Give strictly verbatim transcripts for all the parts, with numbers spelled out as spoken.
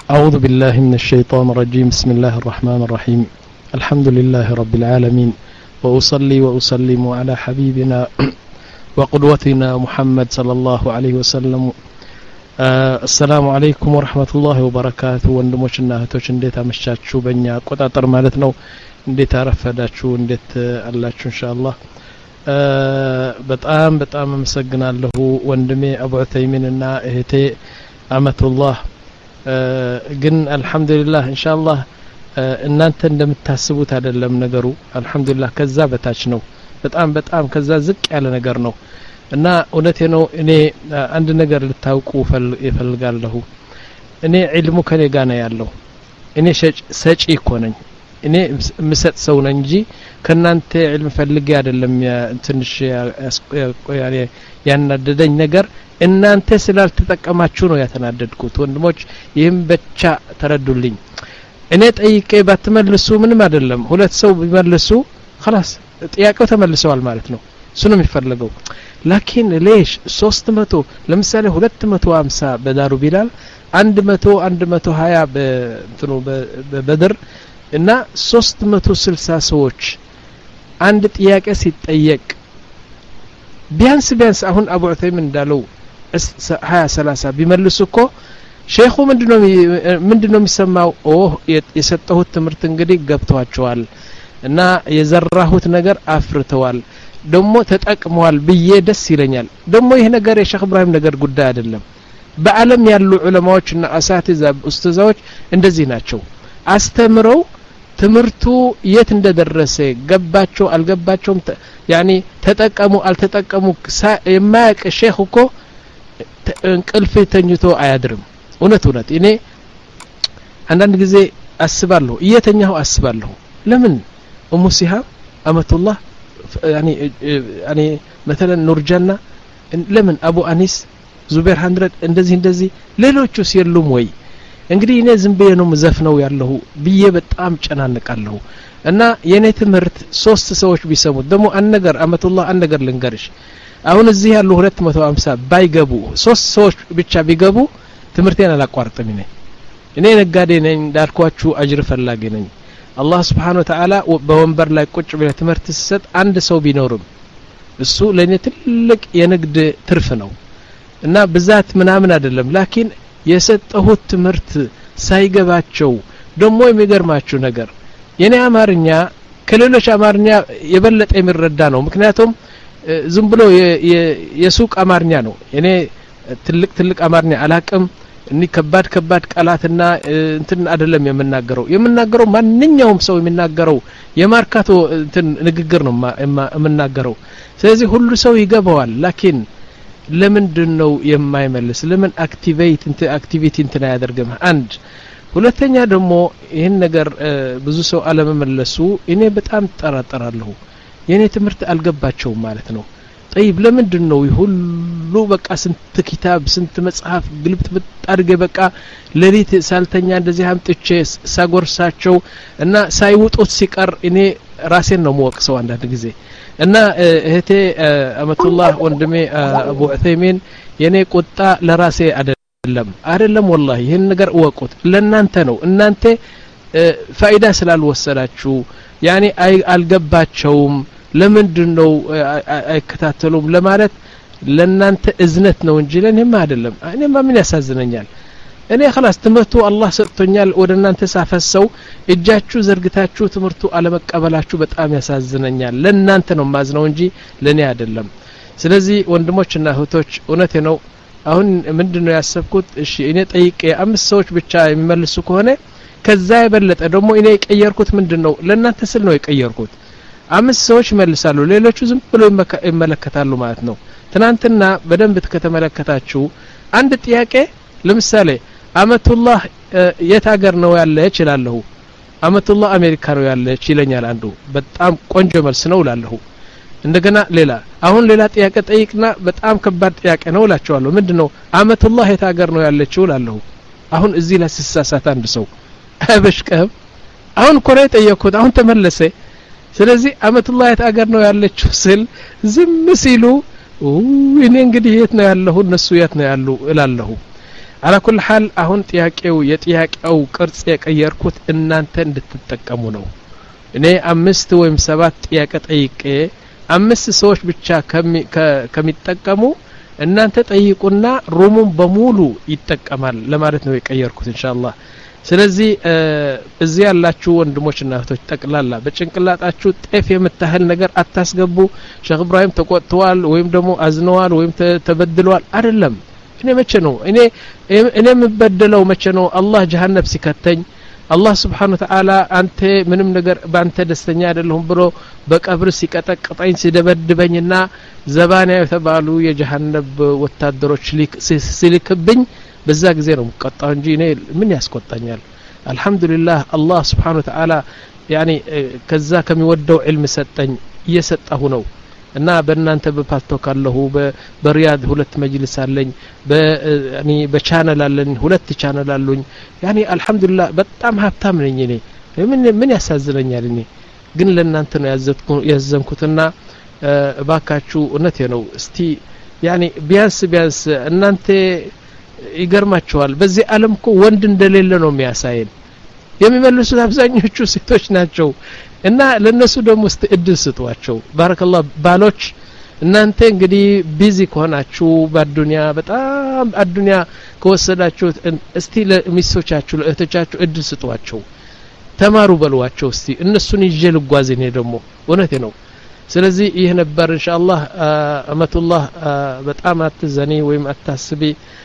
أعوذ بالله من الشيطان الرجيم بسم الله الرحمن الرحيم الحمد لله رب العالمين وأصلي وأسلم على حبيبنا وقدوتنا محمد صلى الله عليه وسلم آه السلام عليكم ورحمة الله وبركاته وندموشنا هتوش انديت امشاتشو بنيا قطاطر مالتنا انديت عرفداتشو انديت اللاتشو ان شاء الله آه بتقام بتقام مسجنا له وندمي أبو عثيمين النا اهتي أمة الله ግን አልহাምዱሊላህ ኢንሻአላህ እናንተ እንደምታስቡት አይደለም ነገሩ አልহামዱሊላህ ከዛ በታች ነው በጣም በጣም ከዛ ዝቅ ያለ ነገር ነው እና እውነቴ ነው እኔ አንድ ነገር ልታውቁ ይፈልጋለሁ እኔ ዒልሙ ከኔ ጋር ነው ያለው እኔ ሰጪ እኮ ነኝ እኔ ምሰጥ ሰው ነኝ እንጂ ከናንተ ዒልም ፈልጌ አይደለም ትንሽ ያኔ ያናደደኝ ነገር እናንተ ስላልተጠቀማችሁ ነው ያተናደድኩት ወንድሞች ይህም ብቻ ተረዱልኝ እኔ ጠይቄ ባትመልሱ ምንም አይደለም ሁለት ሰው ቢመልሱ خلاص ጥያቄው ተመልሰዋል ማለት ነው እሱ ነው የሚፈልገው ላኪን ليش ሶስት መቶ ለምሳሌ ሁለት መቶ ሃምሳ በዳሩ ቢላል መቶ መቶ ሃያ በእንትኑ በበድር እና ሶስት መቶ ስልሳ ሰዎች አንድ ጥያቄ ሲጠየቅ ቢያንስ ቢያንስ አሁን አቡ ዑተይምን እንዳለው ሀያ ሰላሳ ቢመልሱ እኮ ሼኹ ምንድነው ምንድነው የሚሰማው ኦ የሰጠሁት ትምህርት እንግዲህ ገብቷቸዋል እና የዘራሁት ነገር አፍርተዋል ደሞ ተጠቅመዋል ብዬ ደስ ይለኛል ደሞ ይሄ ነገር የሼኽ ኢብራሂም ነገር ጉዳይ አይደለም በአለም ያሉ ዑለማዎችና አሳቲዛ ኡስታዞች እንደዚህ ናቸው አስተምረው ትምህርቱ የት እንደደረሰ ገባቸው አልገባቸውም ያኒ ተጠቀሙ አልተጠቀሙ የማያቅ ሼኽ እኮ እንቅልፍ ተኝቶ አያድርም እውነት እውነት እኔ አንዳንድ ጊዜ አስባለሁ እየተኛው አስባለሁ ለምን ኡሙ ሲሃብ አመቱላህ ያኒ ያኒ مثلا ኑርጃና ለምን አቡ አኒስ ዙበይር መቶ እንደዚህ እንደዚህ ሌሎቹስ የሉም ወይ እንግዲህ እኔ ዝም ብዬ ነው መዘፍነው ያለው ብዬ በጣም ጨናንቃለሁ እና የኔ ትምህርት ሶስት ሰዎች ቢሰሙት ደሞ አንድ ነገር አመቱላህ አንድ ነገር ልንገርሽ አሁን እዚህ ያሉ ሁለት መቶ ሃምሳ ባይገቡ ሶስት ሰዎች ብቻ ቢገቡ ትምህርቴን አላቋርጥም ነኝ እኔ ነጋዴ ነኝ ዳልኳችሁ አጅር ፈላጊ ነኝ አላህ Subhanahu Wa Ta'ala በወንበር ላይ ቁጭ ብለ ትምህርት ሲሰጥ አንድ ሰው ቢኖርም እሱ ለኔ ትልቅ የንግድ ትርፍ ነው እና ብዛት ምናምን አይደለም ላኪን የሰጠሁት ትምህርት ሳይገባቸው ደሞ የሚገርማችሁ ነገር የኔ አማርኛ ከሌሎች አማርኛ የበለጠ የሚረዳ ነው ምክንያቱም ዝም ብሎ የሱቅ አማርኛ ነው እኔ ትልቅ ትልቅ አማርኛ አላቅም እኒ ከባድ ከባድ ቃላትና እንትን አይደለም የምናገረው የምናገረው ማንኛውም ሰው የሚናገረው የማርካቶ እንትን ንግግር ነው የምናገረው ስለዚህ ሁሉ ሰው ይገባዋል ላኪን ለምንድነው የማይመልስ ለምን አክቲቬት እንት አክቲቪቲ እንትን ያደርገም አንድ ሁለተኛ ደግሞ ይሄን ነገር ብዙ ሰው አለመመለሱ እኔ በጣም ተጠራጠራለሁ የኔ ትምህርት አልገባቸውም ማለት ነው طيب ለምንድነው ሁሉ በቃ ስንት ኪታብ ስንት መጽሐፍ ግልብት በጣርገ በቃ ለሊት ሳልተኛ እንደዚህ አምጥቼ ሳጎርሳቸው እና ሳይውጡት ሲቀር እኔ ራሴን ነው የምወቅሰው አንዳንድ ጊዜ እና እህቴ አመቱላህ ወንድሜ አቡ ዑተይሚን የኔ ቁጣ ለራሴ አይደለም አይደለም والله ይሄን ነገር ወቁት ለናንተ ነው እናንተ ፋይዳ ስላልወሰዳችሁ ያኒ አልገባቸውም ለምንድነው አይከታተሉም ለማለት ለናንተ እዝነት ነው እንጂ ለኔማ አይደለም እኔማ ምን ያሳዝነኛል እኔ خلاص ትምህርቱ አላህ ሰጥቶኛል ወደናንተ ሳፈሰው እጃችሁ ዘርግታችሁ ትምህርቱ አለመቀበላችሁ በጣም ያሳዝነኛል ለናንተ ነው ማዝነው እንጂ ለኔ አይደለም ስለዚህ ወንድሞችና እህቶች እውነቴ ነው አሁን ምንድነው ያሰብኩት እሺ እኔ ጠይቄ አምስት ሰዎች ብቻ የሚመልሱ ከሆነ ከዛ የበለጠ ደግሞ እኔ የቀየርኩት ምንድነው ለናንተ ስል ነው የቀየርኩት አምስት ሰዎች ይመልሳሉ ሌሎቹ ዝም ብሎ ይመለከታሉ ማለት ነው ትናንትና በደንብ ከተመለከታችሁ አንድ ጥያቄ ለምሳሌ አመቱላህ የት ሀገር ነው ያለ ይችላልሁ አመቱላህ አሜሪካ ነው ያለ ይችላልኛል አንዱ በጣም ቆንጆ መልስ ነው ላልሁ እንደገና ሌላ አሁን ሌላ ጥያቄ ጠይቅና በጣም ከባድ ጥያቄ ነው ላችኋለሁ ምንድነው አመቱላህ የት ሀገር ነው ያለችው ላልሁ አሁን እዚህ ላይ ሲሳሳት አንድ ሰው አበሽከም አሁን ኮሬ ጠየቅኩት አሁን ተመለሰ ስለዚህ አመቱላህ የት ሀገር ነው ያለችው ስል ዝም ሲሉ እኔ እንግዲህ የት ነው ያለሁ እነሱ የት ነው ያሉ እላለሁ على كل حال አሁን ጥያቄው የጥያቄው ቅርጽ የቀየርኩት እናንተ እንድትጠቀሙ ነው እኔ አምስት ወይም ሰባት ጥያቄ ጠይቄ አምስት ሰዎች ብቻ ከሚጠቀሙ እናንተ ጠይቁና ሩሙን በሙሉ ይጠቀማል ለማለት ነው የቀየርኩት ኢንሻአላህ ስለዚህ እዚህ ያላችሁ ወንድሞችና እህቶች ጠቅላላ በጭንቅላታችሁ ጤፍ የምታህል ነገር አታስገቡ ሼክ ኢብራሂም ተቆጥተዋል ወይም ደግሞ አዝነዋል ወይም ተበድለዋል አይደለም እኔ መቼ ነው እኔ እኔ የምበደለው መቼ ነው አላህ ጀሃነም ሲከተኝ አላህ Subhanahu Wa Ta'ala አንተ ምንም ነገር ባንተ ደስተኛ አይደለሁም ብሎ በቀብር ሲቀጠቅጠኝ ሲደበድበኝና ዘባና የተባሉ የጀሃነም ወታደሮች ሲልክብኝ በዛ ጊዜ ነው ቀጣው እንጂ እኔ ምን ያስቆጣኛል አልহামዱሊላህ አላህ Subhanahu Wa Ta'ala ያኒ ከዛ ከሚወደው ዒልም ሰጠኝ እየሰጣሁ ነው እና በእናንተ በፓስቶ ካለሁ በሪያድ ሁለት መጅልስ አለኝ በእኔ በቻናል አለኝ ሁለት ቻናል አሉኝ ያኒ አልহামዱሊላህ በጣም ሀብታም ነኝ እኔ ምን ምን ያሳዝነኛል እኔ ግን ለእናንተ ነው ያዘትኩ ያዘንኩትና ባካችሁ እነቴ ነው እስቲ ያኒ ቢያንስ ቢያንስ እናንተ ይገርማችኋል በዚህ ዓለም እኮ ወንድ እንደሌለ ነው የሚያሳየን የሚመልሱት አብዛኞቹ ሴቶች ናቸው እና ለነሱ ደግሞ እድል ስጧቸው ባረከላህ ባሎች እናንተ እንግዲህ ቢዚ ከሆናችሁ በአዱንያ በጣም አዱንያ ከወሰዳችሁ እስቲ ለሚስቶቻችሁ ለእህቶቻችሁ እድል ስጧቸው ተማሩ በሏቸው እስቲ እነሱን ይጀል ጓዝ እኔ ደግሞ ወነቴ ነው ስለዚህ ይሄ ነበር ኢንሻአላህ አመቱላህ በጣም አትዘኒ ወይም አታስቢ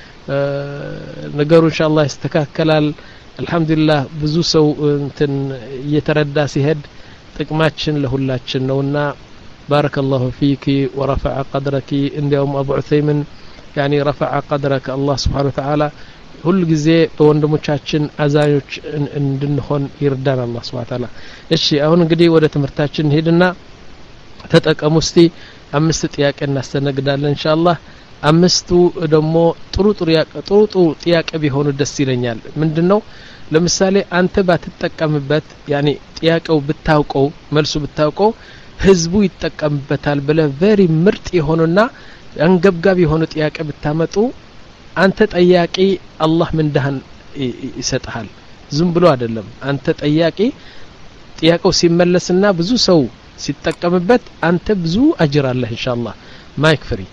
ነገሩ ኢንሻአላህ ይስተካከላል አልহামዱሊላህ ብዙ ሰው እንትን እየተረዳ ሲሄድ ጥቅማችን ለሁላችን ነውና ባረከላሁ ፊኪ ወረፈዐ ቀድረኪ እንዲያውም አቡ ዑሰይምን ያኒ ረፈዐ ቀድረከ አላህ Subhanahu Wa Ta'ala ሁሉ ጊዜ በወንድሞቻችን አዛኞች እንድንሆን ይርዳን አላህ Subhanahu Wa Ta'ala እሺ አሁን እንግዲህ ወደ ትምህርታችን ሄድና ተጠቀሙ እስቲ አምስት ጥያቄ እናስተናግዳለን ኢንሻአላህ አምስቱ ደግሞ ጥሩ ጥሩ ጥሩ ጥሩ ጥያቄ ቢሆኑ ደስ ይለኛል ምንድነው ለምሳሌ አንተ ባትጠቀምበት ያኒ ጥያቄው ብታውቀው መልሱ ብታውቀው ህዝቡ ይጠቀምበታል ብለ very ምርጥ የሆነና አንገብጋቢ የሆነ ጥያቄ ብታመጡ አንተ ጠያቂ አላህ ምንዳህን ይሰጣል ዝም ብሎ አይደለም አንተ ጠያቂ ጥያቄው ሲመለስና ብዙ ሰው ሲጠቀምበት አንተ ብዙ አጅር አለህ ኢንሻአላህ ማይክ ፍሪ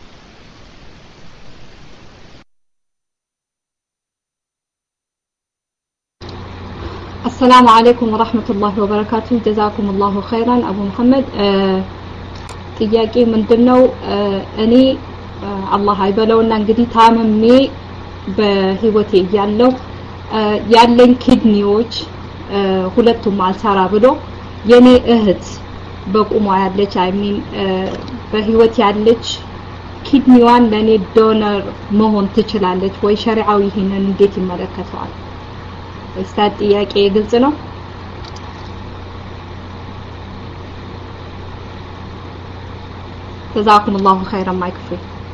السلام عليكم ورحمة الله وبركاته جزاكم الله خيرا أبو محمد ጥያቄ ምንድነው እኔ አላህ አይበለውና እንግዲህ ታመሜ በህይወቴ ያለው ያለኝ ኪድኒዎች ሁለቱም አልሰራ ብሎ የኔ እህት በቁሟ ያለች አይ ሚን በህይወት ያለች ኪድኒዋን ለኔ ዶነር መሆን ትችላለች ወይ ሸሪዓው ይሄንን እንዴት ይመለከታል እስታት ጥያቄ ግልጽ ነው جزاكم الله خيرا ما يكفي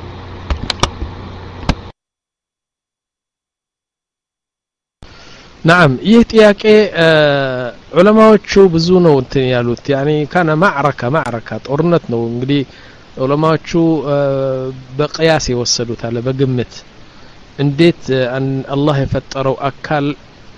نعم ይህ ጥያቄ ዑለማዎቹ ብዙ ነው እንትን ያሉት يعني كان معركه معركه ጦርነት ነው እንግዲህ ዑለማዎቹ በቅያስ ይወሰዱት አለ በግምት እንዴት አላህ የፈጠረው አካል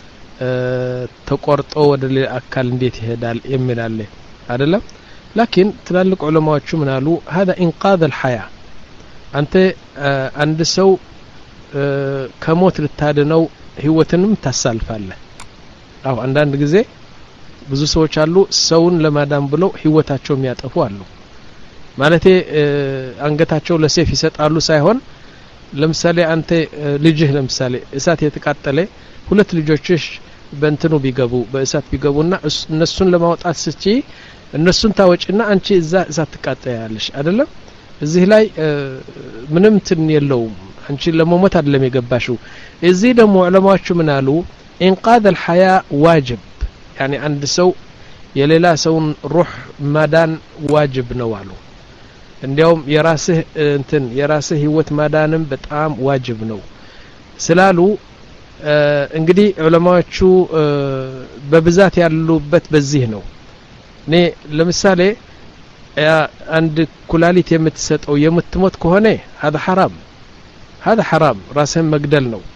ተቆርጦ ወደ ሌላ አካል እንዴት ይሄዳል የሚላል አይደለም لكن ትላልቅ ዑለማዎቹ ምን አሉ هذا انقاذ الحياه አንተ አንድ ሰው ከሞት ልታድነው ህይወትንም ታሳልፋለህ አው አንዳንድ ጊዜ ብዙ ሰዎች አሉ ሰውን ለማዳን ብለው ህይወታቸው የሚያጠፉ አሉ ማለቴ አንገታቸው ለሰይፍ ይሰጣሉ ሳይሆን ለምሳሌ አንተ ልጅህ ለምሳሌ እሳት የተቃጠለ ሁለት ልጆችሽ በእንትኑ ቢገቡ በእሳት ቢገቡና እነሱን ለማውጣት ስጪ እነሱን ታወጪና አንቺ እዛ እሳት ተቃጠያለሽ አይደለም እዚህ ላይ ምንም ትን የለውም አንቺ ለመሞት አይደለም የገባሽው እዚህ ደግሞ ዑለማዎቹ ምን አሉ انقاذ الحياه واجب يعني አንድ ሰው የሌላ ሰውን ሩህ ማዳን ዋጅብ ነው አሉ እንዲያውም የራስህ እንትን የራስህ ህይወት ማዳንም በጣም ዋጅብ ነው ስላሉ እንግዲህ ዑለማዎቹ በብዛት ያሉበት በዚህ ነው እኔ ለምሳሌ አንድ ኩላሊት የምትሰጠው የምትሞት ከሆነ هذا حرام هذا حرام ራስን መግደል ነው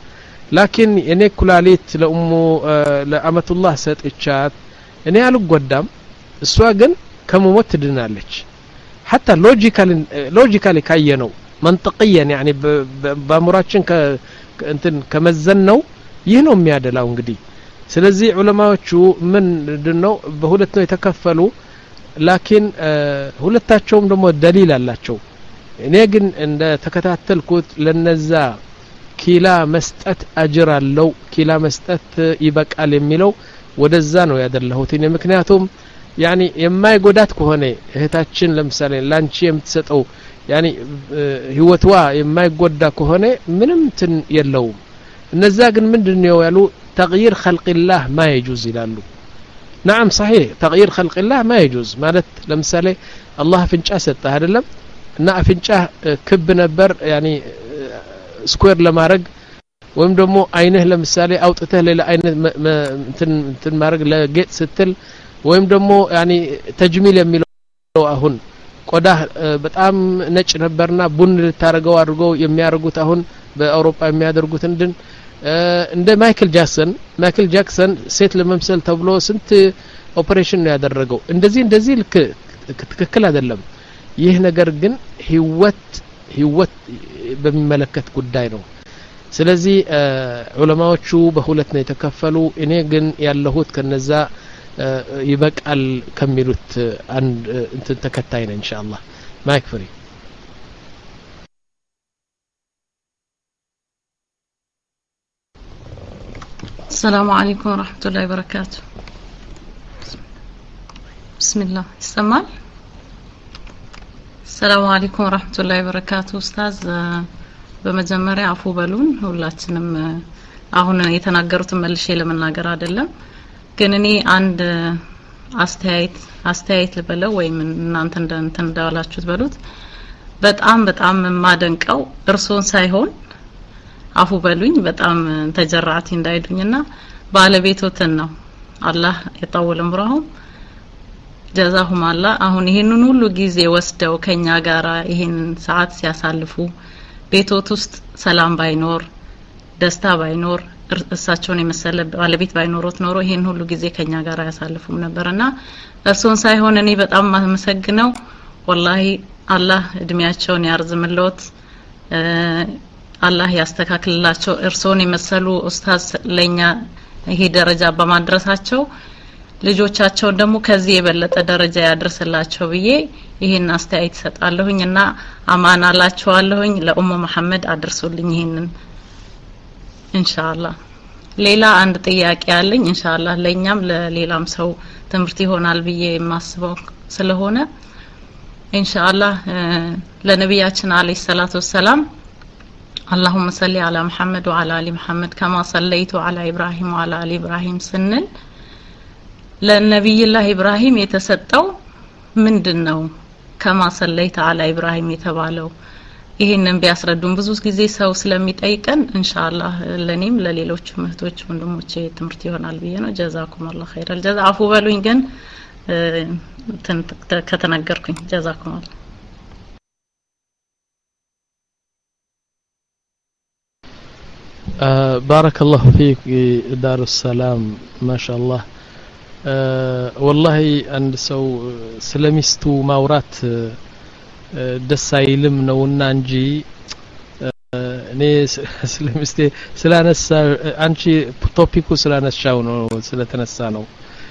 ላኪን እኔ ኩላሊት ለኡሙ ለአመቱላህ ሰጥቻት እኔ አልጎዳም እሷ ግን ከመሞት ትድናለች حتى لوجيكال لوجيكال ካየነው منطقيا يعني በአእምሮአችን እንትን ከመዘነው ይህ ነው የሚያደላው እንግዲህ ስለዚህ ዑለማዎቹ ምን እንደነው በሁለት ነው የተከፈሉ ላኪን ሁለታቸውም ደግሞ ደሊል አላቸው እኔ ግን እንደ ተከታተልኩት ለነዛ ኪላ መስጠት አጅር አለው ኪላ መስጠት ይበቃል የሚለው ወደዛ ነው ያደለሁት እኔ ምክንያቱም يعني የማይጎዳት ከሆነ እህታችን ለምሳሌ ላንቺ የምትሰጠው يعني ህይወቷ የማይጎዳ ከሆነ ምንም ትን የለውም እነዛ ግን ምንድነው ያሉ تغيير خلق الله ما يجوز ይላሉ نعم صحيح تغيير خلق الله ما يجوز ማለት ለምሳሌ አላህ ፍንጫ ሰጠ አይደለም እና ፍንጫ ክብ ነበር يعني ስኩዌር ለማድረግ ወይም ደግሞ አይንህ ለምሳሌ አውጥተህ ሌላ አይነት እንትን እንትን ማድረግ ለጌጥ ስትል ወይም ደግሞ يعني ተጅሚል የሚለው አሁን ቆዳ በጣም ነጭ ነበርና ቡን ልታረገው አድርገው የሚያርጉት አሁን በአውሮፓ የሚያደርጉት እንድን እንደ ማይክል ጃክሰን ማይክል ጃክሰን ሴት ለመምሰል ተብሎ ስንት ኦፕሬሽን ነው ያደረገው እንደዚህ እንደዚህ ልክ ትክክል አይደለም ይህ ነገር ግን ህይወት ህይወት በሚመለከት ጉዳይ ነው ስለዚህ ዑለማዎቹ በሁለት ነው የተከፈሉ እኔ ግን ያለሁት ከነዛ ይበቃል ከሚሉት አንድ እንትን ተከታይ ነኝ ኢንሻአላህ ማይክ ፍሪ السلام عليكم ورحمة الله وبركاته بسم الله استمع السلام عليكم ورحمة الله وبركاته أستاذ بمجمرة عفو بلون ሁላችንም አሁን የተናገሩት መልሼ ለመናገር አይደለም ግን እኔ አንድ አስተያየት አስተያየት ልበለው ወይ እናንተ እንደ እንዳላችሁት በሉት በጣም በጣም ማደንቀው እርሶን ሳይሆን አፉ በሉኝ በጣም ተጀራቲ እንዳይዱኝና ባለቤቶትን ነው አላህ የጣወለም ብራሁም ጀዛሁም አላህ አሁን ይሄንን ሁሉ ጊዜ ወስደው ከኛ ጋራ ይሄን ሰዓት ሲያሳልፉ ቤቶት ውስጥ ሰላም ባይኖር ደስታ ባይኖር እርሳቸውን የመሰለ ባለቤት ባይኖሮት ኖሮ ይሄን ሁሉ ጊዜ ከኛ ጋራ ያሳልፉም ነበርና እርሶን ሳይሆን እኔ በጣም ማመሰግነው ወላሂ አላህ እድሜያቸውን ያርዝምልዎት አላህ ያስተካክልላቸው እርሶን የመሰሉ ኡስታዝ ለኛ ይሄ ደረጃ በማድረሳቸው ልጆቻቸውን ደግሞ ከዚህ የበለጠ ደረጃ ያድርስላቸው ብዬ ይሄን አስተያየት ሰጣለሁኝና አማና ላችኋለሁኝ ለኡሙ መሐመድ አድርሱልኝ ይሄንን ኢንሻአላህ ሌላ አንድ ጥያቄ አለኝ ኢንሻአላህ ለኛም ለሌላም ሰው ትምርት ይሆናል ብዬ ማስበው ስለሆነ ኢንሻአላህ ለነብያችን አለይሂ ሰላቱ ወሰለም اللهم صل على محمد وعلى ال محمد كما صليت على ابراهيم وعلى ال ابراهيم سنن ለነብይ الله ابراهيم የተሰጠው ምንድነው كما صليت على ابراهيم የተባለው ይሄንን ቢያስረዱን ብዙ ጊዜ ሰው ስለሚጠይቀን ኢንሻአላህ ለኔም ለሌሎች እህቶች ወንድሞቼ ትምርት ይሆናል ብዬ ነው ጀዛኩም አላህ ኸይራል ጀዛ አፉ በሉኝ ግን ከተናገርኩኝ ጀዛኩም አላህ بارك الله فيك دار السلام ما شاء الله والله عند سو سلاميستو ማውራት ደስ አይልም ነውና እንጂ እኔ ስለምስቴ ስላነሳ አንቺ ቶፒኩ ስላነሳው ነው ስለተነሳ ነው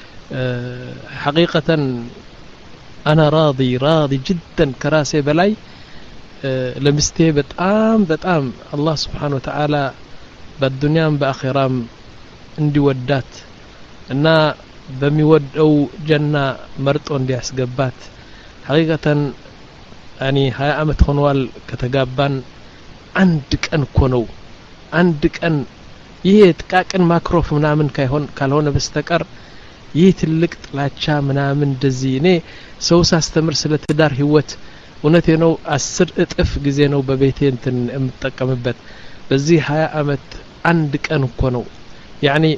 حقيقة انا راضي راضي جدا كراسي بلاي ለምስቴ በጣም በጣም አላህ Subhanahu Wa Ta'ala በዱንያም በአኺራም እንዲወዳት እና በሚወደው ጀና መርጦ እንዲያስገባት حقيقة يعني هاي አመት ሆኗል ከተጋባን አንድ ቀን እኮ ነው አንድ ቀን ይሄ ጥቃቅን ማክሮፍ ምናምን ካይሆን ካልሆነ በስተቀር ይሄ ትልቅ ጥላቻ ምናምን እንደዚህ እኔ ሰው ሳስተምር ስለ ትዳር ህይወት እውነቴ ነው አስር እጥፍ ጊዜ ነው በቤቴ እንትን የምጠቀምበት በዚህ ሃያ አመት አንድ ቀን እኮ ነው يعني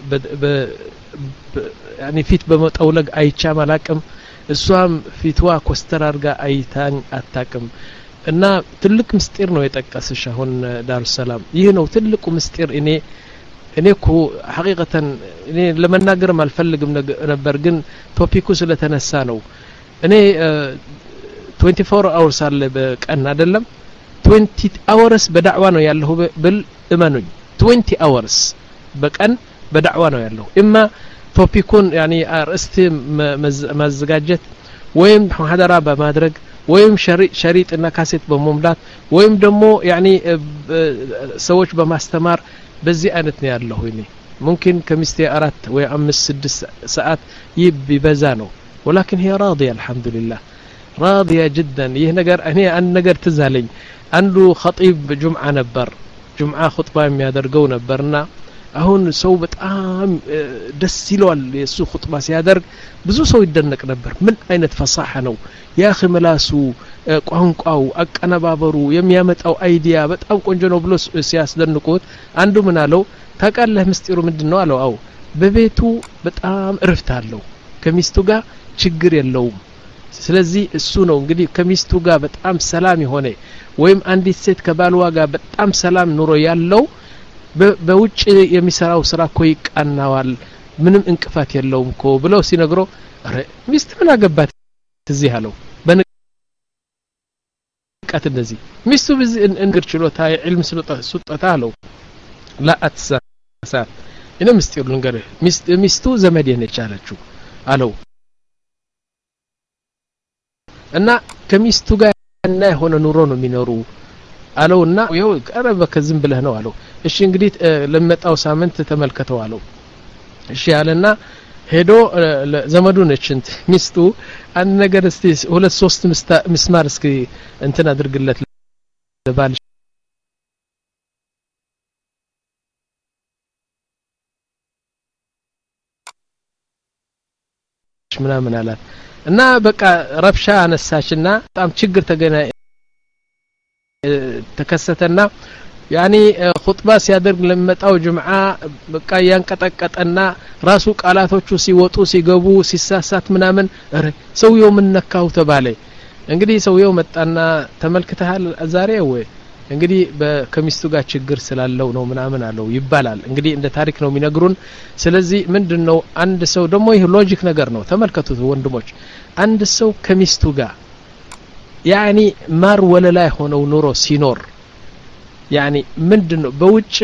يعني ፊት በመጠውለግ አይቻ ማላቅም እሷም ፊትዋ ኮስተር አርጋ አይታን አታቅም እና ትልቅ ምስጢር ነው የጠቀስሽ አሁን ዳር ሰላም ይሄ ነው ትልቁ ምስጢር እኔ እኔ እኮ ሐቂቀተን እኔ ለመናገር ማልፈልግም ነበር ግን ቶፒኩ ስለተነሳ ነው እኔ twenty-four hours አለ በቀን አይደለም twenty hours በዳዕዋ ነው ያለው ብል እመኑኝ twenty hours በቀን በዳዕዋ ነው ያለው እማ ቶፒኩን يعني አርእስት ማዘጋጀት ወይም ሐደራ በማድረግ ወይም ሸሪጥና ካሴት በመሙላት ወይም ደግሞ يعني ሰዎች በማስተማር በዚህ አይነት ነው ያለው እኔ ممكن كمستي አራት ወይ አምስት ስድስት ሰዓት ይብዛ ነው ولكن هي راضيه الحمد لله راضيه جدا ይህ ነገር እኔ አንድ ነገር ትዛለኝ አንዱ ኸጢብ ጁምዓ ነበር ጁምዓ ኹጥባ የሚያደርገው ነበርና አሁን ሰው በጣም ደስ ይለዋል የሱ ኹጥባ ሲያደርግ ብዙ ሰው ይደነቅ ነበር ምን አይነት ፈሳሐ ነው ያ ኸምላሱ ቋንቋው አቀነባበሩ የሚያመጣው አይዲያ በጣም ቆንጆ ነው ብሎ ሲያስደንቁት አንዱ ምን አለው ታቃለህ ምስጢሩ ምንድነው አለው አው በቤቱ በጣም እርፍት አለው ከሚስቱ ጋር ችግር የለውም ስለዚህ እሱ ነው እንግዲህ ከሚስቱ ጋር በጣም ሰላም ይሆነ ወይም አንዲት ሴት ከባልዋ ጋር በጣም ሰላም ኑሮ ያለው በውጭ የሚሰራው ስራ ኮ ይቃናዋል ምንም እንቅፋት የለውም ኮ ብለው ሲነግረው አረ ሚስት ምን አገባት እዚህ አለው በንቀት እንደዚህ ሚስቱ እንግር ችሎታ የዕልም ስልጣታ አለው لا أتساسات እኔ ምስጢሩ ልንገርህ ሚስቱ ዘመድ የነች አለችው አለው እና ከሚስቱ ጋር እና የሆነ ኑሮ ነው የሚኖሩ አለውና ይው ቀረበ ከዝም ብለህ ነው አለው እሺ እንግዲህ ለመጣው ሳምንት ተመልከተው አለው እሺ ያለና ሄዶ ዘመዱ ነች እንት ሚስቱ አንድ ነገር እስቲ ሁለት ሶስት ምስማር እስኪ እንትን አድርግለት ለባል ምናምን አላት እና በቃ ረብሻ አነሳችና በጣም ችግር ተገና ተከሰተና ያኒ ኹጥባ ሲያደርግ ለመጣው ጁምዓ በቃ ያንቀጠቀጠና ራሱ ቃላቶቹ ሲወጡ ሲገቡ ሲሳሳት ምናምን አረ ሰውየው ምን ነካው ተባለ እንግዲህ ሰውየው መጣና ተመልክተሃል ዛሬ ወይ እንግዲህ በከሚስቱ ጋር ችግር ስላለው ነው ምናምን አለው ይባላል እንግዲህ እንደ ታሪክ ነው የሚነግሩን ስለዚህ ምንድነው አንድ ሰው ደግሞ ይሄ ሎጂክ ነገር ነው ተመልከቱት ወንድሞች አንድ ሰው ከሚስቱ ጋር يعني ማር ወለላ ሆነው ኑሮ ሲኖር يعني ምንድነው በውጭ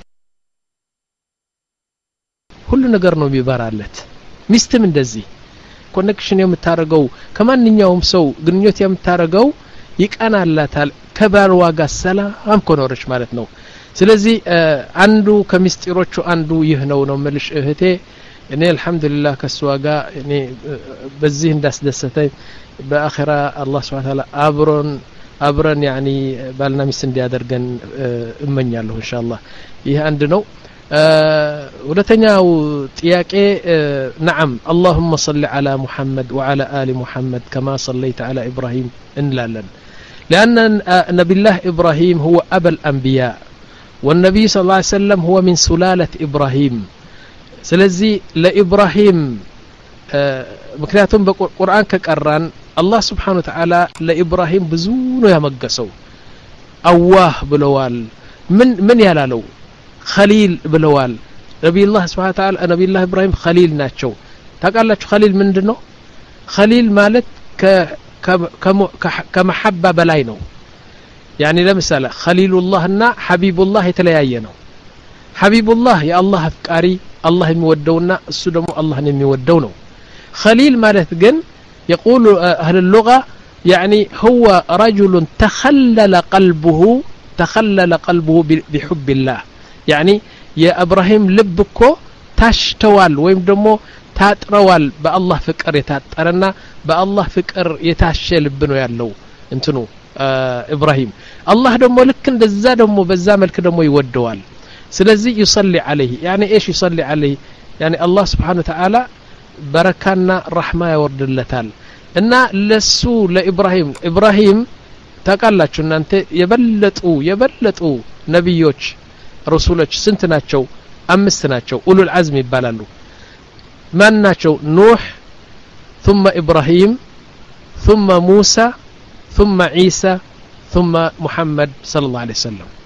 ሁሉ ነገር ነው የሚበራለት ሚስትም እንደዚህ ኮኔክሽን የምታረገው ከማንኛውም ሰው ግንኙነት የምታረገው ይቀናላታል ከባልዋ ጋር ሰላም ኮኖርሽ ማለት ነው ስለዚህ አንዱ ከሚስጢሮቹ አንዱ ይህ ነው ነው መልሽ እህቴ እኔ አልহামዱሊላህ ከሷጋ እኔ በዚህ እንዳስደሰተኝ በአኺራ አላህ Subhanahu Ta'ala አብሮን አብረን يعني ባልና ሚስት እንዲያደርገን እመኛለሁ ኢንሻአላህ ይህ አንድ ነው ሁለተኛው ጥያቄ نعم اللهم صل على محمد وعلى آل محمد كما صليت على إبراهيم እንላለን لأن نبي الله إبراهيم هو أبا الأنبياء والنبي صلى الله عليه وسلم هو من سلالة إبراهيم ስለዚህ ለኢብራሂም ምክንያቱም በቁርአን ከቀራን አላህ Subhanahu Wa Ta'ala ለኢብራሂም ብዙ ነው ያመገሰው አዋህ ብለዋል ምን ምን ያላለው ኸሊል ብለዋል ነብዩላህ Subhanahu Wa Ta'ala ነብዩላህ ኢብራሂም ኸሊል ናቸው ታውቃላችሁ ኸሊል ምንድነው ኸሊል ማለት ከመሐባ በላይ ነው يعني ለምሳሌ ኸሊሉላህና ሐቢቡላህ የተለያየ ነው ሐቢቡላህ የአላህ አፍቃሪ الله የሚወደውና እሱ ደግሞ አላህን የሚወደው ነው خليل ማለት ግን يقول اهل اللغه يعني هو رجل تخلل قلبه تخلل قلبه بحب الله يعني يا ابراهيم لبكو ታሽተዋል ወይም ደግሞ ታጥረዋል በአላህ ፍቅር የታጠረና በአላህ ፍቅር የታሸ ልብ ነው ያለው እንትኑ ኢብራሂም አላህ ደግሞ ልክ እንደዛ ደግሞ በዛ መልክ ደግሞ ይወደዋል ስለዚህ يصلي عليه يعني ايش يصلي عليه يعني الله سبحانه وتعالى بركانا رحمه يوردلታል እና ለሱ ለኢብራሂም ኢብራሂም ታቃላችሁ እናንተ የበለጡ የበለጡ ነብዮች ረሱሎች ስንት ናቸው አምስት ናቸው ኡሉል አዝም ይባላሉ ማን ናቸው ኑህ ثم ابراهيم ثم موسى ثم عيسى ثم محمد صلى الله عليه وسلم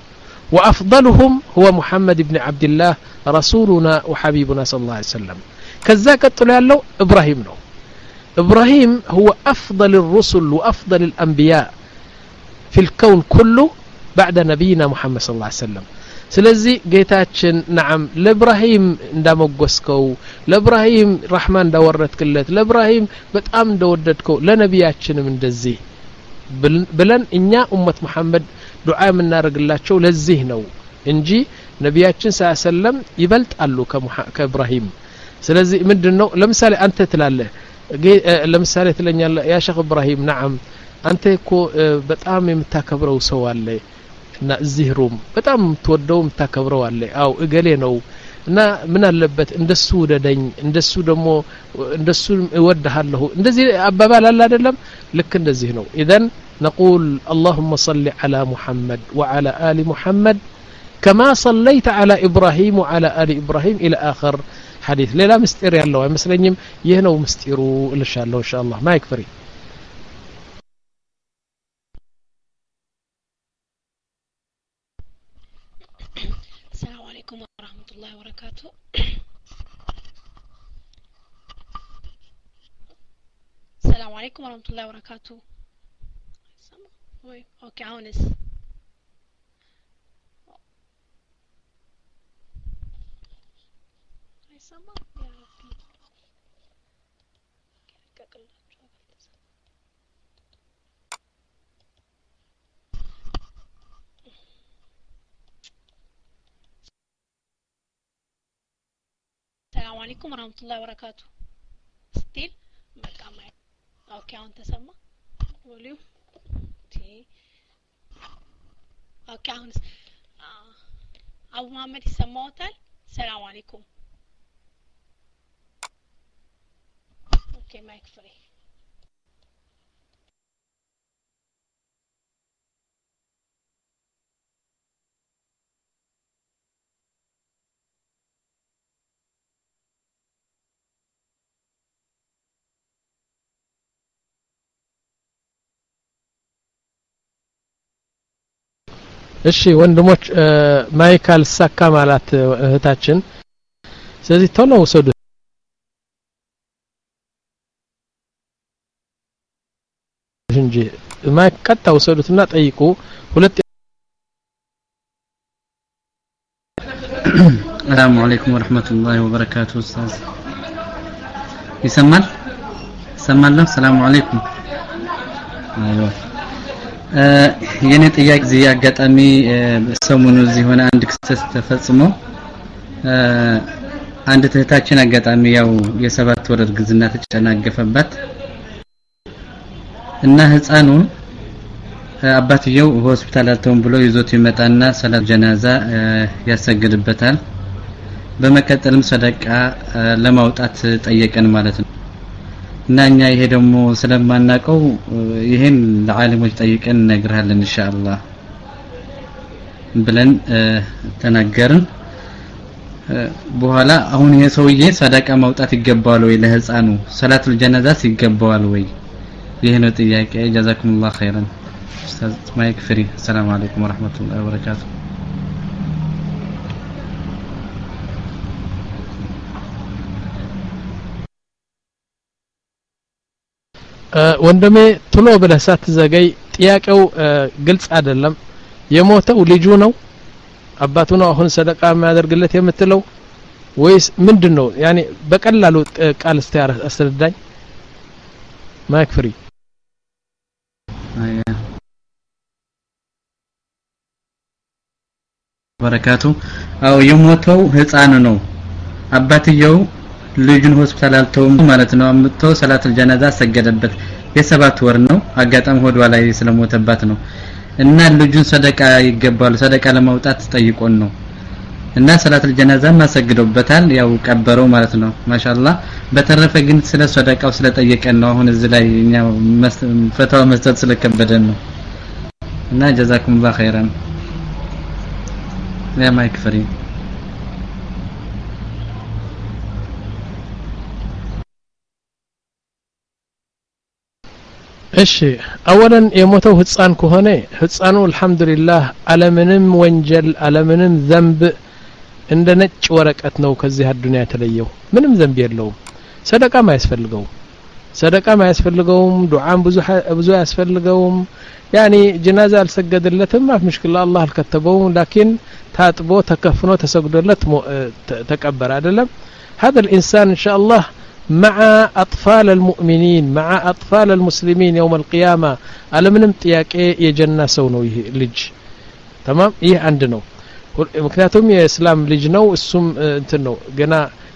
وأفضلهم هو محمد بن عبد الله رسولنا وحبيبنا صلى الله عليه وسلم كذا قتل له إبراهيم نو إبراهيم هو أفضل الرسل وأفضل الأنبياء في الكون كله بعد نبينا محمد صلى الله عليه وسلم ስለዚህ ጌታችን نعم ለኢብራሂም እንዳመጎስከው ለኢብራሂም ረህማን እንዳወረድክለት ለኢብራሂም በጣም እንደወደድከው ለነቢያችንም እንደዚህ ብለን እኛ ኡመት መሐመድ ዱዓ የምናደርግላቸው ለዚህ ነው እንጂ ነቢያችን ሰለም ይበልጣሉ ከኢብራሂም ስለዚህ ምንድነው ለምሳሌ አንተ ትላለህ ለምሳሌ ትለኛለህ ያ ሼኽ ኢብራሂም نعم አንተ እኮ በጣም የምታከብረው ሰው አለ እና እዚህ ሩም በጣም ተወደው የምታከብረው አለ አው እገሌ ነው እና ምን አለበት እንደሱ ወደደኝ እንደሱ ደግሞ እንደሱ እወድሃለሁ እንደዚህ አባባል አለ አይደለም ልክ እንደዚህ ነው اذا نقول اللهم صل على محمد وعلى آل محمد كما صليت على إبراهيم وعلى آل إبراهيم إلى آخر حديث لا مستير ያለው አይመስለኝም ይሄ ነው ምስጢሩ ኢንሻአላህ ኢንሻአላህ ما يكفري السلام عليكم ورحمة الله وبركاته السلام عليكم ورحمة الله وبركاته اوكي عونس السلام عليكم ورحمة الله وبركاته ستيل بقى معي اوكي عون تسمع فوليوم تي اوكي عون آه. ابو محمد يسمعوتال السلام عليكم اوكي مايك فري እሺ ወንድሞች ማይካል ሳካ ማለት እህታችን ስለዚህ ቶሎ ወሰዱ እንጂ ማይካታ ወሰዱትና ጠይቁ ሁለት السلام عليكم ورحمة الله وبركاته أستاذ يسمال يسمال له السلام عليكم أيوة የኔ ጥያቄ እዚህ አጋጣሚ ሰሞኑን እዚህ ሆነ አንድ ክስተት ተፈጽሞ አንድ እህታችን አጋጣሚ ያው የሰባት ወር እርግዝና ተጨናገፈባት እና ህፃኑን አባትየው ሆስፒታል አተውን ብሎ ይዞት ይመጣና ሰላት ጀናዛ ያሰግድበታል በመከተልም ሰደቃ ለማውጣት ጠየቀን ማለት ነው እና እኛ ይሄ ደግሞ ስለማናቀው ይሄን ለዓለሞች ጠይቀን ነግርሃለን ኢንሻአላህ ብለን ተናገርን በኋላ አሁን ይሄ ሰውዬ ሰደቃ ማውጣት ይገባዋል ወይ ለህፃኑ ሰላቱል ጀናዛ ይገባዋል ወይ ይሄ ነው ጥያቄ ጀዛኩሙላህ ኸይራን ኡስታዝ ማይክ ፍሪ ሰላም አለይኩም ወራህመቱላሂ ወበረካቱ ወንድሜ ቶሎ ብለህ ሳትዘገይ ጥያቄው ግልጽ አይደለም የሞተው ልጁ ነው አባቱ ነው አሁን ሰደቃ የሚያደርግለት የምትለው ወይስ ምንድነው ያኒ በቀላሉ ቃል እስቲ አስረዳኝ ማይክ ፍሪ አያ በረካቱ አው የሞተው ህፃን ነው አባትየው ልጁን ሆስፒታል አልተውም ማለት ነው አምጥቶ ሰላቱል ጀናዛ ሰገደበት የሰባት ወር ነው አጋጣም ሆዷ ላይ ስለሞተባት ነው እና ልጁን ሰደቃ ይገባል ሰደቃ ለማውጣት ጠይቆን ነው እና ሰላቱል ጀናዛ ማሰግዶበታል ያው ቀበረው ማለት ነው ማሻአላህ በተረፈ ግን ስለ ሰደቃው ስለጠየቀን ነው አሁን እዚህ ላይ እኛ ፈታው መስጠት ስለከበደን ነው እና ጀዛኩሙላህ ኸይራን ያ ማይክ ፍሪ እሺ አወለን የሞተው ህፃን ከሆነ ህፃኑ አልহামዱሊላህ አለምንም ወንጀል አለምንም ዘንብ እንደ ነጭ ወረቀት ነው ከዚህ አዱንያ የተለየው ምንም ዘንብ የለውም ሰደቃም አያስፈልገውም ሰደቃም አያስፈልገውም ዱዓም ብዙ ብዙ አያስፈልገውም يعني جنازه አልሰገደለትም ማፍ مشكلة الله الكتبው لكن ታጥቦ ተከፍኖ ተሰግዶለት ተቀበረ አይደለም هذا الانسان ان شاء الله مع أطفال المؤمنين مع أطفال المسلمين يوم القيامة على منم ጥያቄ የጀና ሰው ነው ይሄ ልጅ تمام ይሄ አንድ ነው ምክንያቱም የእስላም ልጅ ነው እሱም እንትን ነው ገና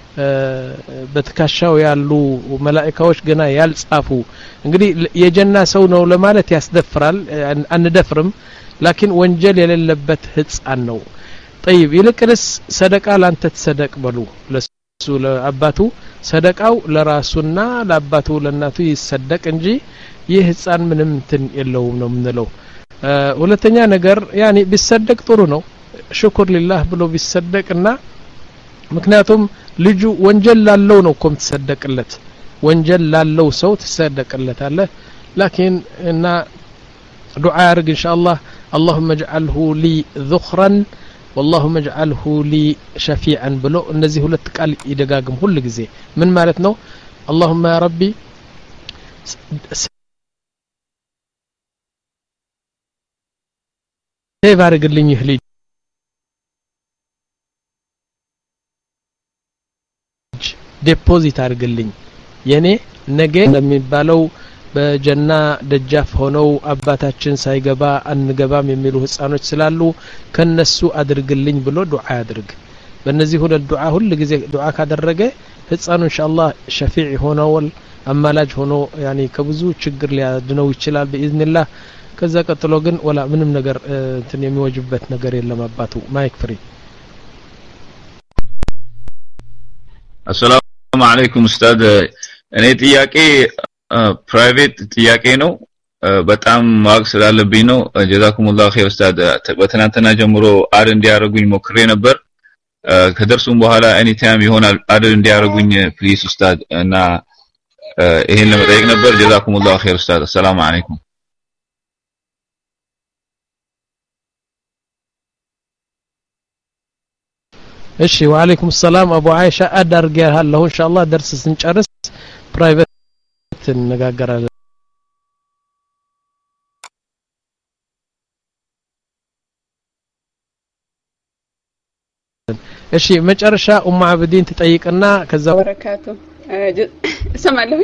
በተካሻው ያሉ መላእክቶች ገና ያልጻፉ እንግዲህ የጀና ሰው ነው ለማለት ያስደፍራል አንደፍርም لكن ወንጀል የሌለበት ህፃን ነው طيب ይልቅስ ሰደቃ ላንተ ተሰደቅ በሉ ለሱ ለአባቱ ሰደቃው ለራሱና ለአባቱ ለናቱ ይሰደቅ እንጂ ይህ ህፃን ምንም እንትን የለውም ነው ምንለው ሁለተኛ ነገር ያኒ ቢሰደቅ ጥሩ ነው ሽኩር ሊላህ ብሎ ቢሰደቅና ምክንያቱም ልጁ ወንጀል ላለው ነው ኮም ተሰደቅለት ወንጀል ላለው ሰው ተሰደቅለት አለ لكن እና ዱዓ ያርግ ኢንሻአላህ اللهم اجعله لي ذخرا واللهم اجعله لي شفيعا بلو እነዚህ ሁለት ቃል ይደጋግም ሁሉ ጊዜ ምን ማለት ነው اللهم يا ربي ተባረክልኝ ይህሊ ዲፖዚት አርግልኝ የኔ ነገ እንደሚባለው በጀና ደጃፍ ሆነው አባታችን ሳይገባ አንገባም የሚሉ ህፃኖች ስላሉ ከነሱ አድርግልኝ ብሎ ዱዓ ያድርግ በእነዚህ ሁለት ዱዓ ሁሉ ጊዜ ዱዓ ካደረገ ህፃኑ ኢንሻአላህ ሸፊዕ ሆነው አማላጅ ሆኖ ያኒ ከብዙ ችግር ሊያድነው ይችላል በኢዝኒላህ ከዛ ቀጥሎ ግን ወላ ምንም ነገር እንትን የሚወጅበት ነገር የለም አባቱ ማይክ ፍሪ السلام عليكم استاذ እኔ ጥያቄ ፕራይቬት ጥያቄ ነው በጣም ማግ ስላለብኝ ነው ጀዛኩሙላህ ኸይር ኡስታዝ በተናንተና ጀምሮ አድ እንዲያረጉኝ ሞክሬ ነበር ከደርሱም በኋላ ኤኒ ታይም ይሆናል አድ እንዲያረጉኝ ፕሊዝ ኡስታዝ እና ይሄን ለመጠየቅ ነበር ጀዛኩሙላህ ኸይር ኡስታዝ ሰላም አለይኩም እሺ ወአለይኩም ሰላም አቡ አይሻ አዳርገሃለሁ ኢንሻአላህ ደርስ ስንጨርስ ፕራይቬት እንነጋገራለን እሺ መጨረሻ ኡማ አብዲን ተጠይቅና ከዛ ወበረካቱ ሰማለሁ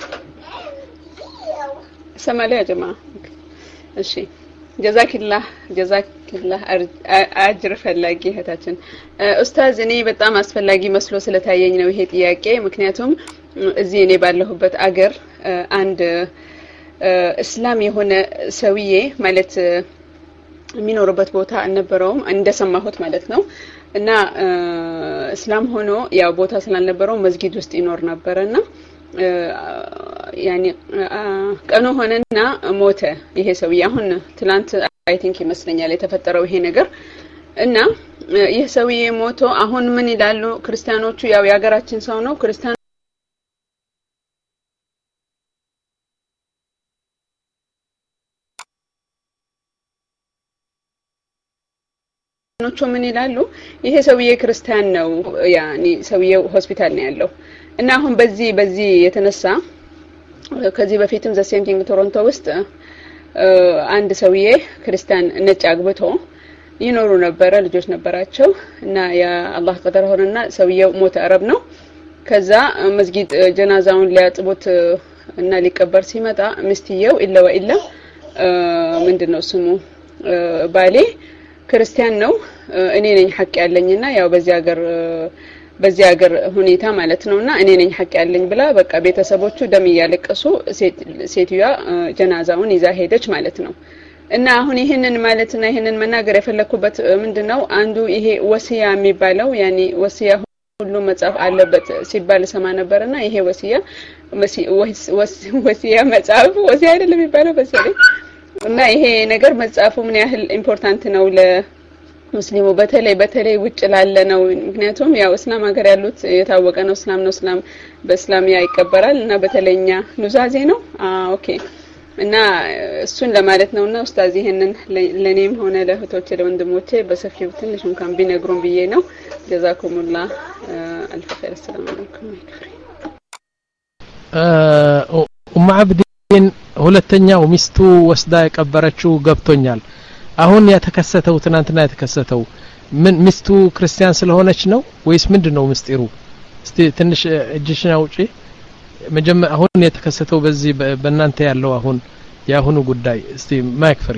ሰማለሁ ያ ጀማዓ እሺ ጀዛኪላህ ጀዛኪላህ አጅር ፈላጊ እህታችን ኡስታዝ እኔ በጣም አስፈላጊ መስሎ ስለታየኝ ነው ይሄ ጥያቄ ምክንያቱም እዚህ እኔ ባለሁበት አገር አንድ እስላም የሆነ ሰውዬ ማለት የሚኖርበት ቦታ አልነበረውም እንደሰማሁት ማለት ነው እና እስላም ሆኖ ያው ቦታ ስላልነበረው መስጊድ ውስጥ ይኖር ነበርና يعني ቀኑ ሆነና ሞተ ይሄ ሰውዬ አሁን ትላንት አይ ቲንክ ይመስለኛል የተፈጠረው ይሄ ነገር እና ይሄ ሰውዬ ሞቶ አሁን ምን ይላሉ ክርስቲያኖቹ ያው ያገራችን ሰው ነው ክርስቲያኖቹ ምን ይላሉ ይሄ ሰውዬ ክርስቲያን ነው ያኒ ሰውዬው ሆስፒታል ነው ያለው እና አሁን በዚህ በዚህ የተነሳ ከዚህ በፊትም ዘ ሴም ቲንግ ቶሮንቶ ውስጥ አንድ ሰውዬ ክርስቲያን ነጭ አግብቶ ይኖሩ ነበር ልጆች ነበራቸው እና ያ አላህ ቀደረ ሆነና ሰውዬው ሞተ አረብ ነው ከዛ መስጊድ ጀናዛውን ሊያጥቡት እና ሊቀበር ሲመጣ ሚስትየው ኢላ ወኢላ ምንድነው ስሙ ባሌ ክርስቲያን ነው እኔ ነኝ ሐቅ ያለኝና ያው በዚህ ሀገር በዚህ ሀገር ሁኔታ ማለት ነውና እኔ ነኝ ሐቅ ያለኝ ብላ በቃ ቤተሰቦቹ ደም ያለቀሱ ሴትዩዋ ጀናዛውን ይዛ ሄደች ማለት ነው እና አሁን ይሄንን ማለትና ይሄንን መናገር የፈለኩበት ምንድነው አንዱ ይሄ ወሲያ የሚባለው ያኒ ወሲያ ሁሉ መጻፍ አለበት ሲባል ሰማ ነበርና ይሄ ወሲያ ወሲያ መጻፍ ወሲያ አይደለም የሚባለው በሰለኝ እና ይሄ ነገር መጻፉ ምን ያህል ኢምፖርታንት ነው ለሙስሊሙ በተለይ በተለይ ውጭ ላለ ነው ምክንያቱም ያው እስላም ሀገር ያሉት የታወቀ ነው እስላም ነው እስላም በእስላም ያ ይቀበራል እና በተለይኛ ኑዛዜ ነው አ ኦኬ እና እሱን ለማለት ነውና ኡስታዝ ይሄንን ለኔም ሆነ ለእህቶቼ ለወንድሞቼ በሰፊው ትንሽ እንኳን ቢነግሩን ብዬ ነው ጀዛኩሙላህ አልፍ ኸይር ሰላም አለይኩም ኡም አብዲን ሁለተኛው ሚስቱ ወስዳ የቀበረችው ገብቶኛል አሁን የተከሰተው ትናንትና የተከሰተው ምን ሚስቱ ክርስቲያን ስለሆነች ነው ወይስ ምንድነው ምስጢሩ እስቲ ትንሽ እጅሽን አውጪ መጀመሪያ አሁን የተከሰተው በዚህ በእናንተ ያለው አሁን ያሁኑ ጉዳይ እስቲ ማይክ ፍሪ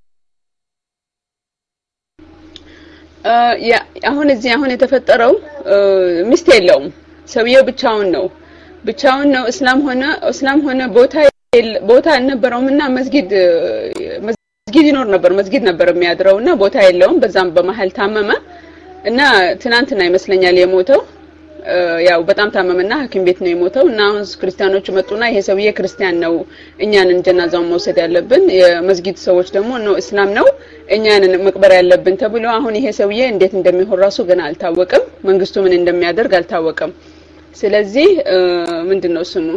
ያ አሁን እዚህ አሁን የተፈጠረው ሚስት የለውም ሰውየው ብቻውን ነው ብቻውን ነው እስላም ሆነ እስላም ሆነ ቦታ ቦታ አልነበረውምና መስጊድ መስጊድ ይኖር ነበር መስጊድ ነበር የሚያድረውና ቦታ የለውም በዛም በመሃል ታመመ እና ትናንትና ይመስለኛል የሞተው ያው በጣም ታመመና ሐኪም ቤት ነው የሞተው እና አሁን ክርስቲያኖች መጡና ይሄ ሰውዬ ክርስቲያን ነው እኛን ጀናዛውን መውሰድ ያለብን የመስጊድ ሰዎች ደግሞ ነው እስላም ነው እኛን መቅበር ያለብን ተብሎ አሁን ይሄ ሰውዬ እንዴት እንደሚሆን ራሱ ገና አልታወቀም መንግስቱ ምን እንደሚያደርግ አልታወቀም ስለዚህ ምንድነው ስሙ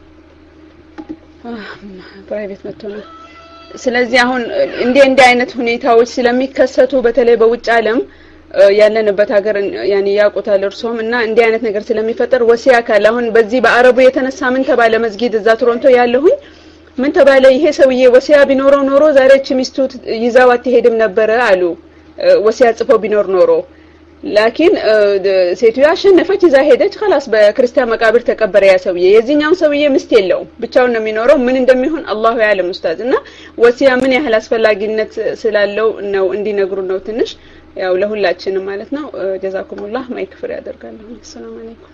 ፕራይቬት መጥቶ ነው ስለዚህ አሁን እንደ እንደ አይነት ሁኔታዎች ስለሚከሰቱ በተለይ በውጭ ዓለም ያለንበት ሀገር ያኒ ያቆታል እርሶም እና እንደ አይነት ነገር ስለሚፈጠር ወሲያ ካለ አሁን በዚህ በአረቡ የተነሳ ምን ተባለ መስጊድ እዛ ቶሮንቶ ያለሁኝ ምን ተባለ ይሄ ሰውዬ ወሲያ ቢኖረው ኖሮ ዛሬች ሚስቱ ይዛው አትሄድም ነበር አሉ ወሲያ ጽፈው ቢኖር ኖሮ ላኪን ሴትዮዋ አሸነፈች ይዛ ሄደች خلاص በክርስቲያን መቃብር ተቀበረ ያ ሰውዬ የዚህኛው ሰውዬ ሚስት የለው ብቻውን ነው የሚኖረው ምን እንደሚሆን አላሁ ያለም ኡስታዝ እና ወሲያ ምን ያህል አስፈላጊነት ስላለው ነው እንዲነግሩ ነው ትንሽ ያው ለሁላችንም ማለት ነው ጀዛኩሙላህ ማይክፍር ያደርጋለሁ ሰላም አለይኩም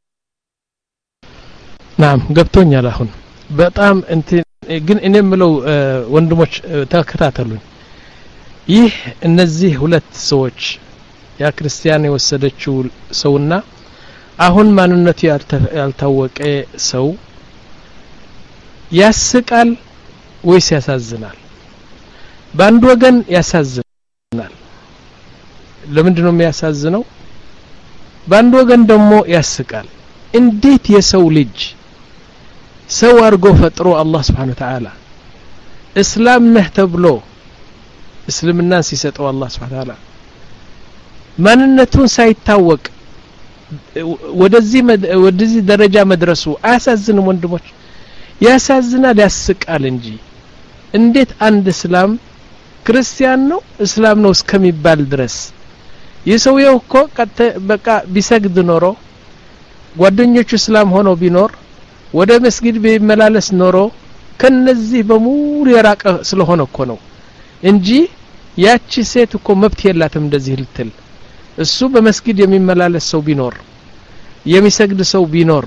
ናም ገብቶኛል አሁን በጣም እንት ግን እኔ ምለው ወንድሞች ተከታተሉኝ ይህ እነዚህ ሁለት ሰዎች ያ ክርስቲያን የወሰደችው ሰውና አሁን ማንነቱ ያልታወቀ ሰው ያስቃል ወይስ ያሳዝናል በአንድ ወገን ያሳዝናል ለምንድነው የሚያሳዝነው በአንድ ወገን ደግሞ ያስቃል እንዴት የሰው ልጅ ሰው አርጎ ፈጥሮ አላህ Subhanahu Wa Ta'ala እስላም ነህ ተብሎ እስልምና ሲሰጠው አላህ Subhanahu Wa Ta'ala ማንነቱን ሳይታወቅ ወደዚህ ወደዚህ ደረጃ መድረሱ አያሳዝንም ወንድሞች ያሳዝናል ያስቃል እንጂ እንዴት አንድ እስላም ክርስቲያን ነው እስላም ነው እስከሚባል ድረስ የሰውየው እኮ በቃ ቢሰግድ ኖሮ ጓደኞቹ እስላም ሆኖ ቢኖር ወደ መስጊድ ቢመላለስ ኖሮ ከነዚህ በሙሉ የራቀ ስለሆነ እኮ ነው እንጂ ያቺ ሴት እኮ መብት የላትም እንደዚህ ልትል እሱ በመስጊድ የሚመላለስ ሰው ቢኖር የሚሰግድ ሰው ቢኖር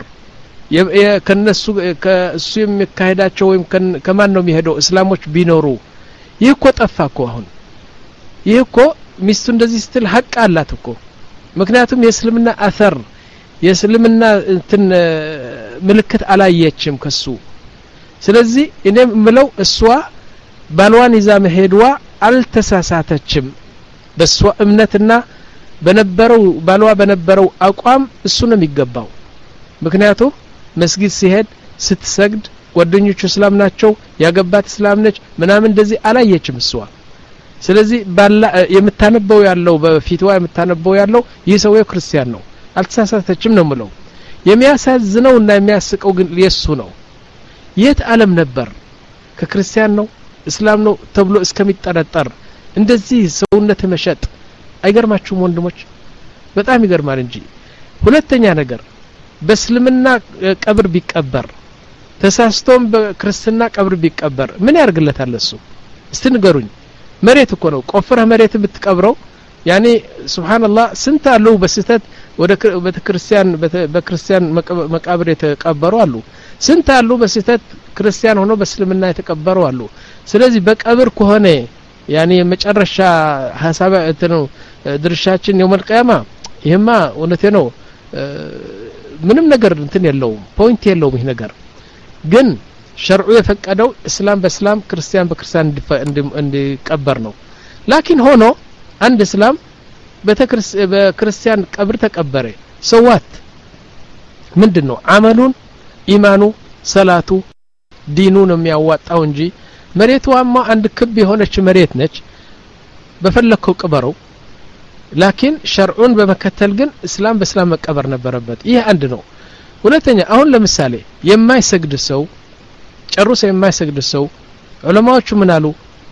ከነሱ ከሱ የሚካሄዳቸው ወይም ከማን ነው የሚሄደው እስላሞች ቢኖሩ ይህ እኮ ጠፋ እኮ አሁን ይህ እኮ ሚስቱ እንደዚህ ስትል ሐቅ አላት እኮ ምክንያቱም የእስልምና አثር የእስልምና እንትን ምልክት አላየችም ከሱ ስለዚህ እኔ ምለው እሷ ባልዋን ይዛ መሄድዋ አልተሳሳተችም በሷ እምነትና በነበረው ባልዋ በነበረው አቋም እሱ ነው የሚገባው ምክንያቱም መስጊድ ሲሄድ ስትሰግድ ጓደኞቹ እስላም ናቸው ያገባት እስላም ነች ምናምን እንደዚህ አላየችም እሷ ስለዚህ ባላ የምታነበው ያለው በፊትዋ የምታነበው ያለው ይህ ሰው ክርስቲያን ነው አልተሳሳተችም ነው ምለው የሚያሳዝነውና የሚያስቀው ግን የሱ ነው የት ዓለም ነበር ከክርስቲያን ነው እስላም ነው ተብሎ እስከሚጠረጠር እንደዚህ ሰውነት መሸጥ አይገርማችሁም ወንድሞች በጣም ይገርማል እንጂ ሁለተኛ ነገር በእስልምና ቀብር ቢቀበር ተሳስቶም በክርስትና ቀብር ቢቀበር ምን ያርግለታል እሱ እስቲ ንገሩኝ መሬት እኮ ነው ቆፍረህ መሬት ብትቀብረው ያኒ ሱብሃንአላህ ስንት አለው በስተት ወደ በክርስቲያን በክርስቲያን መቃብር የተቀበሩ አሉ ስንት አሉ በስተት ክርስቲያን ሆኖ በእስልምና የተቀበሩ አሉ ስለዚህ በቀብር ከሆነ ያኒ መጨረሻ ሐሳብ እንትነው ድርሻችን የውመል ቂያማ ይሄማ እውነቴ ነው ምንም ነገር እንትን የለውም ፖይንት የለውም ይሄ ነገር ግን ሸርዑ የፈቀደው እስላም በእስላም ክርስቲያን በክርስቲያን እንዲቀበር ነው ላኪን ሆኖ አንድ እስላም በክርስቲያን ቀብር ተቀበረ ሰዋት ምንድነው አመሉን ኢማኑ ሰላቱ ዲኑ ነው የሚያዋጣው እንጂ መሬቷማ አንድ ክብ የሆነች መሬት ነች በፈለከው ቅበረው ላኪን ሸርዑን በመከተል ግን እስላም በእስላም መቀበር ነበረበት ይህ አንድ ነው ሁለተኛ አሁን ለምሳሌ የማይሰግድ ሰው ጨርሶ የማይሰግድ ሰው ዑለማዎቹ ምን አሉ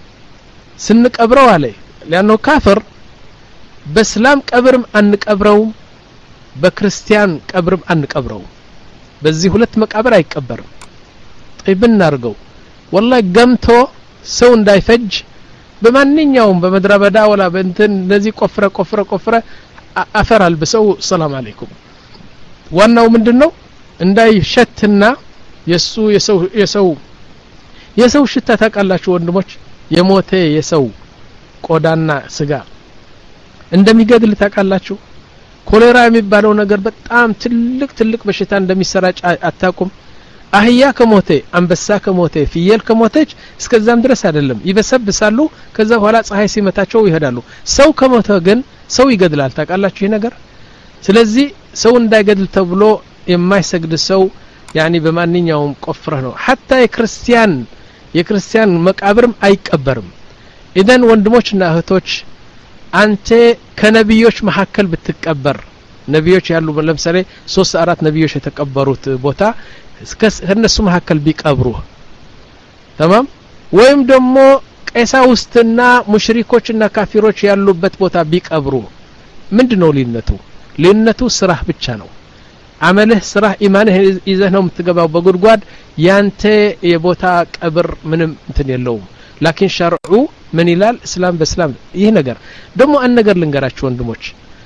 ስንቀብረው አለ ለانه ካፍር በእስላም ቀብርም አንቀብረውም በክርስቲያን ቀብርም አንቀብረውም በዚህ ሁለት መቃብር አይቀበርም طيبን አርገው والله ገምቶ ሰው እንዳይፈጅ በማንኛውም በመድረበዳ ወላ በእንትን እንደዚህ ቆፍረ ቆፍረ ቆፍረ አፈራል በሰው ሰላም አለይኩም ዋናው ምንድነው እንዳይሸትና የሱ የሰው የሰው የሰው ሽታ ታቃላችሁ ወንድሞች የሞተ የሰው ቆዳና ስጋ እንደሚገድል ታቃላችሁ ኮሌራ የሚባለው ነገር በጣም ትልቅ ትልቅ በሽታ እንደሚሰራጭ አታቁም አህያ ከሞተ አንበሳ ከሞተ ፍየል ከሞተች እስከዛም ድረስ አይደለም ይበሰብሳሉ ከዛ በኋላ ፀሐይ ሲመታቸው ይሄዳሉ ሰው ከሞተ ግን ሰው ይገድላል ታቃላችሁ ይሄ ነገር ስለዚህ ሰው እንዳይገድል ተብሎ የማይሰግድ ሰው ያኒ በማንኛውም ቆፍረህ ነው hatta የክርስቲያን የክርስቲያን መቃብርም አይቀበርም ኢደን ወንድሞችና እህቶች አንተ ከነብዮች መሐከል ብትቀበር ነብዮች ያሉ ለምሳሌ ሶስት አራት ነብዮች የተቀበሩት ቦታ ከነሱ መሐከል ቢቀብሩ تمام ወይም ደግሞ ቀሳውስትና ሙሽሪኮችና ካፊሮች ያሉበት ቦታ ቢቀብሩ ምንድነው ሊነቱ ሊነቱ ስራህ ብቻ ነው አመልህ ስራህ ኢማንህ ይዘህ ነው የምትገባው በጉድጓድ ያንተ የቦታ ቀብር ምንም እንትን የለውም ላኪን ሸርዑ ምን ይላል እስላም በእስላም ይሄ ነገር ደግሞ አንድ ነገር ልንገራችሁ ወንድሞች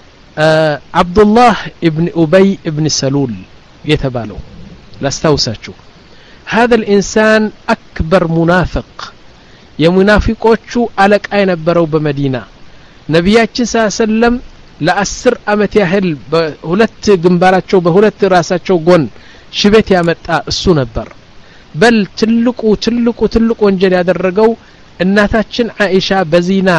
አብዱላህ ኢብኑ ኡበይ ኢብኑ ሰሉል የተባለው ላስታውሳችሁ هذا الانسان اكبر منافق የሙናፊቆቹ አለቃ የነበረው በመዲና ነብያችን ሰለላም ለአስር አመት ያህል በሁለት ግንባራቸው በሁለት ራሳቸው ጎን ሽበት ያመጣ እሱ ነበር በል ትልቁ ትልቁ ትልቁ ወንጀል ያደረገው እናታችን አይሻ በዚና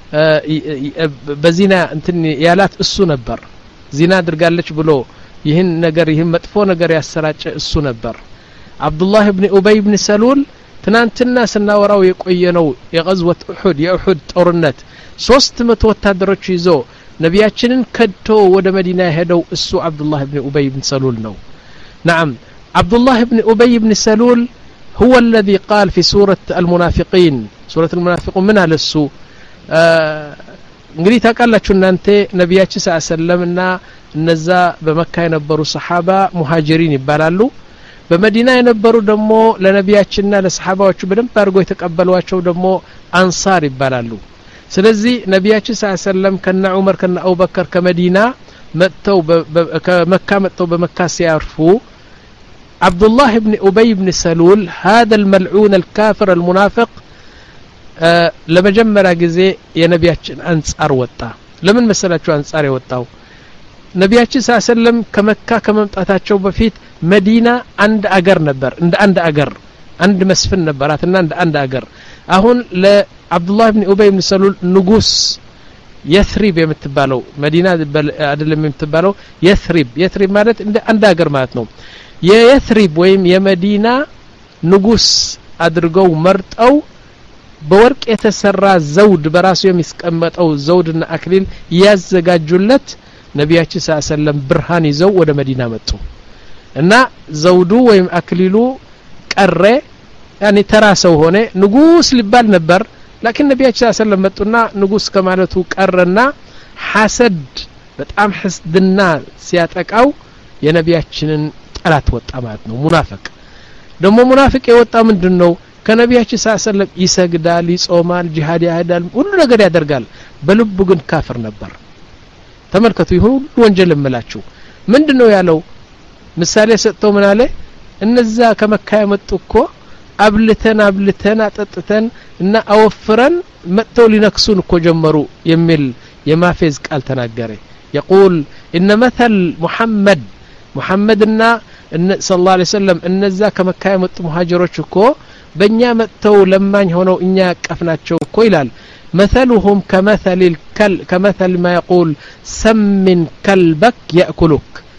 በዚና እንትን ያላት እሱ ነበር ዚና አድርጋለች ብሎ ይህን ነገር ይህን መጥፎ ነገር ያሰራጨ እሱ ነበር አብዱላህ ኢብኑ ኡበይ ኢብኑ ሰሉል ትናንትና ስናወራው የቆየነው የغزوة ኡሁድ የኡሁድ ጦርነት ሶስት መቶ ወታደሮች ይዞ ነብያችንን ከድቶ ወደ መዲና ሄደው እሱ አብዱላህ ኢብኑ ኡበይ ኢብኑ ሰሉል ነው نعم عبد الله بن أبي بن سلول هو الذي قال في سورة المنافقين سورة المنافقون من على السوء እንግዲህ ታቃላችሁ እናንተ ነብያችን ሰለላሁ ዐለይሂ ወሰለምና እነዛ በመካ የነበሩ ሰሃባ ሙሃጂሪን ይባላሉ በመዲና የነበሩ ደግሞ ለነብያችንና ለሰሃባዎቹ በደንብ አድርጎ የተቀበሏቸው ደግሞ አንሳር ይባላሉ ስለዚህ ነብያችን ሰለላሁ ዐለይሂ ወሰለም ከነ ዑመር ከነ አቡበከር ከመዲና መጥተው ከመካ መጥተው በመካ ሲያርፉ عبد الله بن أبي بن سلول هذا الملعون الكافر المنافق ለመጀመሪያ ጊዜ የነብያችን አንጻር ወጣ ለምን መሰላችሁ አንጻር የወጣው ነብያችን ሰለላሁ ዐለይሂ ወሰለም ከመካ ከመምጣታቸው በፊት መዲና አንድ አገር ነበር እንደ አንድ አገር አንድ መስፍን ነበራትና እንደ አንድ አገር አሁን ለአብዱላህ ኢብኑ ኡበይ ኢብኑ ሰሉል ንጉስ የትሪብ የምትባለው መዲና አይደለም የምትባለው የትሪብ የትሪብ ማለት እንደ አንድ አገር ማለት ነው የየትሪብ ወይም የመዲና ንጉስ አድርገው መርጠው በወርቅ የተሰራ ዘውድ በራሱ የሚስቀመጠው ዘውድና አክሊል ያዘጋጁለት ነብያችን ሰለላሁ ዐለይሂ ወሰለም ብርሃን ይዘው ወደ መዲና መጡ እና ዘውዱ ወይም አክሊሉ ቀረ ያኒ ተራሰው ሆነ ንጉስ ሊባል ነበር ላኪን ነብያችን ሰለላሁ ዐለይሂ ወሰለም መጡና ንጉስ ከማለቱ ቀረና ሐሰድ በጣም ህስድና ሲያጠቃው የነብያችንን ጠላት ወጣ ማለት ነው ሙናፊቅ ደግሞ ሙናፊቅ የወጣ ምንድነው ከነብያችን ሰለላሁ ዐለይሂ ወሰለም ይሰግዳል ይጾማል ጂሃድ ያደርጋል ሁሉ ነገር ያደርጋል በልቡ ግን ካፍር ነበር ተመልከቱ ይሁን ወንጀል እምላችሁ ምንድነው ያለው ምሳሌ ሰጥተው ምን አለ እነዛ ከመካ የመጡኮ አብልተን አብልተን አጠጥተን እና አወፍረን መጥተው ሊነክሱን እኮ ጀመሩ የሚል የማፌዝ ቃል ተናገረ يقول ان مثل محمد محمدና ሰለላሁ ዐለይሂ ወሰለም እነዛ ከመካ የመጡ ሙሃጅሮች እኮ በእኛ መጥተው ለማኝ ሆነው እኛ ቀፍናቸው እኮ ይላል مثلهم كمثل الكل كمثل ما يقول سمن كلبك يأكلك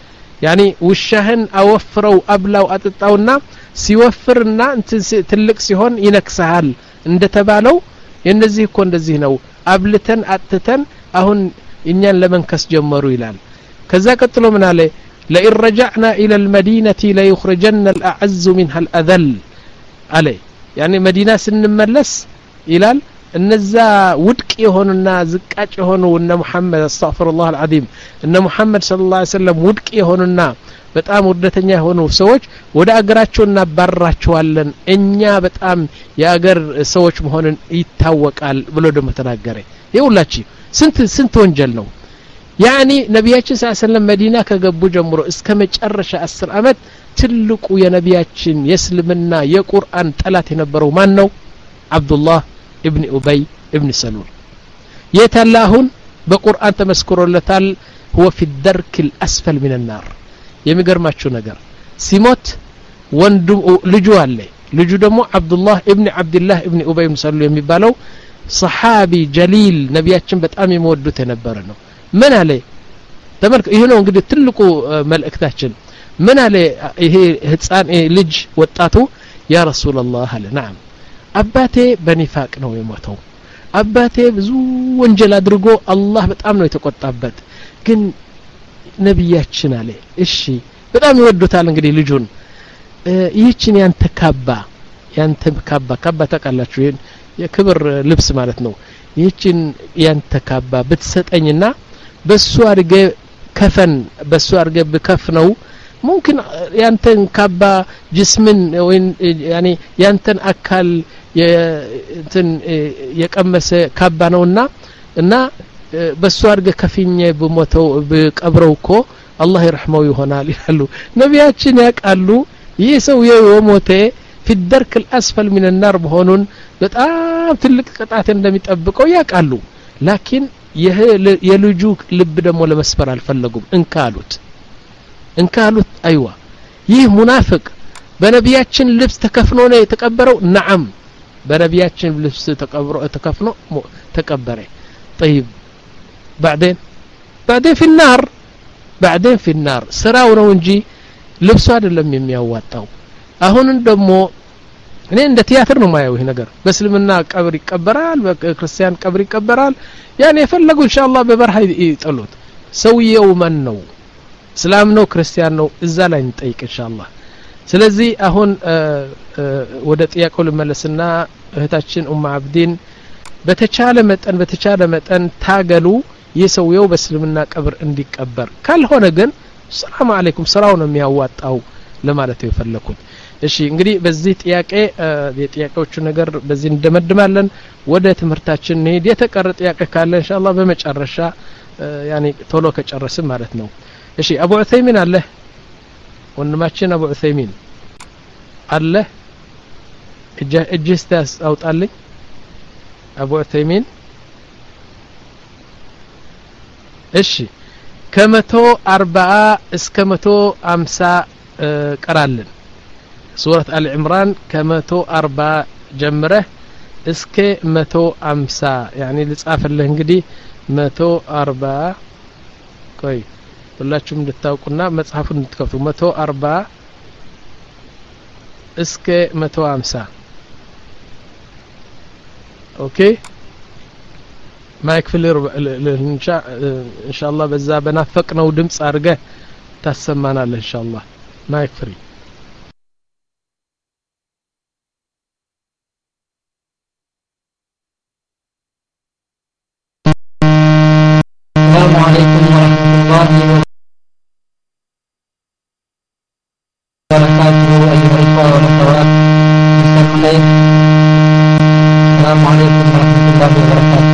يعني ውሻህን አወፍረው አብላው አጥጣውና ሲወፍርና እንትን ትልቅ ሲሆን ይነክሳል እንደተባለው የነዚህ እኮ እንደዚህ ነው አብልተን አጥተን አሁን እኛን ለመንከስ ጀመሩ ይላል ከዛ ቀጥሎ ምን አለ لئن رجعنا الى المدينه ليخرجن الاعز منها الاذل عليه يعني مدينه ስንመለስ ይላል እነዛ ውድቅ የሆኑና ዝቃጭ የሆኑ እነ መሐመድ አስተግፊሩላህ አልዓዚም እነ መሐመድ ሰለላሁ ዐለይሂ ወሰለም ውድቅ የሆኑና በጣም ውርደተኛ የሆኑ ሰዎች ወደ አገራቸው እናባራቸዋለን እኛ በጣም የአገር ሰዎች መሆንን ይታወቃል ብሎ ደሞ ተናገረ ይውላችሁ ስንት ስንት ወንጀል ነው ያኒ ነብያችን ሰለላሁ ዐለይሂ ወሰለም መዲና ከገቡ ጀምሮ እስከ መጨረሻ አስር አመት ትልቁ የነብያችን የእስልምና የቁርአን ጠላት የነበረው ማን ነው አብዱላህ ابن أبي ابن سلول يتلاهون بقرآن تمسكرولتال هو في الدرك الأسفل من النار يميغرماچو ነገር ሲሞት ወንድም ልጁ አለ ልጁ ደግሞ አብዱላህ ابن عبد الله ابن أبي ابن سلول የሚባለው ሰሃቢ ጀሊል ነብያችን በጣም የሚወዱት የነበረ ነው ምን አለ ተመልከ ይሄ ነው እንግዲህ ትልቁ መልእክታችን ምን አለ ይሄ ህፃን ልጅ ወጣቱ ያ ረሱላህ አለ نعم አባቴ በኒፋቅ ነው የሞተው አባቴ ብዙ ወንጀል አድርጎ አላህ በጣም ነው የተቆጣበት ግን ነብያችን አለ እሺ በጣም ይወዱታል እንግዲህ ልጁን ይህችን ያንተ ካባ ያንተ ካባ ካባ ተቃላችሁ ይሄን የክብር ልብስ ማለት ነው ይህችን ያንተ ካባ ብትሰጠኝና በሱ አድርገ ከፈን በሱ አድርገ ብከፍነው ممكن ያንተን ካባ ጅስምን ወይ ያኒ ያንተን አካል እንትን የቀመሰ ካባ ነውና እና በሱ አድርገ ከፊኘ በሞተው በቀብረውኮ አላህ ይرحመው ይሆናል ይላሉ ነብያችን ያቃሉ ይህ ሰው የሞተ في الدرك الأسفل من النار መሆኑን በጣም ትልቅ ቅጣት እንደሚጠብቀው ያቃሉ ላኪን የልጁ ልብ ደግሞ ለመስበር አልፈለጉም እንካሉት እንካሉት አይዋ ይህ ሙናፊቅ በነብያችን ልብስ ተከፍኖ ነው የተቀበረው نعم በነብያችን ልብስ ተቀብሮ ተከፍኖ ተቀበረ طيب بعدين بعدين في النار بعدين في النار ስራው ነው እንጂ ልብሱ አይደለም የሚያዋጣው አሁን ደግሞ እኔ እንደ ቲያትር ነው ማየው ይሄ ነገር በእስልምና ቀብር ይቀበራል በክርስቲያን ቀብር ይቀበራል ያኔ የፈለጉ ኢንሻአላህ በበርሃ ይጥሉት ሰውየው ማን ነው እስላም ነው ክርስቲያን ነው እዛ ላይ እንጠይቅ ኢንሻአላህ ስለዚህ አሁን ወደ ጥያቄው ልመለስና እህታችን ኡማ አብዲን በተቻለ መጠን በተቻለ መጠን ታገሉ የሰውየው በእስልምና ቀብር እንዲቀበር ካልሆነ ግን ሰላም አለይኩም ስራው ነው የሚያዋጣው ለማለት የፈለኩት እሺ እንግዲህ በዚህ ጥያቄ የጥያቄዎቹ ነገር በዚህ እንደመድማለን ወደ ትምህርታችን እንሄድ የተቀረ ጥያቄ ካለ ኢንሻአላህ በመጨረሻ ያኒ ቶሎ ከጨረስን ማለት ነው እሺ አቡ ዑሰይሚን አለ ወንድማችን አቡ ዑሰይሚን አለ እጅስታስ አውጣልኝ አቡ ዑሰይሚን እሺ ከመቶ አርባ እስከ መቶ አምሳ ቀራልን ሱረት አል ኢምራን ከመቶ አርባ ጀምረህ እስከ መቶ አምሳ ያኒ ልጻፍልህ እንግዲህ መቶ አርባ ቆይ ሁላችሁም እንድታውቁና መጽሐፉን እንድትከፍቱ መቶ አርባ እስከ መቶ አምሳ ኦኬ ማይክ ፍሊር ኢንሻአላህ በዛ በናፈቅነው ድምጽ አድርገህ ታሰማናለህ ኢንሻአላህ ማይክ ፍሪ السلام عليكم ورحمة الله وبركاته أيها الإخوة والأخوات السلام عليكم ورحمة الله وبركاته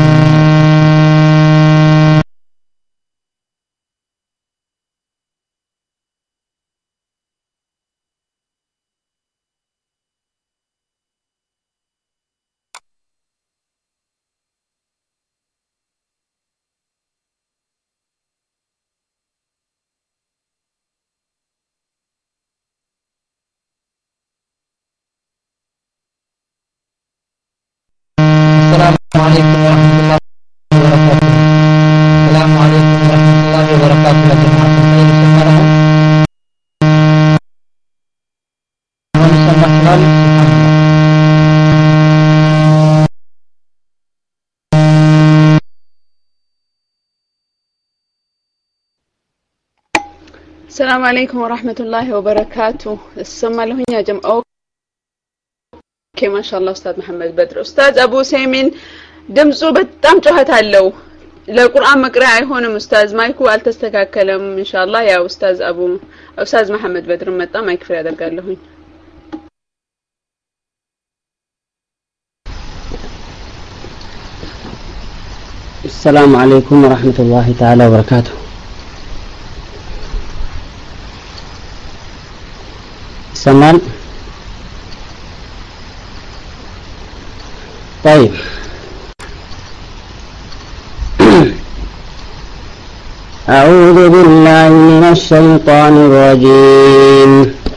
السلام عليكم ورحمة الله وبركاته. السلام له يا جماعة. اوكي ما شاء الله أستاذ محمد بدر. أستاذ أبو سيمين دمزو بتام جهة هلو للقرآن مقرأ هون أستاذ مايكو قال تستكلم إن شاء الله يا أستاذ أبو أستاذ محمد بدر متى ما يكفي هذا قال له. السلام عليكم ورحمة الله تعالى وبركاته. سمال طيب أعوذ بالله من الشيطان الرجيم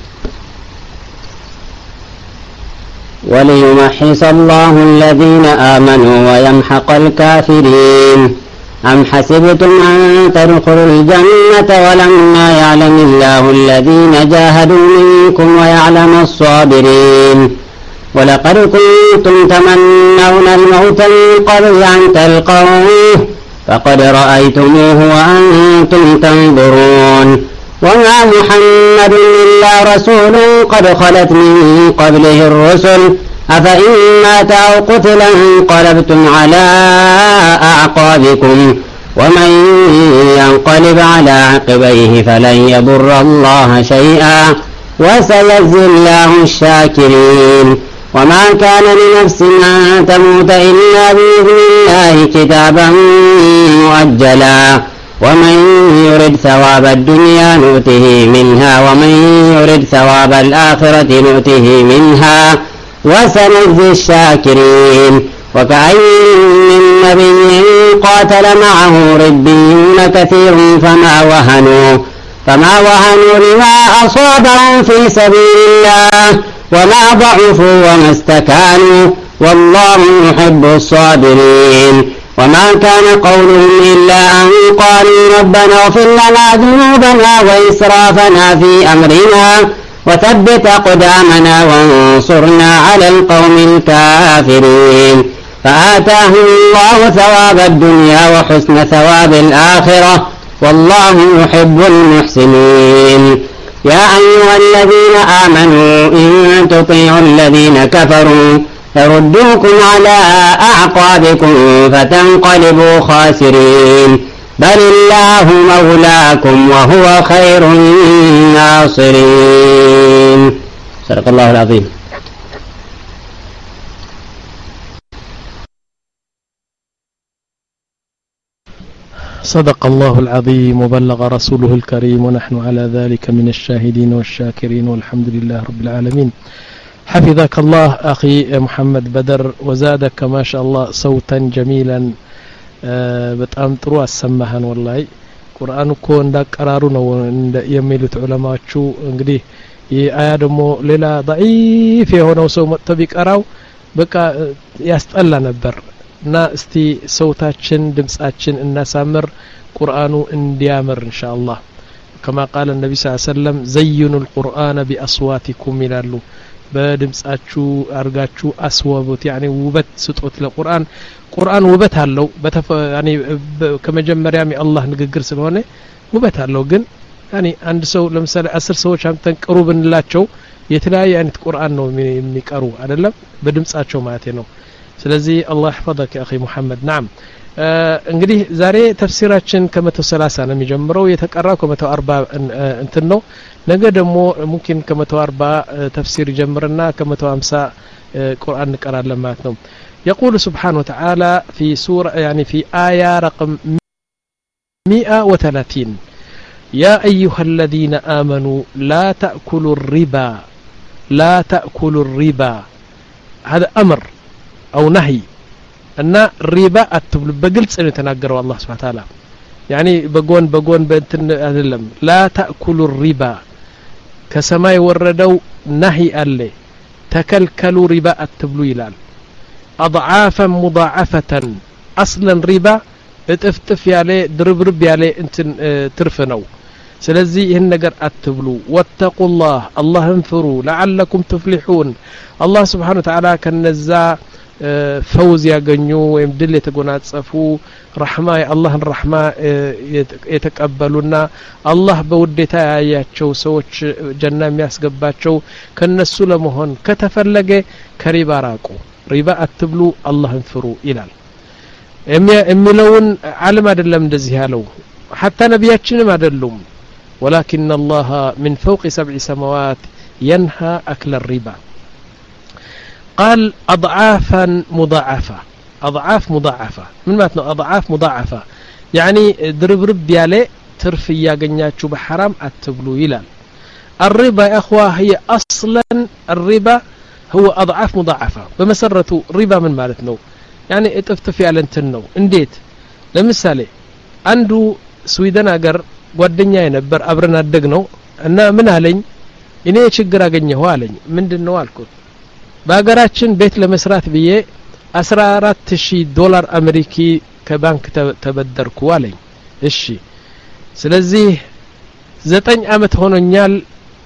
وليمحص الله الذين آمنوا ويمحق الكافرين أم حسبتم أن تدخلوا الجنة ولما يعلم الله الذين جاهدوا منكم ويعلم الصابرين ولقد كنتم تمنون الموت من قبل أن تلقوه فقد رأيتموه وأنتم تنظرون وما محمد إلا رسول قد خلت من قبله الرسل أفإن مات أو قتل انقلبتم على أعقابكم ومن ينقلب على عقبيه فلن يضر الله شيئا وسيجزي الله الشاكرين وما كان لنفس أن تموت إلا بإذن الله كتابا مؤجلا ومن يرد ثواب الدنيا نؤته منها ومن يرد ثواب الآخرة نؤته منها وسنجزي الشاكرين وكأي من نبي قاتل معه ربيون كثير فما وهنوا فما وهنوا لما أصابهم في سبيل الله وما ضعفوا وما استكانوا والله يحب الصابرين وما كان قولهم إلا أن قالوا ربنا اغفر لنا ذنوبنا وإسرافنا في أمرنا وثبت أقدامنا وانصرنا على القوم الكافرين فآتاهم الله ثواب الدنيا وحسن ثواب الآخرة والله يحب المحسنين يا أيها الذين آمنوا إن تطيعوا الذين كفروا يردوكم على أعقابكم فتنقلبوا خاسرين بل الله مولاكم وهو خير الناصرين. صدق الله العظيم. صدق الله العظيم وبلغ رسوله الكريم ونحن على ذلك من الشاهدين والشاكرين والحمد لله رب العالمين. حفظك الله أخي محمد بدر وزادك ما شاء الله صوتا جميلا በጣም ጥሩ አሰማህን ወላሂ ቁርአን እኮ እንዳቀራሩ ነው የሚሉት ዑለማዎቹ እንግዲህ የአያ ደግሞ ሌላ ضعيف የሆነው ሰው መጥቶ ቢቀራው በቃ ያስጠላ ነበር እና እስቲ ሰውታችን ድምጻችን እናሳምር ቁርአኑ እንዲያምር ኢንሻአላህ كما قال النبي صلى الله عليه وسلم زينوا القرآن بأصواتكم ይላሉ በድምጻችሁ አርጋችሁ አስወቡት يعني ውበት ስጡት ለቁርአን ቁርአን ውበት አለው يعني ከመጀመሪያም የአላህ ንግግር ስለሆነ ውበት አለው ግን يعني አንድ ሰው ለምሳሌ አስር ሰዎች አምተን ቅሩ ብንላቸው የተለያየ አይነት ቁርአን ነው የሚቀሩ አይደለም በድምጻቸው ማለት ነው ስለዚህ አላህ ይحفظك يا اخي محمد نعم እንግዲህ ዛሬ ተፍሲራችን ከ130 ነው የሚጀምረው የተቀራው ከ140 እንትን ነው ነገ ደግሞ ممكن ከ140 ተፍሲር ይጀምርና ከ150 ቁርአን እንቀራለን ማለት ነው يقول سبحانه وتعالى في سورة يعني في آية رقم مئة وثلاثين يا أيها الذين آمنوا لا تأكلوا الربا لا تأكلوا الربا هذا أمر أو نهي أن الربا أتبل بقلت أن يتناقروا الله سبحانه وتعالى يعني بقون بقون بنتن أذلم لا تأكلوا الربا كسماء وردوا نهي ألي تكلكلوا ربا أتبلوا يلال أضعافا مضاعفة أصلا ربا اتفتف يالي دربرب يالي انت ترفنوا سلزي هن نقر أتبلوا واتقوا الله الله انفروا لعلكم تفلحون الله سبحانه وتعالى كان نزا ፈውዝ ያገኙ ወይም ድል የተጎናጸፉ ረህማ የአላህን ረህማ የተቀበሉና አላህ በውዴታ ያያቸው ሰዎች ጀና የሚያስገባቸው ከነሱ ለመሆን ከተፈለገ ከሪባ ራቁ ሪባ አትብሉ አላህን ፍሩ ይላል የሚለውን ዓለም አይደለም እንደዚህ ያለው حتى ነቢያችንም አይደሉም ولكن الله من فوق سبع سماوات ينهى أكل الربا قال أضعافا مضاعفة أضعاف مضاعفة من معنى أضعاف مضاعفة يعني درب رب يالي ترف ياغنياتشو بحرام أتبلو يلال الربا يا أخوة هي أصلا الربا هو أضعاف مضاعفة بمسرته ربا من مالتنا يعني اتفتفي على انتنو انديت لمثالي عنده سويدن أقر ጓደኛዬ ነበር አብረን አደግነው እና ምን አለኝ እኔ ችግር አገኘሁ አለኝ ምንድነው አልኩት በአገራችን ቤት ለመስራት ብዬ አስራ አራት ሺህ ዶላር አሜሪካ ከባንክ ተበደርኩ አለኝ እሺ ስለዚህ ዘጠኝ አመት ሆኖኛል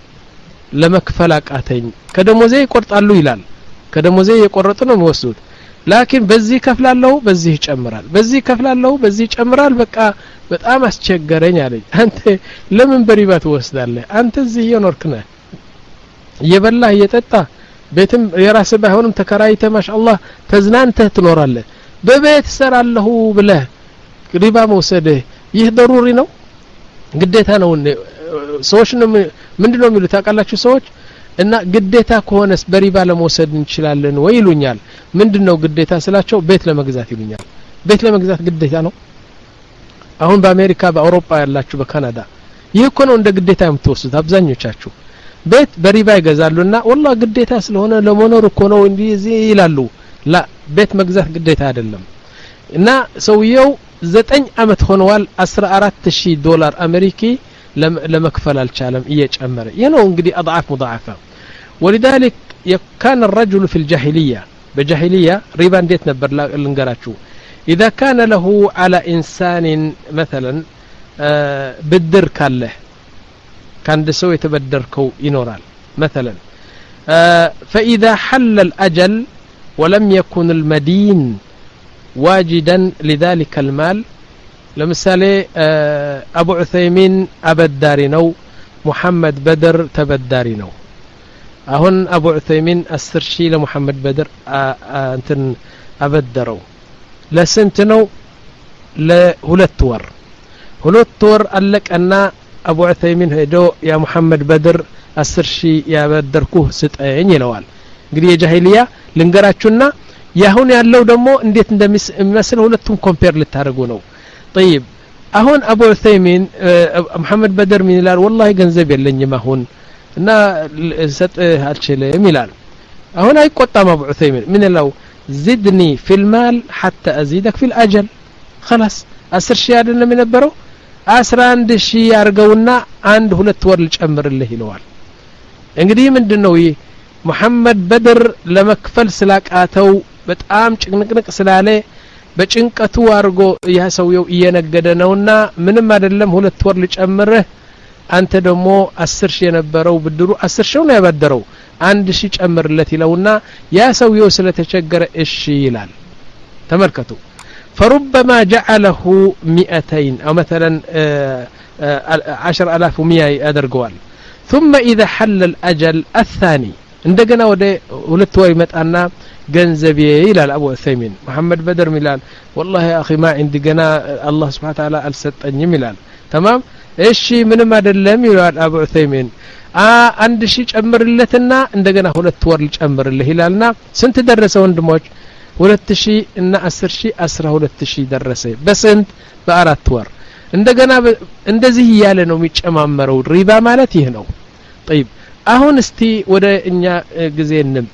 ለመክፈል አቃተኝ ከደሞዜ ይቆርጣሉ ይላል ከደሞዜ የቆረጡ ነው የሚወስዱት ላኪን በዚህ ከፍላለሁ በዚህ ይጨምራል በዚህ ከፍላለሁ በዚህ ይጨምራል በቃ በጣም አስቸገረኝ አለኝ አንተ ለምን በሪባ ትወስዳለህ አንተ እዚህ እየኖርክ ነህ እየበላህ እየጠጣ ቤትም የራስህ ባይሆንም ተከራይተህ ማሻአላህ ተዝናንተህ ትኖራለህ በቤት ሰራለሁ ብለህ ሪባ መውሰድህ ይህ ضروري ነው ግዴታ ነው ሰዎች ምንድነው የሚሉት ታውቃላችሁ ሰዎች እና ግዴታ ከሆነስ በሪባ ለመውሰድ እንችላለን ወይ ይሉኛል ምንድነው ግዴታ ስላቸው ቤት ለመግዛት ይሉኛል ቤት ለመግዛት ግዴታ ነው አሁን በአሜሪካ በአውሮፓ ያላችሁ በካናዳ ይህ እኮ ነው እንደ ግዴታ የምትወስዱት አብዛኞቻችሁ ቤት በሪባ ይገዛሉና والله ግዴታ ስለሆነ ለመኖር እኮ ነው እንዲህ ይላሉ ላ ቤት መግዛት ግዴታ አይደለም እና ሰውየው ዘጠኝ አመት ሆነዋል አስራ አራት ሺህ ዶላር አሜሪካ ለመክፈል አልቻለም እየጨመረ ይሄ ነው እንግዲህ اضعاف مضاعفه ولذلك كان الرجل في الجاهليه بجاهليه ربا እንዴት ነበር ልንገራችሁ إذا كان له على إنسان مثلا بدر كله كان دسو يتبدركو ينورال مثلا فإذا حل الأجل ولم يكن المدين واجدا لذلك المال لمثالي أبو عثيمين أبداري نو محمد بدر تبداري نو أهن أبو عثيمين أسترشي لمحمد بدر أنتن أبدروا ለስንት ነው ለሁለት ወር ሁለት ወር አለቅ እና አቡ ዑሰይሚን ሄዶ ያ መሐመድ በድር አስር ሺህ ያበደርኩህ ስጠኝ ይለዋል እንግዲህ የጃሂሊያ ልንገራችሁና ያሁን ያለው ደግሞ እንዴት እንደሚመስል ሁለቱም ኮምፔር ልታደርጉ ነው طيب አሁን አቡ ዑሰይሚን መሐመድ በድር ምን ይላል والله ገንዘብ የለኝም አሁን እና ሰጥህ አልችልም ይላል አሁን አይቆጣም አቡ ዑሰይሚን ምን ይላል زدني في المال حتى أزيدك في الأجل خلاص أسر شيء عدنا من البرو أسر عند شيء أرجونا عند هو التور الجمر اللي هلوال إنجدي من دنوي محمد بدر لما كفل سلاك آتو بتأم نك سلالة بتشنكتو أرجو يهسويو إيانا جدناونا من ما دلهم هو التور الجمره أنت دمو أسر شيء نبرو بدرو أسر شو نبدرو عند شيء أمر التي لونا يا سوي وسلة تشجر الشيلان تملكتوا فربما جعله مئتين أو مثلا عشر ألاف ومئة أدرجوال ثم إذا حل الأجل الثاني عندنا وده ولتوي متأنا جنزبي إلى أبو عثيمين محمد بدر ميلان والله يا أخي ما عندي جنا الله سبحانه وتعالى ألست أني ميلان تمام إيش من ما دلهم يلعب أبو عثيمين آه عند شيء أمر لتنا عندنا هو التور أمر اللي هلالنا سنت درسوا عندموج ሁለት ሺህ እና አስር ሺህ አስራ ሁለት ሺህ ደረሰ በስንት በአራት ወር እንደገና እንደዚህ ያለ ነው የሚጨማመረው ሪባ ማለት ይሄ ነው طيب አሁን እስቲ ወደ እኛ ጊዜ እንምጣ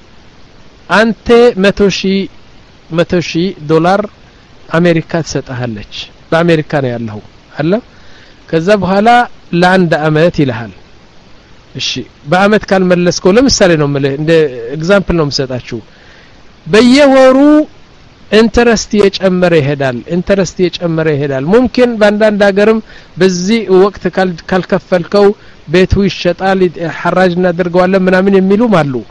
አንተ መቶ ሺህ መቶ ሺህ ዶላር አሜሪካ ትሰጣለች በአሜሪካ ነው ያለው አለ ከዛ በኋላ ለአንድ አመት ይልሃል እሺ በአመት ካልመለስከው ለምሳሌ ነው ማለት እንደ ኤግዛምፕል ነው የምሰጣችሁ በየወሩ ኢንተረስት የጨመረ ይሄዳል ኢንተረስት የጨመረ ይሄዳል ሙምኪን ባንዳንድ ሀገርም በዚህ ወቅት ካልከፈልከው ቤቱ ይሸጣል ሐራጅ እናደርገዋለን ምናምን የሚሉም አሉ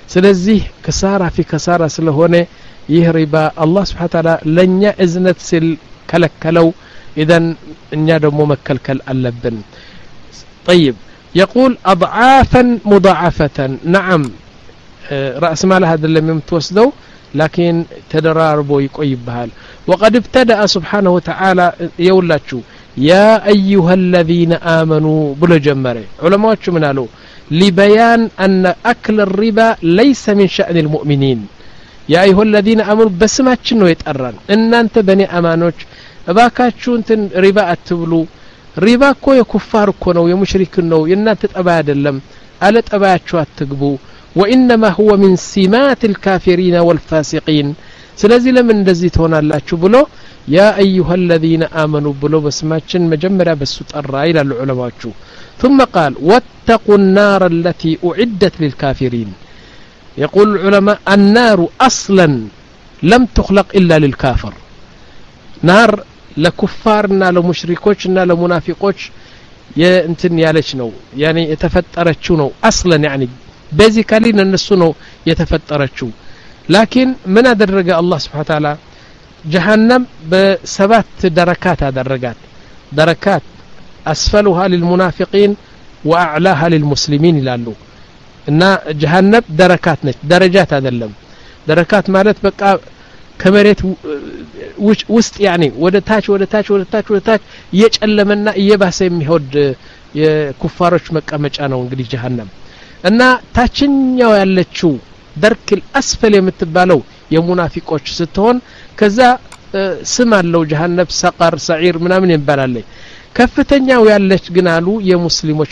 ስለዚህ ከሳራ في ከሳራ ስለሆነ ይህ ሪባ አላህ Subhanahu Ta'ala ለኛ እዝነት ስል ከለከለው اذا እኛ ደግሞ መከልከል አለብን طيب يقول اضعافا مضاعفه نعم راس مال هذا لم يمتوسدو لكن تدراربو يقيبሃል وقد ابتدأ سبحانه وتعالى يولاچو يا ايها الذين امنوا بلو جمره علماء من قالوا لبيان ان اكل الربا ليس من شأن المؤمنين يا ايها الذين امنوا بسماችን ነው የጠራን እናንተ በኔ አማኖች እባካችሁ እንትን ሪባ አትብሉ ሪባ እኮ የኩፋር እኮ ነው የሙሽሪክ ነው የእናንተ ጠባይ አይደለም አለ ጠባያችሁ አትግቡ وانما هو من سمات الكافرين والفاسقين ስለዚህ ለምን እንደዚህ ትሆናላችሁ ብሎ يا ايها الذين امنوا ብሎ በስማችን መጀመሪያ በሱ ጠራ ይላሉ ዑለማዎቹ ثم قال واتقوا النار التي اعدت للكافرين يقول العلماء النار اصلا لم تخلق الا للكافر نار ለኩፋርና ለሙሽሪኮችና ለሙናፊቆች የእንትን ያለች ነው يعني የተፈጠረችው ነው اصلا يعني basically እነሱ ነው የተፈጠረችው لكن ምን አደረገ አላህ Subhanahu Wa Ta'ala جهنم በሰባት ደረካት አደረጋት ደረካት اسفلها للمنافقين واعلاها للمسلمين ይላሉ እና جهنم ደረካት ነች ደረጃት አይደለም ደረካት ማለት በቃ ከመሬት ውስጥ يعني ወደ ታች ወደ ታች ወደ ታች ወደ ታች እየጨለመና እየባሰ የሚሆድ የኩፋሮች መቀመጫ ነው እንግዲህ جهنم እና ታችኛው ያለችው ደርክል አስፈል የምትባለው የሙናፊቆች ስትሆን ከዛ ስም አለው جهنم ሰቀር ሰዒር ምናምን ይባላል ከፍተኛው ያለች ግን አሉ የሙስሊሞች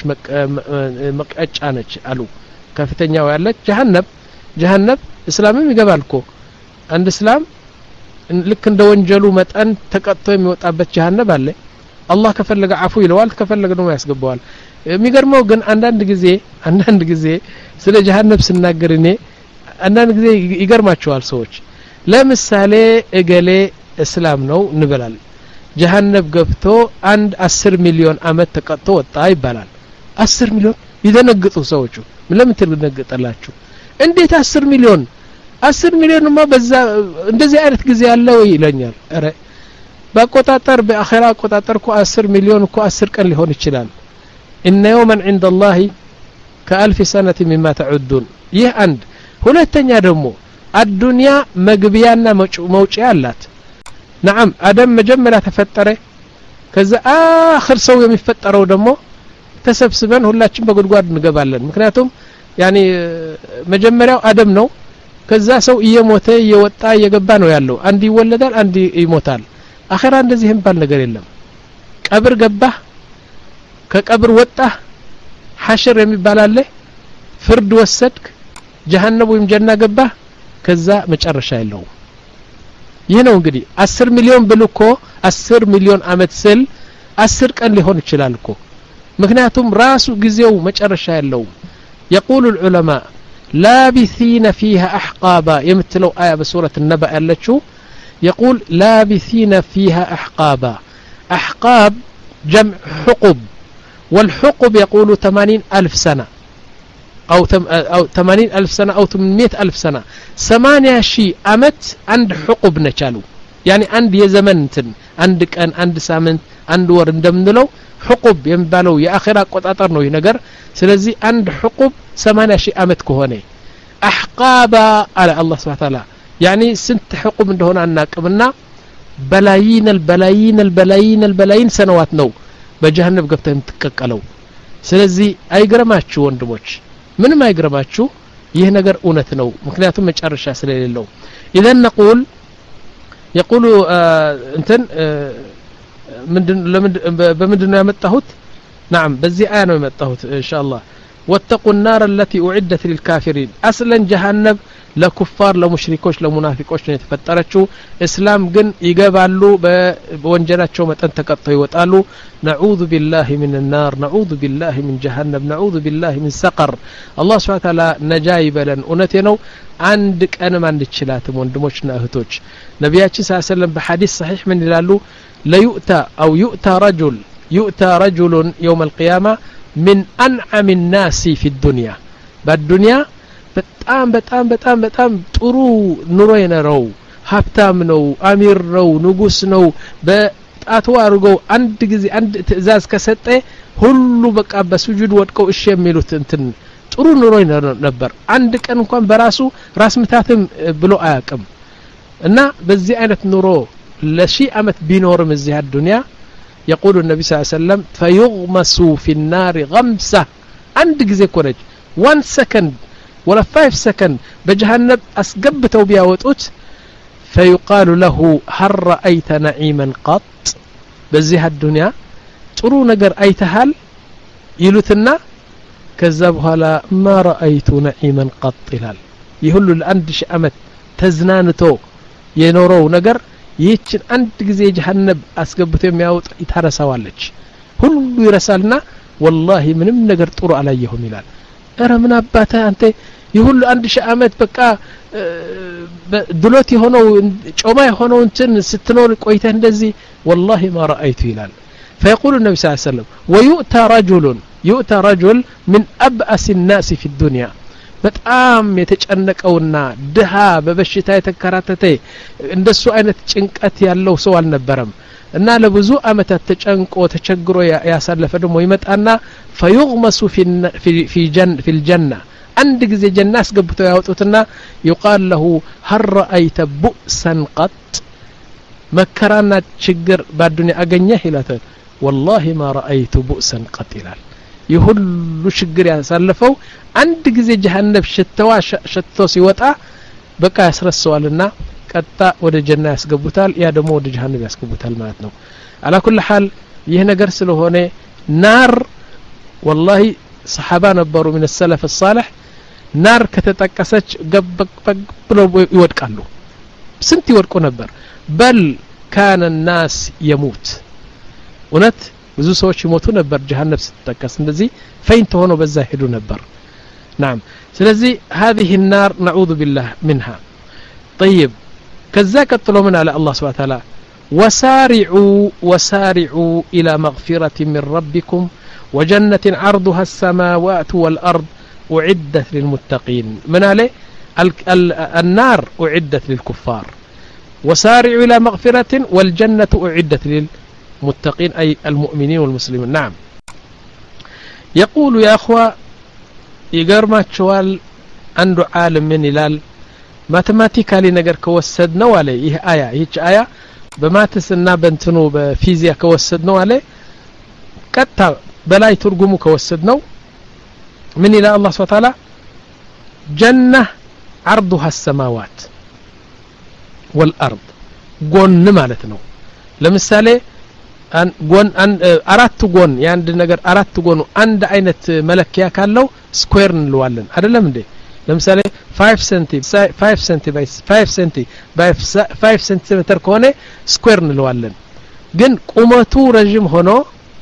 መቀጫ ነች አሉ ከፍተኛው ያለች جهنم جهنم እስላምም ይገባልኮ አንድ እስላም ልክ እንደ ወንጀሉ መጠን ተቀጥቶ የሚወጣበት جهنم አለ አላህ ከፈለገ አፉ ይለዋል ከፈለገ ነው ያስገባዋል የሚገርመው ግን አንዳንድ ጊዜ አንዳንድ ጊዜ ስለ جهنم ስናገር እኔ አንዳንድ ጊዜ ይገርማቸዋል ሰዎች ለምሳሌ እገሌ እስላም ነው እንበላል جهنم ገብቶ አንድ አስር ሚሊዮን አመት ተቀጥቶ ወጣ ይባላል አስር ሚሊዮን ይደነግጡ ሰዎች ለምን ትደነግጣላችሁ እንዴት አስር ሚሊዮን አስር ሚሊዮንማ በዛ እንደዚህ አይነት ጊዜ ያለው ይለኛል አረ በቆጣጠር በአኺራ ቆጣጠር እኮ አስር ሚሊዮን እኮ አስር ቀን ሊሆን ይችላል ان يوما عند الله كالف سنه مما تعدون ይህ አንድ ሁለተኛ ደግሞ አዱንያ መግቢያና መውጫ አላት نعم አደም መጀመሪያ ተፈጠረ ከዛ አخر ሰው የሚፈጠረው ደግሞ ተሰብስበን ሁላችን በጉድጓድ እንገባለን ምክንያቱም يعني መጀመሪያው አደም ነው ከዛ ሰው እየሞተ እየወጣ እየገባ ነው ያለው አንድ ይወለዳል አንድ ይሞታል አኺራ እንደዚህ እንባል ነገር የለም ቀብር ገባ ከቀብር ወጣ ሐሽር የሚባል አለ ፍርድ ወሰድክ جهنم ወይም ጀና ገባ ከዛ መጨረሻ የለው ይህ ነው እንግዲህ አስር ሚሊዮን ብልኮ አስር ሚሊዮን አመት ስል አስር ቀን ሊሆን ይችላል እኮ ምክንያቱም ራሱ ጊዜው መጨረሻ የለው يقول العلماء لابثين فيها احقابا يمثلوا آية بسورة النبأ التي يقول لابثين فيها احقابا احقاب جمع حقب والحقب يقول ثمانين ألف سنة أو أو ثمانين ألف سنة أو ثمانمائة ألف سنة ثمانية شيء أمت عند حقب نشالو يعني عند يزمن تن عندك أن عند سامن عند ور እንደምንለው حقب يمبالو يا اخره ቆጣጣር ነው ይነገር ስለዚህ አንድ حقب ثمانية شيء አመት ከሆነ احقابا على الله سبحانه وتعالى يعني ስንት حقب እንደሆነ አናቅምና በላይን البلايين البلايين البلايين سنوات ነው በجهنم ገብተህ የምትቀቀለው ስለዚህ አይግረማችሁ ወንድሞች ምንም አይግረማችሁ ይህ ነገር እውነት ነው ምክንያቱም መጨረሻ ስለሌለው اذا نقول يقول እንትን ምንድን ለምን በምንድን ነው ያመጣሁት نعم በዚህ አያ ነው ያመጣሁት ኢንሻአላህ واتقوا النار التي اعدت للكافرين اصلا جهنم ለኩፋር ለሙሽሪኮች ለሙናፊቆች ነው የተፈጠረችው እስላም ግን ይገባሉ በወንጀላቸው መጠን ተቀጥተው ይወጣሉ نعوذ بالله من النار نعوذ بالله من جهنم نعوذ بالله من سقر الله سبحانه وتعالى ነጃ ይበለን እውነቴ ነው አንድ ቀን ማን ይችላልም ወንድሞችና እህቶች ነብያችን ሰለላሁ ዐለይሂ ወሰለም በሐዲስ صحيح ምን ይላሉ ليؤتى او يؤتى رجل يؤتى رجل يوم القيامه من انعم الناس في الدنيا بالدنيا በጣም በጣም በጣም በጣም ጥሩ ኑሮ የነረው ሀብታም ነው አሚር ነው ንጉስ ነው በጣቱ አርጎ አንድ ጊዜ አንድ ትእዛዝ ከሰጠ ሁሉ በቃ በሱጁድ ወድቀው እሺ የሚሉት እንትን ጥሩ ኑሮ ነበር አንድ ቀን እንኳን በራሱ ራስ ምታትም ብሎ አያቅም እና በዚህ አይነት ኑሮ ለሺ አመት ቢኖርም እዚህ አዱንያ يقول النبي صلى الله عليه وسلم فيغمس في النار غمسة عند ጊዜ ኮረጅ one second ولا five second بجهنم اسقبتው ቢያወጡት فيقال له هل رأيت نعيما قط በዚህ الدنيا ጥሩ ነገር አይተሃል ይሉትና ከዛ በኋላ ما رأيت نعيما قط ይላል ይሁሉ ለአንድ ሺህ አመት ተዝናንቶ የኖረው ነገር ይህችን አንድ ጊዜ ጀሃነም አስገብተው የሚያወጥ ይታረሳዋለች ሁሉ ይረሳልና والله ምንም ነገር ጥሩ አላየሁም ይላል አረ ምን አባታ አንተ ይሁሉ አንድ ሺህ አመት በቃ ድሎት የሆነው ጮማ የሆነው እንትን ስትኖር ቆይተህ እንደዚህ والله ما رأيت ይላል فيقول النبي صلى الله عليه وسلم ويؤتى رجل يؤتى رجل من أبأس الناس في الدنيا በጣም የተጨነቀውና ድሃ በበሽታ የተከራተተ እንደሱ አይነት ጭንቀት ያለው ሰው አልነበረም እና ለብዙ አመታት ተጨንቆ ተቸግሮ ያሳለፈ ደሞ ይመጣና فيغمس في في جن في الجنة አንድ ጊዜ ጀና አስገብተው ያወጡትና يقال له هل رأيت بؤسا قط መከራና ችግር በአዱንያ አገኘህ ይላል والله ما رأيت بؤسا قط ይላል ይሁሉ ችግር ያሳለፈው አንድ ጊዜ ጀሃነም ሽተዋ ሽቶ ሲወጣ በቃ ያስረሳዋልና ቀጣ ወደ ጀና ያስገቡታል ያ ደሞ ወደ ጀሃነም ያስገቡታል ማለት ነው على كل حال ይህ ነገር ስለሆነ ናር والله صحابه ነበሩ من السلف الصالح ናር ከተጠቀሰች ገበቅ ብለው ይወድቃሉ ስንት ይወድቁ ነበር بل كان الناس يموت እውነት ብዙ ሰዎች ይሞቱ ነበር ጀሃነም ስትጠቀስ እንደዚህ ፈይንት ሆኖ በዛ ሄዱ ነበር نعم ስለዚህ هذه النار نعوذ بالله منها طيب كذا قتلوا من على الله سبحانه وتعالى وسارعوا وسارعوا إلى مغفرة من ربكم وجنة عرضها السماوات والأرض أعدت للمتقين من عليه النار أعدت للكفار وسارعوا إلى مغفرة والجنة أعدت للمتقين أي المؤمنين والمسلمين نعم يقول يا أخوة يقرماتشوال عنده عالم من إلال ماتماتيكالي نجر كوسدنا عليه إيه آية هيك آية بماتسنا بنتنو بفيزياء كوسدنا عليه كتا بلاي ترجمو كوسدنا من إلى الله سبحانه وتعالى جنة عرضها السماوات والأرض قن مالتنا لمثالي أن قن أن أردت قن يعني نجر أردت قن عند عينة ملكية كالو سكوير نلوالن هذا لم ده لمثالي five سنتي five سنتي باي five سنتي باي five سنتيمتر كونه سكوير نلوالن جن قومته رجيم هنا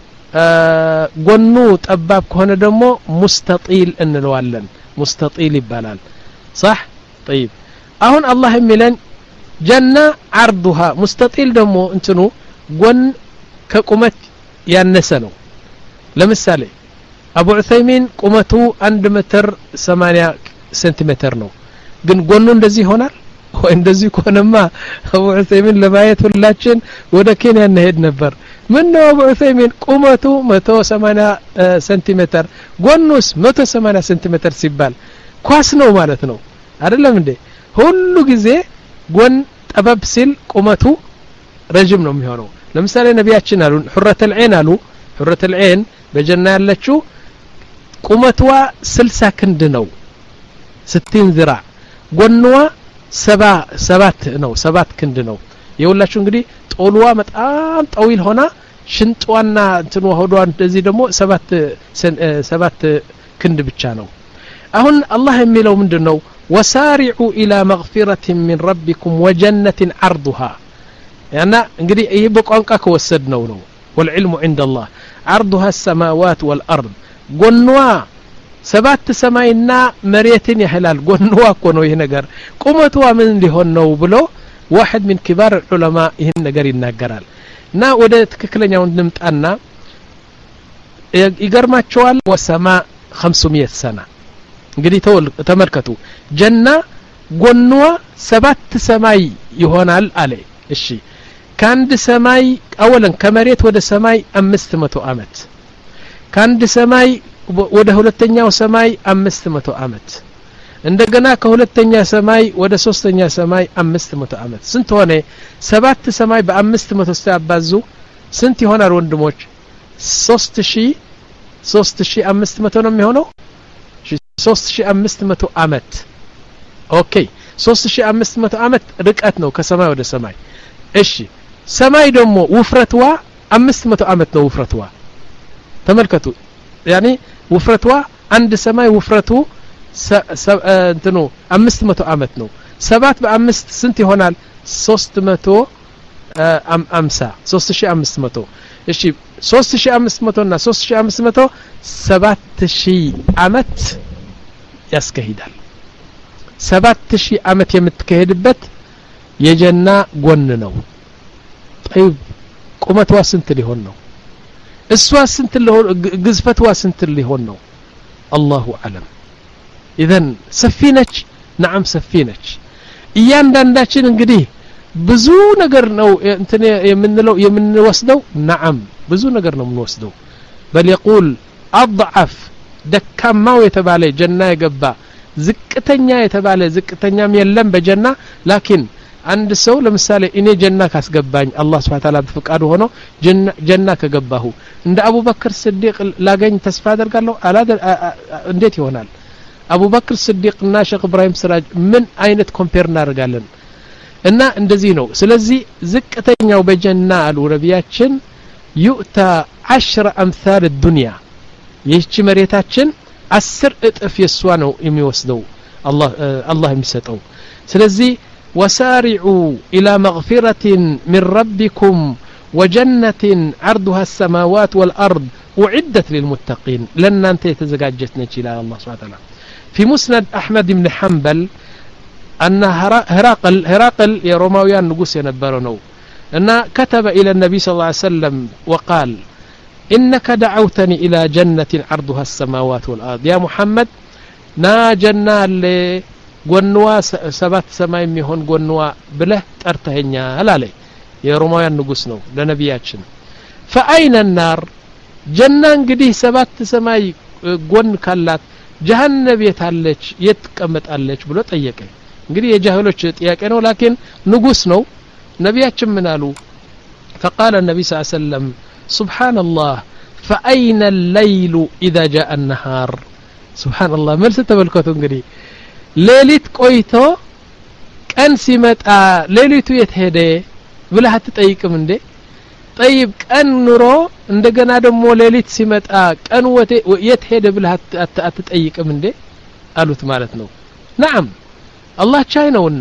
قنو تأباب كونه دمو مستطيل نلوالن مستطيل يبالال صح طيب أهون الله ميلان جنة عرضها مستطيل دمو انتنو قن كقومت يانسنو لمثالي أبو عثيمين قومته عند متر ثمانية سنتيمتر نو ግን ጎኑ እንደዚህ ይሆናል ወይ እንደዚህ ከሆነማ አቡ ዑሰይሚን ለማየት ሁላችን ወደ ኬንያ እንሄድ ነበር ምን ነው አቡ ዑሰይሚን ቁመቱ መቶ ሰማንያ ሴንቲሜትር ጎኑስ መቶ ሰማንያ ሴንቲሜትር ሲባል ኳስ ነው ማለት ነው አይደለም እንዴ ሁሉ ጊዜ ጎን ጠበብ ሲል ቁመቱ ረጅም ነው የሚሆነው ለምሳሌ ነቢያችን አሉ ሑረተል ዐይን አሉ ሑረተል ዐይን በጀና ያለችው ቁመቷ ስልሳ ክንድ ነው ستين ذراع ጎንዋ ሰባ ሰባት ነው ሰባት ክንድ ነው የሁላችሁ እንግዲህ ጦልዋ በጣም ጠዊል ሆና ሽንጧና እንትኑ ሆዷ እንደዚህ ደግሞ ሰባት ሰባት ክንድ ብቻ ነው አሁን አላህ የሚለው ምንድነው وسارعوا الى مغفرة من ربكم وجنة عرضها يعني እንግዲህ ይሄ በቋንቋ ከወሰድነው ነው والعلم عند الله عرضها السماوات والارض ጎንዋ ሰባት ሰማይና መሬትን ያህላል ጎንዋ እኮ ነው ይሄ ነገር ቁመቷ ምን ሊሆን ነው ብሎ واحد من كبار العلماء ይሄን ነገር ይናገራል እና ወደ ትክክለኛው እንምጣና ይገርማቸዋል ወሰማ خمسمية سنة እንግዲህ ተመልከቱ ጀና ጎንዋ ሰባት ሰማይ ይሆናል አለ እሺ ካንድ ሰማይ አወለን ከመሬት ወደ ሰማይ አምስት መቶ አመት ካንድ ሰማይ ወደ ሁለተኛው ሰማይ አምስት መቶ አመት እንደገና ከሁለተኛ ሰማይ ወደ ሶስተኛ ሰማይ አምስት መቶ አመት ስንት ሆነ ሰባት ሰማይ በአምስት መቶ ሲያባዙ ስንት ይሆናል ወንድሞች ሶስት ሺህ ሶስት ሺህ አምስት መቶ ነው የሚሆነው ሶስት ሺህ አምስት መቶ አመት ኦኬ ሶስት ሺህ አምስት መቶ አመት ርቀት ነው ከሰማይ ወደ ሰማይ እሺ ሰማይ ደግሞ ውፍረትዋ አምስት መቶ አመት ነው ውፍረትዋ ተመልከቱ ያኒ ውፍረትዋ አንድ ሰማይ ውፍረቱ እንትኑ አምስት መቶ አመት ነው ሰባት በአምስት ስንት ይሆናል ሶስት መቶ አምሳ ሶስት ሺህ አምስት መቶ እሺ ሶስት ሺህ አምስት መቶ እና ሶስት ሺህ አምስት መቶ ሰባት ሺህ አመት ያስከሂዳል ሰባት ሺህ አመት የምትከሄድበት የጀና ጎን ነው طيب ቁመቷ ስንት ሊሆን ነው እሷ ስንት ሊሆን ግዝፈቷ ስንት ሊሆን ነው አላሁ አለም ኢዘን ሰፊነች نعم ሰፊነች እያንዳንዳችን እንግዲህ ብዙ ነገር ነው እንትን የምንለው የምንወስደው نعم ብዙ ነገር ነው የምንወስደው بل يقول اضعف ደካማው የተባለ ጀና የገባ ዝቅተኛ የተባለ ዝቅተኛም የለም በጀና ላኪን አንድ ሰው ለምሳሌ እኔ ጀና ካስገባኝ አላህ Subhanahu Wa Ta'ala በፍቃዱ ሆኖ ጀና ከገባሁ እንደ አቡበክር ስዲቅ ላገኝ ተስፋ አደርጋለሁ አላደ እንዴት ይሆናል አቡበክር ስዲቅና ሼክ ኢብራሂም ስራጅ ምን አይነት ኮምፔር እናደርጋለን እና እንደዚህ ነው ስለዚህ ዝቅተኛው በጀና አሉ ነብያችን ይኡታ عشرة امثال الدنيا ይህች መሬታችን አስር እጥፍ የሷ ነው የሚወስደው አላህ አላህ የሚሰጠው ስለዚህ وسارعوا إلى مغفرة من ربكم وجنة عرضها السماوات والأرض أعدت للمتقين لن أنت يتزجاجتنا إلى الله سبحانه وتعالى في مسند أحمد بن حنبل أن هراقل هراقل يا روماويان نقص ينبرنو أن كتب إلى النبي صلى الله عليه وسلم وقال إنك دعوتني إلى جنة عرضها السماوات والأرض يا محمد نا جنة اللي ጎንዋ ሰባት ሰማይ የሚሆን ጎንዋ ብለህ ጠርተኸኛል አለ የሮማውያን ንጉስ ነው ለነቢያችን فأين النار ጀና እንግዲህ ሰባት ሰማይ ጎን ካላት ጀሃነም የታለች የትቀመጣለች ብሎ ጠየቀ እንግዲህ የጃህሎች ጥያቄ ነው ላኪን ንጉስ ነው ነቢያችን ምን አሉ فقال النبي صلى الله عليه وسلم سبحان الله فأين الليل إذا جاء النهار سبحان الله መልስ ተመልከቱ እንግዲህ ሌሊት ቆይቶ ቀን ሲመጣ ሌሊቱ የት ሄደ ብለህ አትጠይቅም እንዴ طيب ቀን ኑሮ እንደገና ደግሞ ሌሊት ሲመጣ ቀን የት ሄደ ብለህ አትጠይቅም እንዴ አሉት ማለት ነው نعم አላህ ቻይ ነውና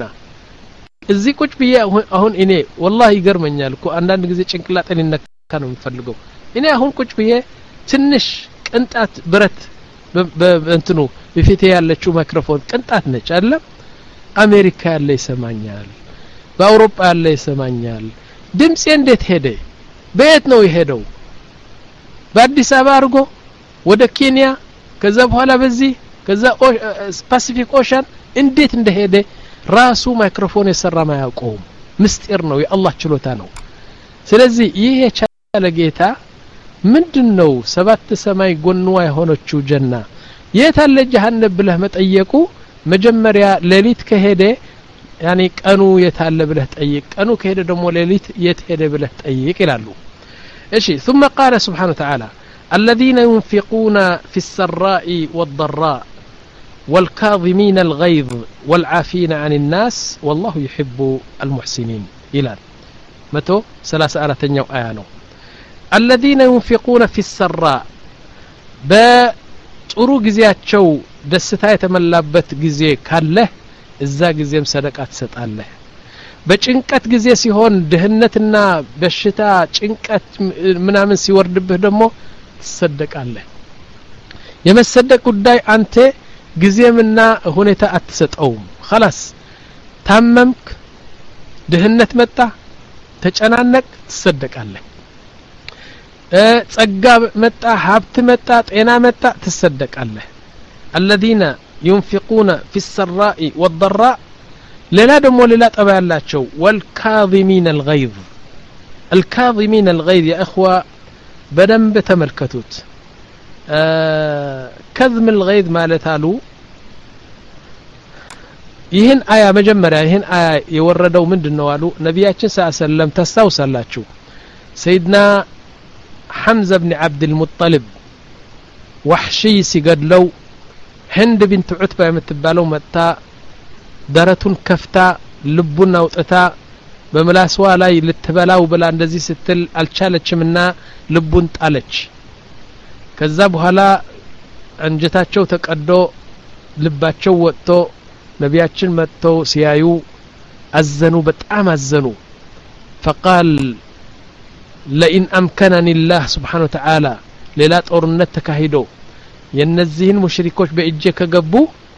እዚህ ቁጭ ብዬ አሁን እኔ والله ይገርመኛል እኮ አንዳንድ ጊዜ ጭንቅላቴን ይነካ ነው የምፈልገው እኔ አሁን ቁጭ ብዬ ትንሽ ቅንጣት ብረት በእንትኑ በፊቴ ያለችው ማይክሮፎን ቅንጣት ነች አይደል አሜሪካ ያለ ይሰማኛል በአውሮፓ ያለ ይሰማኛል ድምጽ እንዴት ሄደ በየት ነው የሄደው በአዲስ አበባ አርጎ ወደ ኬንያ ከዛ በኋላ በዚህ ከዛ ፓሲፊክ ኦሽን እንዴት እንደሄደ ራሱ ማይክሮፎን የሰራ ማያውቀው ምስጢር ነው የአላህ ችሎታ ነው ስለዚህ ይሄ የቻለ ጌታ ምንድነው ሰባት ሰማይ ጎንዋ የሆነችው ጀና የታለ ጀሃነም ብለህ መጠየቁ መጀመሪያ ሌሊት ከሄደ ያኒ ቀኑ የታለ ብለህ ጠይቅ ቀኑ ከሄደ ደግሞ ሌሊት የት ሄደ ብለህ ጠይቅ ይላሉ እሺ ثم قال سبحانه وتعالى الذين ينفقون في السراء والضراء والكاظمين الغيظ والعافين عن الناس والله يحب المحسنين إلى متى ثلاثة آياتين آية ነው الذين ينفقون في السراء በጥሩ ጊዜያቸው ደስታ የተመላበት ጊዜ ካለ እዛ ጊዜም ሰደቃ ትሰጣለህ በጭንቀት ጊዜ ሲሆን ድህነትና በሽታ ጭንቀት ምናምን ሲወርድብህ ደግሞ ትሰደቃለህ የመሰደቅ ጉዳይ አንተ ጊዜምና ሁኔታ አትሰጠውም خلاص ታመምክ ድህነት መጣ ተጨናነቅ ትሰደቃለህ ጸጋ መጣ ሀብት መጣ ጤና መጣ ትሰደቃለህ الذين ينفقون في السراء والضراء ሌላ ደግሞ ሌላ ጠባ ያላቸው والكاظمين الغيظ الكاظمين الغيظ يا اخوه በደንብ ተመልከቱት كظم الغيظ ማለት አሉ ይህን አያ መጀመሪያ ይህን አያ የወረደው ምንድነው አሉ ነብያችን ሰለላሁ ዐለይሂ ወሰለም ተስተውሳላችሁ ሰይድና ሐምዛ ኢብኑ አብዱል ሙጠሊብ ወህሺ ሲገድለው ህንድ ቢንት ዑትባ የምትባለው መጣ ደረቱን ከፍታ ልቡን አውጥታ በመላስዋ ላይ ልትበላው ብላ እንደዚህ ስትል አልቻለችምና ልቡን ጣለች ከዛ በኋላ አንጀታቸው ተቀዶ ልባቸው ወጥቶ ነቢያችን መጥተው ሲያዩ አዘኑ በጣም አዘኑ فقال لئن امكنني الله سبحانه وتعالى ሌላ ጦርነት ተካሂዶ የነዚህን ሙሽሪኮች በእጄ ከገቡ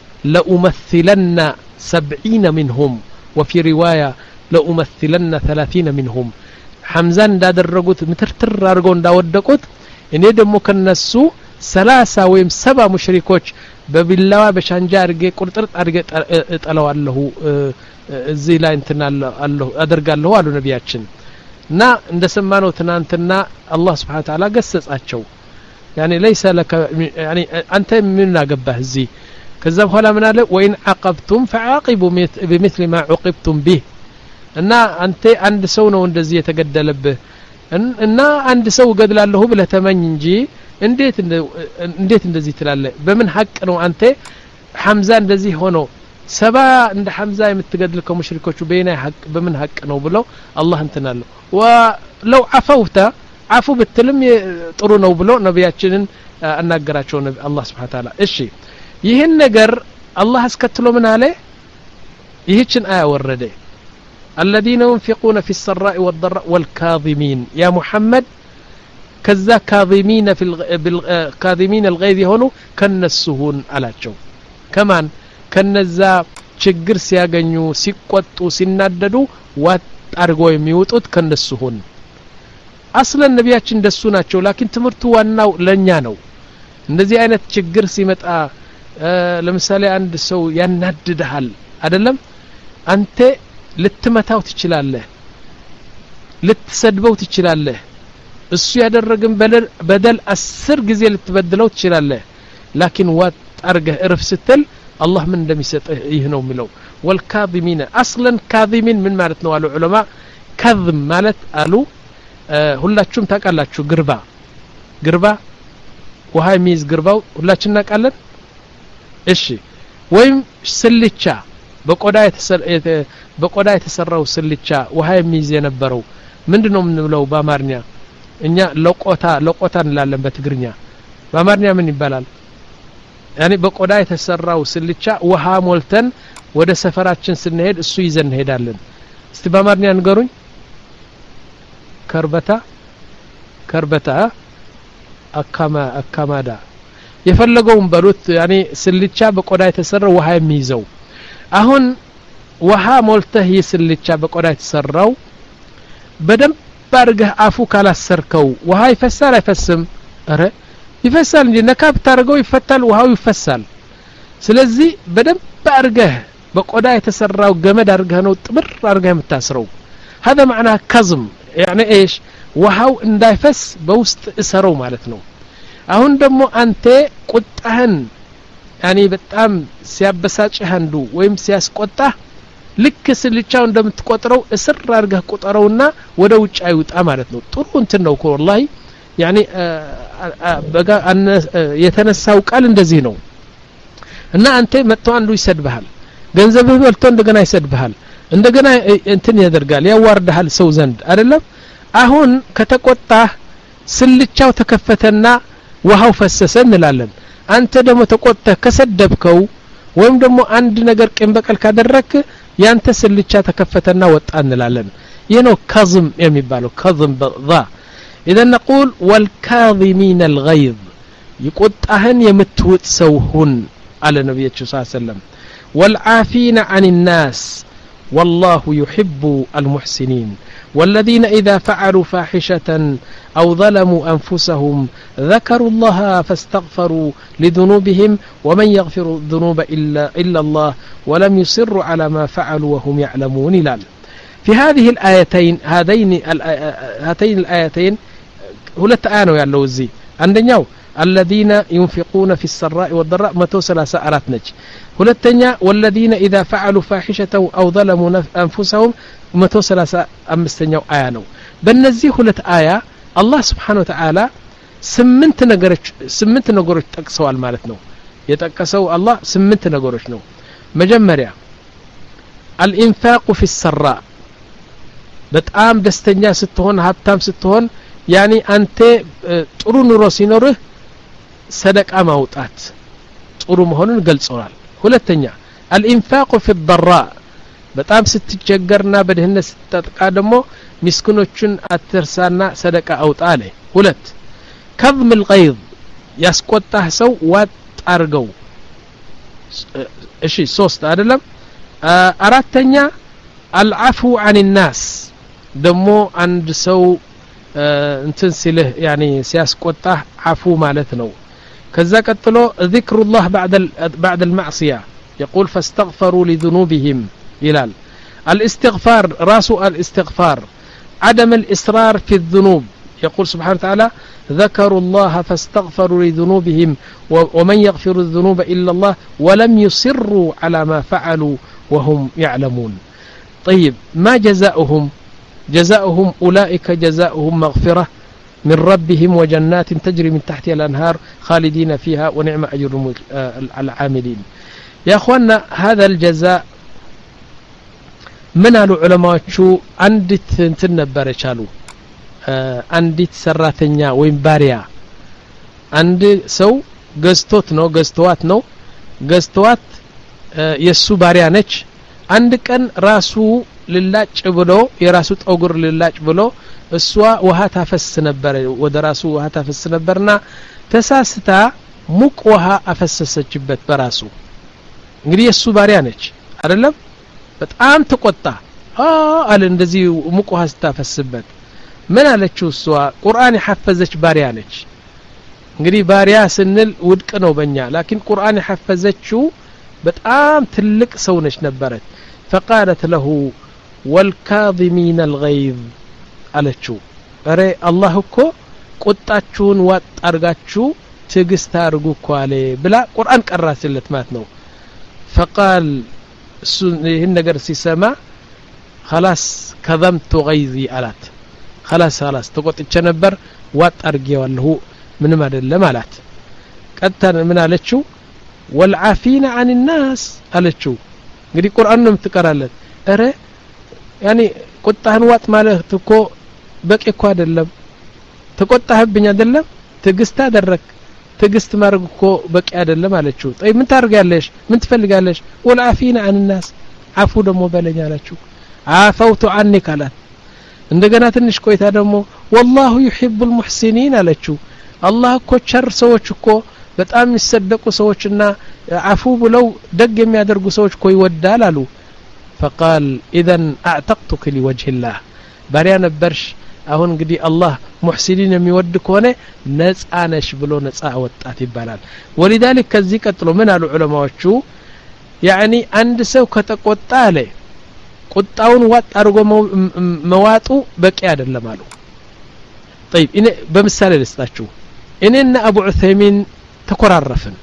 لأمثلن سبعين منهم وفي رواية لأمثلن ثلاثين منهم حمزة እንዳደረጉት ምትርትር አድርገው እንዳወደቁት እኔ ደግሞ ከነሱ ሰላሳ ወይም ሰባ ሙሽሪኮች በቢላዋ በሻንጃ አድርጌ ቁርጥር አድርጌ እጠላዋለሁ እዚህ ላይ እንትናለሁ አደርጋለሁ አሉ ነቢያችን እና እንደሰማነው ትናንትና አላህ Subhanahu Wa Ta'ala ገሰጻቸው يعني ليس لك يعني انت من አገባህ እዚህ ከዛ በኋላ ምን አለ ወይን عقبتم فعاقبوا بمثل ما عوقبتم به እና አንተ አንድ ሰው ነው እንደዚህ የተገደለብህ እና አንድ ሰው ገድላለሁ ብለህ ተመኝ እንጂ እንዴት እንዴት እንደዚህ ትላለህ በምን ሐቅ ነው አንተ ሐምዛ እንደዚህ ሆኖ ሰባ እንደ ሐምዛ የምትገድል ከሙሽሪኮቹ በእኔ ሐቅ በምን ሐቅ ነው ብለው አላህ እንትናለሁ ወለው عفوت عفو ብትልም ጥሩ ነው ብሎ ነብያችንን አናገራቸው አላህ Subhanahu Wa Ta'ala እሺ ይሄን ነገር አላህ አስከትሎ ምን አለ ይህችን አያ ወረደ الذين ينفقون في السراء والضراء والكاظمين يا محمد كذا كاظمين في الكاظمين الغيظ هونو كنسهون አላቸው كمان ከነዛ ችግር ሲያገኙ ሲቆጡ ሲናደዱ ዋጥ አርጎ የሚወጡት ከነሱሁን አስለን ነቢያችን እንደሱ ናቸው ላኪን ትምርቱ ዋናው ለኛ ነው እንደዚህ አይነት ችግር ሲመጣ ለምሳሌ አንድ ሰው ያናድዳል አይደለም አንተ ልትመታው ትችላለህ ልትሰድበው ትችላለህ እሱ ያደረገን በደል አስር ጊዜ ልትበድለው ትችላለህ ላኪን ዋጥ አርገህ እርፍ ስትል الله من دم يسطه ይህ ነው የሚለው والكاظمين اصلا كاظمين ምን ማለት ነው አሉ ዑለማ كظم ማለት አሉ ሁላችሁም ታውቃላችሁ ግርባ ግርባ ውሃ የሚይዝ ግርባው ሁላችን እናውቃለን እሺ ወይም ስልቻ በቆዳ በቆዳ የተሰራው ስልቻ ውሃ የሚይዝ የነበረው ምንድነው የምንለው በአማርኛ እኛ ለቆታ ለቆታ እንላለን በትግርኛ በአማርኛ ምን ይባላል ያኔ በቆዳ የተሰራው ስልቻ ውሃ ሞልተን ወደ ሰፈራችን ስንሄድ እሱ ይዘን ሄዳለን እስቲ በአማርኛ ንገሩኝ ከርበታ ከርበታ አካማ አካማዳ የፈለገውን በሉት ያኔ ስልቻ በቆዳ የተሰራው ውሃ የሚይዘው አሁን ውሃ ሞልተህ ይስልቻ በቆዳ የተሰራው በደንብ ባርገህ አፉ ካላሰርከው ውሃ ይፈሳል አይፈስም አረ ይፈሳል እንጂ ነካብ ታርገው ይፈታል ውሃው ይፈሳል ስለዚህ በደንብ ባርገህ በቆዳ የተሰራው ገመድ አርገህ ነው ጥብር አርገህ የምታስረው هذا معنى كظم يعني ايش ውሃው እንዳይፈስ በውስጥ እሰረው ማለት ነው አሁን ደግሞ አንተ ቁጣህን ያኒ በጣም ሲያበሳጭህ አንዱ ወይም ሲያስቆጣህ ልክ ስልቻው እንደምትቆጥረው እስር አርገህ ቁጠረውና ወደ ውጭ አይውጣ ማለት ነው ጥሩ እንትን ነው እኮ والله يعني በጋ የተነሳው ቃል እንደዚህ ነው እና አንተ መጥቶ አንዱ ይሰድብሃል ገንዘብህ በልቶ እንደገና ይሰድብሃል እንደገና እንትን ያደርጋል ያዋርዳል ሰው ዘንድ አይደለም አሁን ከተቆጣህ ስልቻው ተከፈተና ውሃው ፈሰሰ እንላለን አንተ ደግሞ ተቆጥተህ ከሰደብከው ወይም ደግሞ አንድ ነገር ቅን በቀል ካደረክ ያንተ ስልቻ ተከፈተና ወጣ እንላለን ይሄ ነው ከዝም የሚባለው ከዝም በዛ اذا نقول والكاظمين الغيظ يقطعن يمتوت سوهن على النبي صلى الله عليه وسلم والعافين عن الناس والله يحب المحسنين والذين إذا فعلوا فاحشة أو ظلموا أنفسهم ذكروا الله فاستغفروا لذنوبهم ومن يغفر الذنوب إلا, إلا الله ولم يصروا على ما فعلوا وهم يعلمون لال. في هذه الآيتين هذين هاتين الآيتين ሁለት አያ ነው ያለው እዚህ አንደኛው الذين ينفقون في السراء والضراء مئة وثلاثة وثلاثين ነች ሁለተኛ والذين إذا فعلوا فاحشة أو ظلموا أنفسهم مئة وثلاثة وخمسة አያ ነው በእነዚህ ሁለት አያ አላህ Subhanahu Wa Ta'ala ስምንት ነገሮች ስምንት ነገሮች ጠቅሰዋል ማለት ነው የጠቀሰው አላህ ስምንት ነገሮች ነው መጀመሪያ الإنفاق في السراء በጣም ደስተኛ ስትሆን ሀብታም ስትሆን ያኒ አንተ ጥሩ ኑሮ ሲኖርህ ሰደቃ ማውጣት ጥሩ መሆኑን ገልጸዋል ሁለተኛ الانفاق في الضراء በጣም ስትቸገርና በደህነት ስትጠቃ ደግሞ ምስኪኖችን አትርሳና ሰደቃ አውጣ አለ ሁለት كظم الغيظ ያስቆጣህ ሰው ዋጥ አርገው እሺ ሶስት አይደለም አራተኛ العفو عن الناس ደሞ አንድ ሰው እንትን ሲልህ يعني ሲያስቆጣህ عفو ማለት ነው كذا قتلو ذكر الله بعد بعد المعصية يقول فاستغفروا لذنوبهم إلال الاستغفار راس الاستغفار عدم الإصرار في الذنوب يقول سبحانه وتعالى ذكروا الله فاستغفروا لذنوبهم ومن يغفر الذنوب إلا الله ولم يصروا على ما فعلوا وهم يعلمون طيب ما جزاؤهم جزاؤهم أولئك جزاؤهم مغفرة من ربهم وجنات تجري من تحتها الأنهار خالدين فيها ونعم أجر العاملين يا أخوانا هذا الجزاء من العلماء شو عندت تنبر شالو عندت سراتنيا وين باريا عند سو قستوت نو قستوات نو قستوات يسو باريا نج عندك أن راسو للاج بلو يراسو تأجر للاج بلو እሷ ውሃ ታፈስ ነበር ወደ ራሱ ውሃ ታፈስ ነበርና ተሳስታ ሙቅ ውሃ አፈሰሰችበት በራሱ እንግዲህ እሱ ባሪያ ነች አይደለም በጣም ተቆጣ አ አለ እንደዚህ ሙቅ ውሃ ስታፈስበት ምን አለችው እሷ ቁርአን ያፈዘች ባሪያ ነች እንግዲህ ባሪያ ስንል ውድቅ ነው በእኛ ላኪን ቁርአን ያፈዘችው በጣም ትልቅ ሰው ነች ነበረች فقالت له والكاظمين الغيظ አለችው አረ አላህ እኮ ቁጣችሁን ዋጥ አርጋችሁ ትግስት አርጉ እኮ አለ ብላ ቁርአን ቀራችለት ማለት ነው فقال ይህን ነገር ሲሰማ خلاص كظمت غيظي አላት خلاص خلاص ተቆጥቼ ነበር ዋጥ አርጌዋለሁ ምንም አይደለም አላት ቀጥታ ምን አለችው والعافين عن الناس አለችው እንግዲህ ቁርአን ነው የምትቀራለት አረ ያኒ ቁጣህን ዋጥ ማለት እኮ በቂ እኮ አይደለም ተቆጣህብኝ አይደለም ትግስት አደረክ ትግስት ማድረግ እኮ በቂ አይደለም አለችው طيب ምን ታርጋለሽ ምን ትፈልጋለሽ والعافين عن الناس عفو ደሞ በለኝ አለችው عفوت عنك አላት እንደገና ትንሽ ቆይታ ደሞ والله يحب المحسنين አለችው አላህ እኮ ቸር ሰዎች እኮ በጣም ይሰደቁ ሰዎችና عفو ብለው ደግ የሚያደርጉ ሰዎች እኮ ይወዳል አሉ فقال اذا اعتقتك لوجه الله ባሪያ ነበርሽ አሁን እንግዲህ አላህ ሙህሲኒን የሚወድ ከሆነ ነፃ ነሽ ብሎ ነፃ ወጣት ይባላል ولذلك ከዚህ ቀጥሎ ምን አሉ ዑለማዎቹ يعني አንድ ሰው ከተቆጣ አለ ቁጣውን ዋጥ አርጎ መዋጡ በቂ አይደለም አሉ طيب እኔ በምሳሌ ልስጣችሁ እኔና አቡ ዑሰይሚን ተኮራረፍን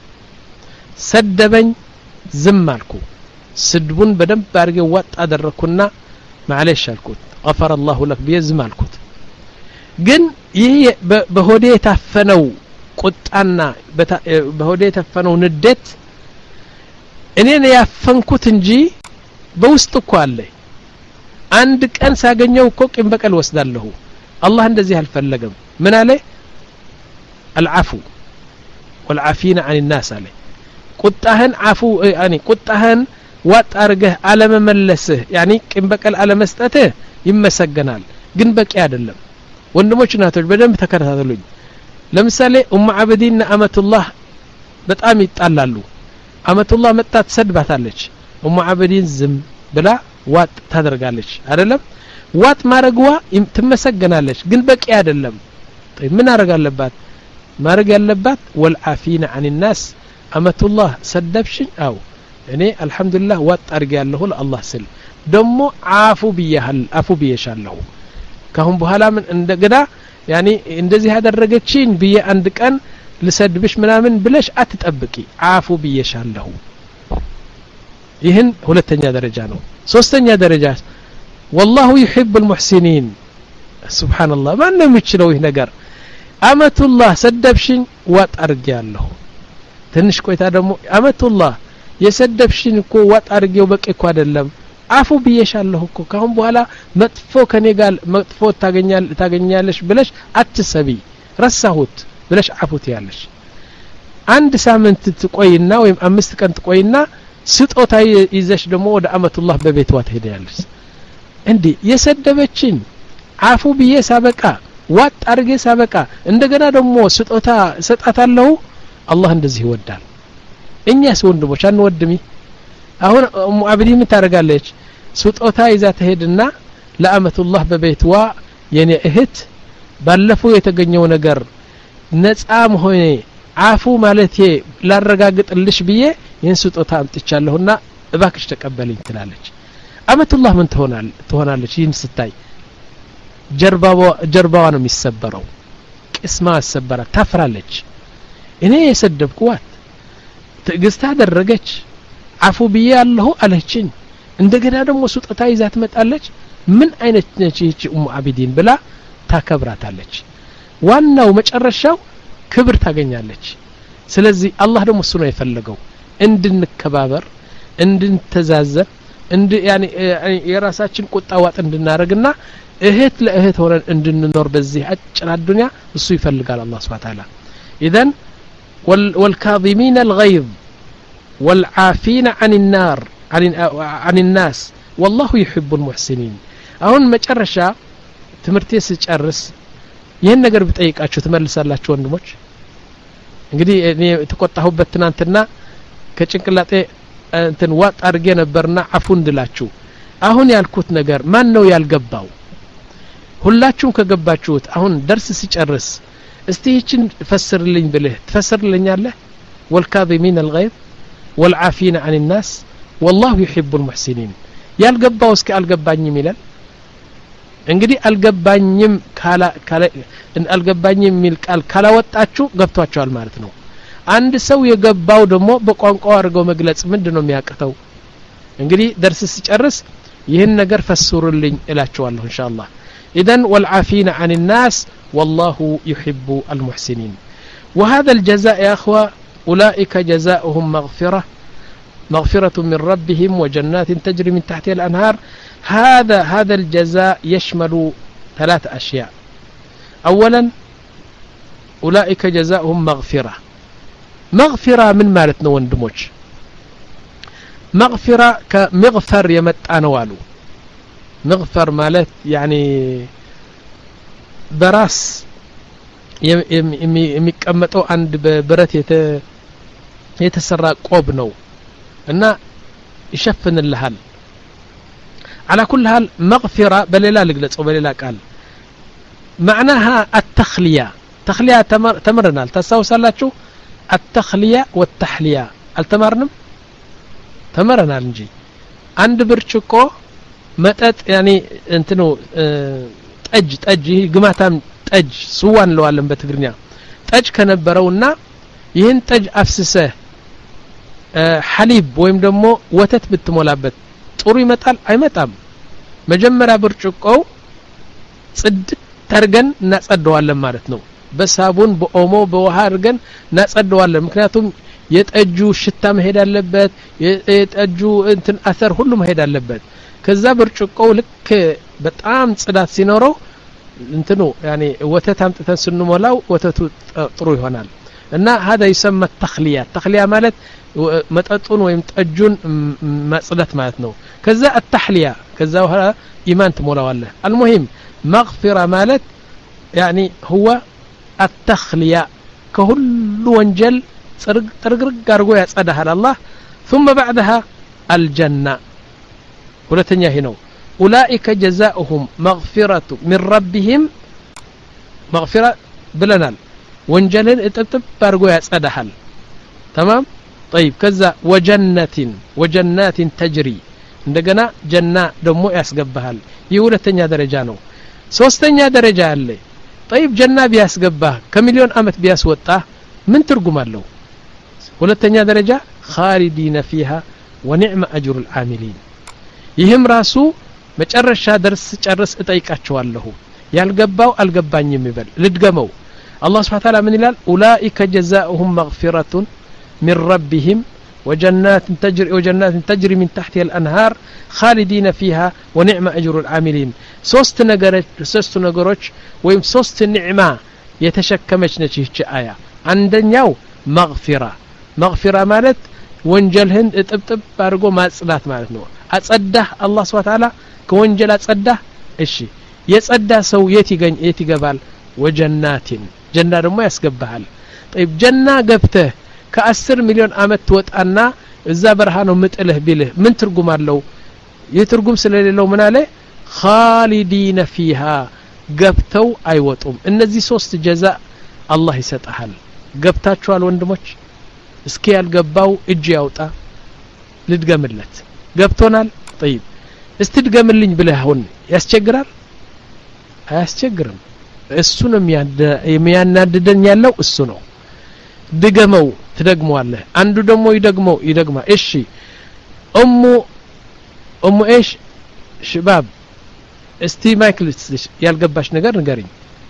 ሰደበኝ ዝም አልኩ ስድቡን በደንብ አርጌ ዋጥ አደረኩና معلش አልኩት غفر الله لك بيزم አልኩት ግን ይሄ በሆዴ የታፈነው ቁጣና በሆዴ የታፈነው ንዴት እኔ ነው ያፈንኩት እንጂ በውስጥ እኮ አለ አንድ ቀን ሳገኘው እኮ ቂም በቀል ወስዳለሁ አላህ እንደዚህ አልፈለገም ምን አለ العفو والعافين عن الناس አለ ቁጣህን عفو يعني ቁጣህን ዋጥ አርገህ አለመመለስህ يعني ቂም በቀል አለመስጠትህ ይመሰገናል ግን በቂ አይደለም ወንድሞች እናቶች በደንብ ተከታተሉኝ ለምሳሌ ኡም አብዲና አመቱላህ በጣም ይጣላሉ አመቱላህ መጣ ተሰድባታለች ኡም አብዲን ዝም ብላ ዋጥ ታደርጋለች አይደለም ዋጥ ማረግዋ ትመሰገናለች ግን በቂ አይደለም ምን አረግ አለባት ማረግ ያለባት ወልዓፊና عن الناس አመቱላህ ሰደብሽኝ አው እኔ አልহামዱሊላህ ዋጥ አርጋለሁ ለአላህ ስል ደሞ አፉ ቢያህል አፉ ቢየሻለሁ ካሁን በኋላ ምን እንደገና ያኒ እንደዚህ ያደረገችኝ ቢየ አንድ ቀን ልሰድብሽ ምናምን ብለሽ አትጠብቂ አፉ ቢየሻለሁ ይህን ሁለተኛ ደረጃ ነው ሶስተኛ ደረጃ والله يحب المحسنين سبحان الله ማን ነው የሚችለው ይህ ነገር አመቱላህ ሰደብሽኝ ዋጥ አርጋለሁ ትንሽ ቆይታ ደግሞ አመቱላህ የሰደብሽኝ እኮ ዋጥ አርጌው በቂ እኮ አይደለም አፉ ቢየሻለሁ እኮ ካሁን በኋላ መጥፎ ከኔ ጋር መጥፎ ታገኛል ታገኛለሽ ብለሽ አትሰቢ ረሳሁት ብለሽ አፉት ያለሽ አንድ ሳምንት ትቆይና ወይም አምስት ቀን ትቆይና ስጦታ ይዘሽ ደግሞ ወደ አመቱላህ በቤትዋ ትሄዳለሽ እንዴ የሰደበችኝ አፉ ቢየ ሳበቃ ዋጥ አርጌ ሳበቃ እንደገና ደግሞ ስጦታ ሰጣታለሁ አላህ እንደዚህ ይወዳል እኛስ ወንድሞች አንወድሚ አሁን ሙአብዲ ምን ታረጋለች ስጦታ ይዛ ተሄድና ለአመቱላህ በቤትዋ የኔ እህት ባለፈው የተገኘው ነገር ነፃ መሆኔ አፉ ማለቴ ላረጋግጥልሽ ብዬ ይህን ስጦታ አምጥቻለሁና እባክሽ ተቀበልኝ ትላለች አመቱላህ ምን ትሆናል ትሆናለች ይህን ስታይ ጀርባዋ ጀርባዋ ነው የሚሰበረው ቅስማ አሰበራ ታፍራለች እኔ የሰደብኩዋት ትግስታ አደረገች አፉ ቢያለሁ አለችኝ እንደገና ደግሞ ስጦታ ይዛ ትመጣለች ምን አይነት ነች ይቺ ኡሙ አቢዲን ብላ ታከብራታለች ዋናው መጨረሻው ክብር ታገኛለች ስለዚህ አላህ ደግሞ እሱ ነው የፈለገው እንድንከባበር እንድንተዛዘብ እንድ ያኒ የራሳችን ቁጣዋጥ እንድናረግና እህት ለእህት ሆነን እንድንኖር በዚህ አጭር ዱንያ እሱ ይፈልጋል አላህ Subhanahu Wa Ta'ala اذا والكاظمين الغيظ والعافين عن النار عن عن الناس والله يحب المحسنين አሁን መጨረሻ ትምርቴ ስጨርስ ይሄን ነገር ብጠይቃችሁ ትመልሳላችሁ ወንድሞች እንግዲህ እኔ ተቆጣሁበት ትናንትና ከጭንቅላጤ እንትን ዋጥ አርጌ ነበርና አፉ እንድላችሁ አሁን ያልኩት ነገር ማን ነው ያልገባው ሁላችሁም ከገባችሁት አሁን ደርስ ሲጨርስ እስቲ ይችን ፈስርልኝ ብለህ ትፈስርልኛለህ والكاظمين الغيظ والعافين عن الناس والله يحب المحسنين ያልገባው እስኪ አልገባኝም ይላል እንግዲህ አልገባኝም ካላ ካላ አልገባኝም ሚል ቃል ካላወጣችሁ ገብቷችኋል ማለት ነው አንድ ሰው የገባው ደግሞ በቋንቋው አድርገው መግለጽ ምንድነው የሚያቀተው እንግዲህ ደርስ ሲጨርስ ይህን ነገር ፈስሩልኝ እላችኋለሁ ኢንሻአላህ اذا والعافين عن الناس والله يحب المحسنين وهذا الجزاء يا اخوه اولئك جزاؤهم مغفرة مغفرة من ربهم وجنات تجري من تحتها الانهار هذا هذا الجزاء يشمل ثلاث اشياء اولا اولئك جزاؤهم مغفرة مغفرة من مالتنا وندموج مغفرة كمغفر يمتانوالو مغفر مالت يعني براس የሚቀመጠው አንድ በብረት የተሰራ ቆብ ነው እና ይሸፍንልሃል على كل حال مغفرة بليلا لقلصو بليلا قال معناها التخلية تخلية تمر تمرنا تساوسالاچو التخلية والتحلية التمرنم تمرنا እንጂ አንድ ብርጭቆ መጠጥ يعني እንትኑ ጠጅ ጠጅ ግማታም ጠጅ ስዋን ለዋለን በትግርኛ ጠጅ ከነበረውና ይህን ጠጅ አፍስሰ ሐሊብ ወይም ደግሞ ወተት ብትሞላበት ጥሩ ይመጣል አይመጣም መጀመሪያ ብርጭቆው ጽድ ተርገን እናጸደዋለን ማለት ነው በሳቡን በኦሞ በውሃ አድርገን እናጸደዋለን ምክንያቱም የጠጁ ሽታ መሄድ አለበት የጠጁ እንትን አሰር ሁሉ መሄድ አለበት ከዛ ብርጭቆው ልክ በጣም ጽዳት ሲኖረው እንትኑ يعني ወተት አምጥተን ስንሞላው ወተቱ ጥሩ ይሆናል እና هذا يسمى التخليه التخليه ማለት መጠጡን ወይም ጠጁን ማጽዳት ማለት ነው ከዛ التحليه ከዛ በኋላ ኢማን ትሞላዋለህ المهم مغفرة ማለት يعني هو التخليه كل ወንጀል ጥርግርግ አድርጎ ያጸዳሃል አላህ ثم بعدها الجنة ሁለተኛ ይሄ ነው ኡላኢከ ጀዛኡሁም መግፊረቱ ሚን ረቢሂም መግፊራ ብለናል ወንጀልን እጥብጥብ አድርጎ ያጸዳሃል تمام طيب كذا وجنة وجنات تجري እንደገና ጀና ደሞ ያስገባሃል ይህ ሁለተኛ ደረጃ ነው ሶስተኛ ደረጃ አለ طيب ጀና ቢያስገባህ ከሚሊዮን አመት ቢያስወጣ ምን ትርጉም አለው ሁለተኛ ደረጃ خالدين فيها ونعم اجر العاملين ይህም ራሱ መጨረሻ ደርስ ጨርስ እጠይቃቸዋለሁ ያልገባው አልገባኝም ይበል ልድገመው الله سبحانه وتعالى من ይላል اولئك جزاؤهم مغفرة من ربهم وجنات تجري وجنات تجري من تحتها الانهار خالدين فيها ونعم اجر العاملين ሶስት ነገሮች ሶስት ነገሮች ወይም ሶስት ኒዕማ የተሸከመች ነች ይህች አያ አንደኛው መግፊራ መግፊራ ማለት ወንጀልህን እጥብጥብ አድርጎ ማጽዳት ማለት ነው አጸዳህ አላህ Subhanahu Ta'ala ከወንጀል አጸዳህ እሺ የጸዳ ሰው የት ይገኝ የት ይገባል ወጀናቲን ጀና ደግሞ ያስገባሃል طيب ጀና ገብተህ ከ10 ሚሊዮን አመት ትወጣና እዛ በረሃ ነው ምጥልህ ቢልህ ምን ትርጉም አለው የትርጉም ስለሌለው ምን አለ خالدين فيها ገብተው አይወጡም እነዚህ ሶስት ጀዛ አላህ ይሰጣል ገብታችኋል ወንድሞች እስኪ ያልገባው እጅ ያውጣ ልድገምለት ገብቶናል طيب እስቲ ድገምልኝ ብለህ አሁን ያስቸግራል አያስቸግርም እሱ ነው የሚያናድደኝ ያለው እሱ ነው ድገመው ትደግመዋለህ አንዱ ደግሞ ይደግመው ይደግማ እሺ ኡሙ ኡሙ ايش شباب እስቲ ማይክል ያልገባሽ ነገር ንገሪኝ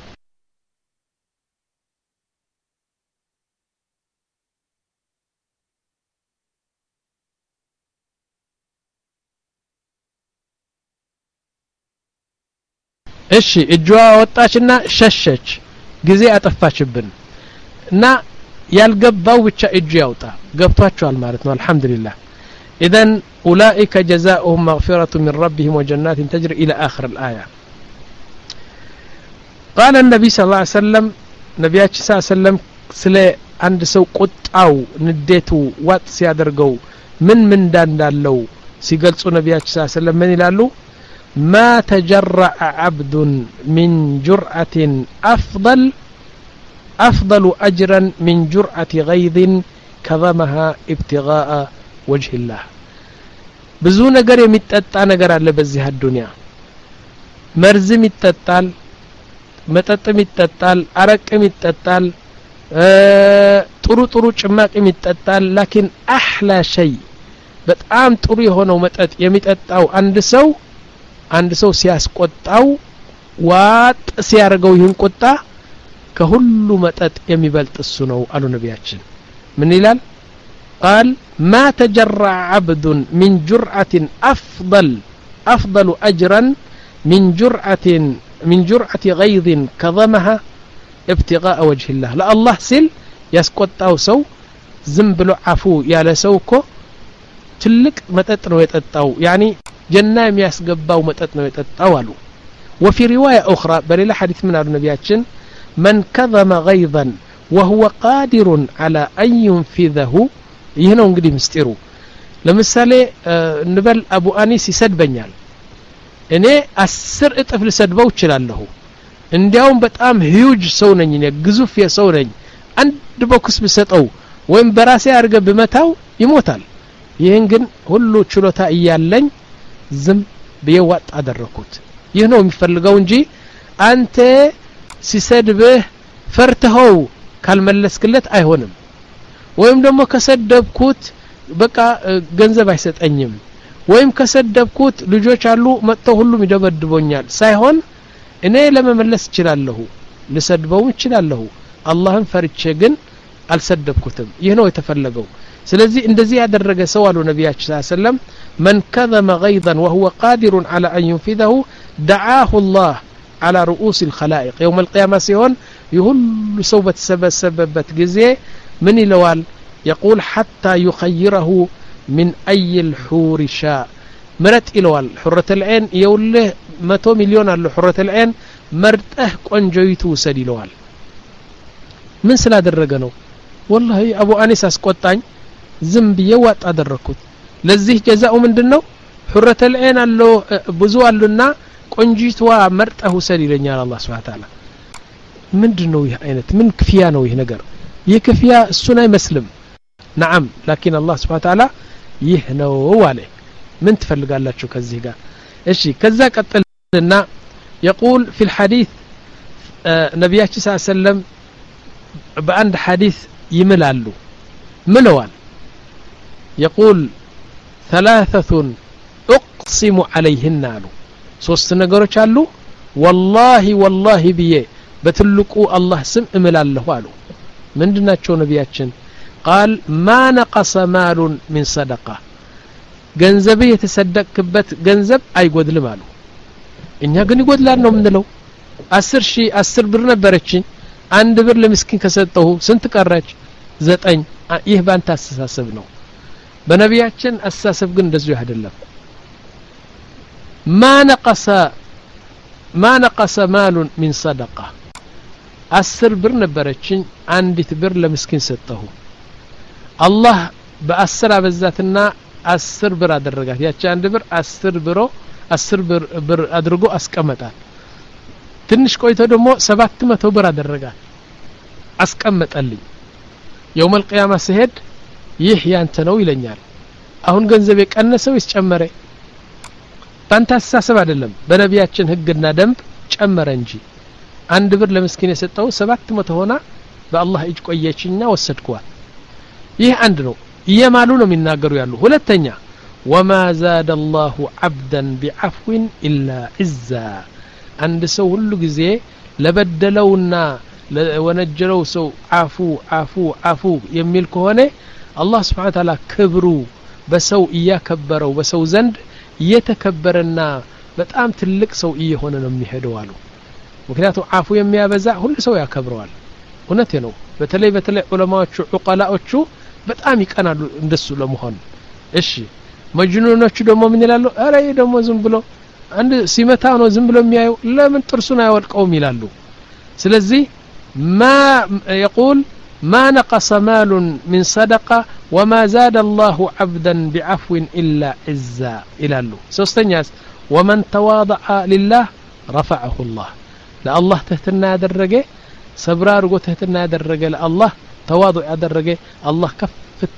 እሺ እጇ ወጣችና ሸሸች ጊዜ አጠፋችብን እና ያልገባው ብቻ እጁ ያውጣ ገብቷቸዋል ማለት ነው አልহামዱሊላህ اذا اولئك جزاؤهم مغفرة من ربهم وجنات تجري الى اخر الايه قال النبي صلى الله عليه وسلم ነብያችን صلى الله عليه وسلم ስለ አንድ ሰው ቁጣው ንዴቱ ዋጥ ሲያደርገው ምን ምን እንዳለው ሲገልጹ ነብያችን صلى الله عليه وسلم ምን ይላሉ ما تجرأ عبد من جرأة أفضل أفضل أجرا من جرأة غيظ كظمها ابتغاء وجه الله ብዙ ነገር የሚጠጣ ነገር አለ በዚህ አዱንያ መርዝም ይጠጣል መጠጥም ይጠጣል አረቅም ይጠጣል ጥሩ ጥሩ ጭማቂም ይጠጣል لكن احلى شيء በጣም ጥሩ የሆነው መጠጥ የሚጠጣው አንድ ሰው አንድ ሰው ሲያስቆጣው ዋጥ ሲያርገው ይሁን ቁጣ ከሁሉ መጠጥ የሚበልጥ እሱ ነው አሉ ነብያችን ምን ይላል قال ما تجرع عبد من جرعة أفضل أفضل أجرا من جرعة من جرعة غيظ كظمها ابتغاء وجه الله لا الله سل يسقطاو سو زنبلو عفو يا لسوكو تلك متت ነው የጠጣው يعني ጀና የሚያስገባው መጠጥ ነው የጠጣው አሉ وفي رواية أخرى بل حديث من النبياتين من كظم غيظا وهو قادر على أن ينفذه ይሄው እንግዲህ ምስጢሩ ለምሳሌ እንበል አቡ አኒስ ይሰድበኛል እኔ አስር እጥፍ ልሰድበው እችላለሁ እንዲያውም በጣም ሂዩጅ ሰው ነኝ እኔ ግዙፍ የሰው ነኝ አንድ ቦክስ ብሰጠው ወይም በራሴ አርገ በመታው ይሞታል ይሄን ግን ሁሉ ችሎታ እያለኝ ዝም በየዋጥ አደረኩት ይሄ ነው የሚፈልገው እንጂ አንተ ሲሰድብህ ፈርተኸው ካልመለስክለት አይሆንም ወይም ደግሞ ከሰደብኩት በቃ ገንዘብ አይሰጠኝም ወይም ከሰደብኩት ልጆች አሉ መጥተው ሁሉም ይደበድቦኛል ሳይሆን እኔ ለመመለስ እችላለሁ ልሰድበው እችላለሁ አላህን ፈርቼ ግን አልሰደብኩትም ይሄ ነው የተፈለገው ስለዚህ እንደዚህ ያደረገ ሰው አሉ ነብያችን ሰለላሁ ዐለይሂ ወሰለም من كظم غيظا وهو قادر على أن ينفذه دعاه الله على رؤوس الخلائق يوم القيامة سيهون يهل سوبة سبب سببت جزي من الوال يقول حتى يخيره من أي الحور شاء مرت الوال حرة العين يوله مئة مليون على حرة العين مرته قنجيتو سدي الوال من سلا درجنو والله أبو أنيس أسقطان زنبي وات أدركوت لذيه جزاء من دنو حرة العين አለው ብዙ አሉና ቆንጂቷ መርጠህ ውሰድ ይለኛል አላህ Subhanahu Ta'ala ምንድነው ይህ አይነት ምን ክፍያ ነው ይህ ነገር ይህ ክፍያ እሱን አይመስልም نعم لكن الله سبحانه وتعالى ይህ ነው አለ ምን ትፈልጋላችሁ ከዚህ ጋር እሺ ከዛ ቀጥልና يقول في الحديث ነብያችን ሰለላሁ ዐለይሂ ወሰለም በአንድ ሐዲስ ይምላሉ ምለዋል يقول ثلاثة اقسم عليهن አሉ ሶስት ነገሮች አሉ والله والله ብዬ በትልቁ አላህ ስም እምላለሁ አሉ ምንድናቸው ነብያችን قال ما نقص مال من صدقه ገንዘብ የተሰደቅበት ገንዘብ አይጎድልም አሉ እኛ ግን ይጎድላል ነው ምንለው አስር ሺህ አስር ብር ነበረችኝ አንድ ብር ለምስኪን ከሰጠሁ ስንት ቀረች ዘጠኝ ይህ ባንተ አስተሳሰብ ነው በነብያችን አስተሳሰብ ግን እንደዚህ አይደለም ما نقص ما نقص مال من صدقه አስር ብር ነበረችኝ አንዲት ብር ለምስኪን ሰጠሁ አላህ በአስር አበዛትና አስር ብር አደረጋት ያቺ አንድ ብር አስር ብሮ አስር ብር ብር አድርጎ አስቀመጣት ትንሽ ቆይቶ ደግሞ ሰባት መቶ ብር አደረጋት አስቀመጠልኝ يوم القيامه ሲሄድ ይህ ያንተ ነው ይለኛል አሁን ገንዘብ የቀነሰው ይጨመረ ባንታሳሰብ አይደለም በነቢያችን ህግና ደንብ ጨመረ እንጂ አንድ ብር ለምስኪን የሰጠው ሰባት መቶ ሆና በአላህ እጅ ቆየችና ወሰድኳት ይህ አንድ ነው ይየማሉ ነው የሚናገሩ ያሉ ሁለተኛ وما زاد الله عبدا بعفو الا عزا አንድ ሰው ሁሉ ጊዜ ለበደለውና ለወነጀለው ሰው አፉ አፉ አፉ የሚል ከሆነ አላህ Subhanahu Wa Ta'ala ክብሩ በሰው እያከበረው በሰው ዘንድ እየተከበረና በጣም ትልቅ ሰው እየሆነ ነው የሚሄደው አሉ ምክንያቱም አፉ የሚያበዛ ሁሉ ሰው ያከብረዋል እውነቴ ነው በተለይ በተለይ ዑለማዎቹ ዑቀላዎቹ በጣም ይቀናሉ እንደሱ ለመሆን እሺ መጅኑኖቹ ደግሞ ምን ይላሉ አረ ደግሞ ዝም ብሎ አንድ ሲመታ ነው ዝም ብሎ የሚያዩ ለምን ጥርሱን አይወልቀውም ይላሉ ስለዚህ ما يقول ما نقص مال من صدقه وما زاد الله عبدا بعفو الا عزا ይላሉ ሶስተኛስ ومن تواضع لله رفعه الله ለአላህ ተህትና ያደረገ ሰብራ አርጎ ተህትና ያደረገ ለአላህ ተዋضع ያደረገ አላህ ከፍ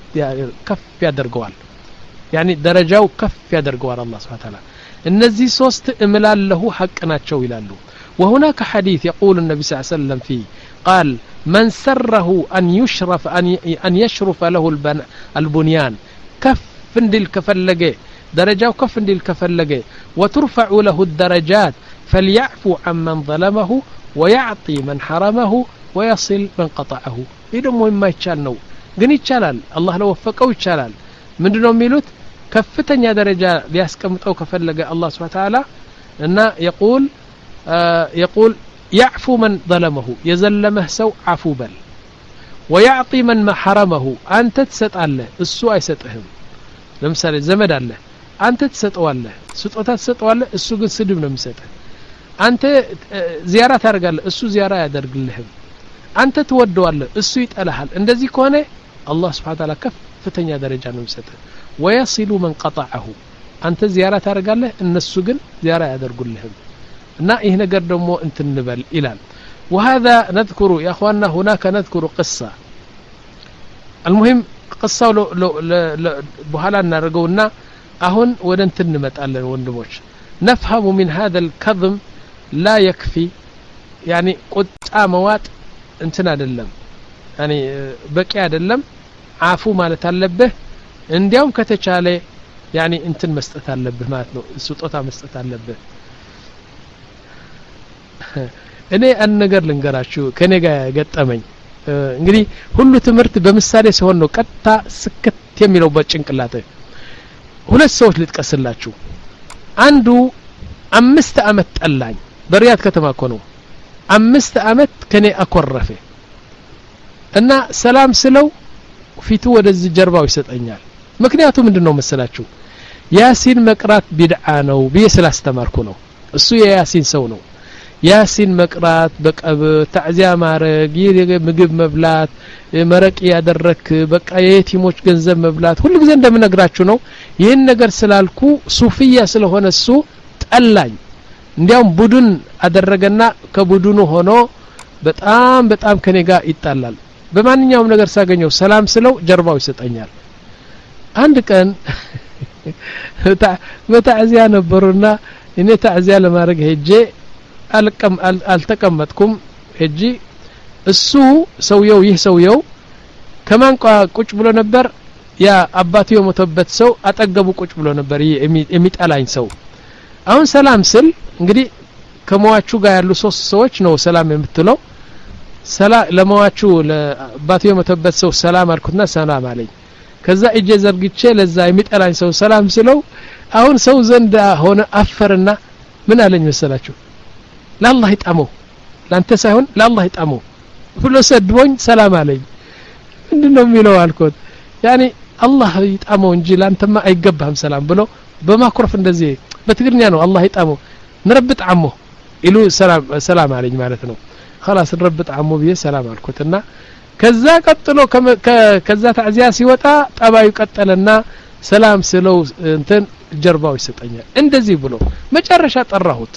ከፍ ያደርገዋል يعني ደረጃው ከፍ ያደርገዋል አላህ Subhanahu Wa Ta'ala እነዚህ ሶስት እምላልሁ ሐቅ ናቸው ይላሉ وهناك حديث يقول النبي صلى الله عليه وسلم فيه قال من سره أن يشرف أن أن يشرف له البنيان كف اندل كفلجه درجه كف اندل كفلجه وترفع له الدرجات فليعفو عمن ظلمه ويعطي من حرمه ويصل من قطعه إذا مهم ما يتشال نو ግን ይቻላል አላህ ነው ወፈቀው ይቻላል ምንድነው የሚሉት ከፍተኛ ደረጃ ሊያስቀምጠው ከፈለገ አላህ Subhanahu Wa Ta'ala እና يقول آه يقول يعفو من ظلمه يزلمه سو عفو بل ويعطي من ما حرمه أنت تسطاله እሱ አይሰጥህም ለምሳሌ ዘመድ አለ አንተ ትሰጠዋለህ ስጦታ ትሰጠዋለህ እሱ ግን ስድብ ነው የሚሰጥህ አንተ ዚያራ ታደርጋለህ እሱ ዚያራ ያደርግልህም አንተ ትወደዋለህ እሱ ይጠላሃል እንደዚህ ከሆነ አላህ Subhanahu Wa Ta'ala ከፍተኛ ደረጃ ነው የሚሰጥህ ويصل من قطعه አንተ ዚያራ ታደርጋለህ እነሱ ግን ዚያራ ያደርጉልህም እና ይሄ ነገር ደግሞ እንትንበል ይላል وهذا نذكر يا اخواننا هناك نذكر قصه المهم قصه لو بحالا እናደርገውና አሁን ወደ እንትን እንመጣለን ወንድሞች نفهم من هذا الكظم لا يكفي يعني ቁጣ መዋጥ እንትን አይደለም يعني በቂ አይደለም አፉ ማለት አለብህ እንዲያውም ከተቻለ يعني እንትን መስጠት አለብህ ማለት ነው ስጦታ መስጠት አለብህ እኔ አንድ ነገር ልንገራችሁ ከኔ ጋር ገጠመኝ እንግዲህ ሁሉ ትምህርት በምሳሌ ሲሆን ነው ቀጥታ ስክት የሚለው በጭንቅላቴ ሁለት ሰዎች ልጥቀስላችሁ አንዱ አምስት አመት ጠላኝ በሪያድ ከተማ እኮ ነው አምስት አመት ከኔ አኮረፈ እና ሰላም ስለው ፊቱ ወደዚህ ጀርባው ይሰጠኛል ምክንያቱ ምንድነው መሰላችሁ ያሲን መቅራት ቢድዓ ነው ብዬ ስላስተማርኩ ነው እሱ የያሲን ሰው ነው ያሲን መቅራት በቀብ ታዕዚያ ማረግ ምግብ መብላት መረቅ ያደረክ በቃ የየቲሞች ገንዘብ መብላት ሁሉ ጊዜ እንደምነግራችሁ ነው ይሄን ነገር ስላልኩ ሱፊያ ስለሆነ እሱ ጠላኝ እንዲያውም ቡድን አደረገና ከቡድኑ ሆኖ በጣም በጣም ከኔ ጋር ይጣላል በማንኛውም ነገር ሳገኘው ሰላም ስለው ጀርባው ይሰጠኛል አንድ ቀን በታዕዚያ ነበርና እኔ ታዕዚያ ለማድረግ ሄጄ አልቀም አልተቀመጥኩም ሄጂ እሱ ሰውየው ይህ ሰውየው ከማን ቁጭ ብሎ ነበር ያ አባቱ የሞተበት ሰው አጠገቡ ቁጭ ብሎ ነበር የሚጣላኝ ሰው አሁን ሰላም ስል እንግዲህ ከመዋቹ ጋር ያሉ ሶስት ሰዎች ነው ሰላም የምትለው ሰላም ለመዋቹ ለአባቱ የሞተበት ሰው ሰላም አልኩትና ሰላም አለኝ ከዛ እጄ ዘርግቼ ለዛ የሚጣላኝ ሰው ሰላም ስለው አሁን ሰው ዘንድ ሆነ አፈርና ምን አለኝ መሰላችሁ ለአላህ ይጣመው ላንተ ሳይሆን ለአላህ ይጣመው ብሎ ሰድቦኝ ሰላም አለኝ ምንድነው የሚለው አልኩት ያኒ አላህ ይጣመው እንጂ ላንተማ አይገባም ሰላም ብሎ በማኩረፍ እንደዚህ በትግርኛ ነው አላህ ይጣመው ንረብጥ አሞ ኢሉ ሰላም ሰላም አለኝ ማለት ነው خلاص ንረብጥ አሞ ብዬ ሰላም አልኩትና ከዛ ቀጥሎ ከዛ ታዕዚያ ሲወጣ ጠባዩ ቀጠለና ሰላም ስለው እንትን ጀርባው ይሰጠኛል እንደዚህ ብሎ መጨረሻ ጠራሁት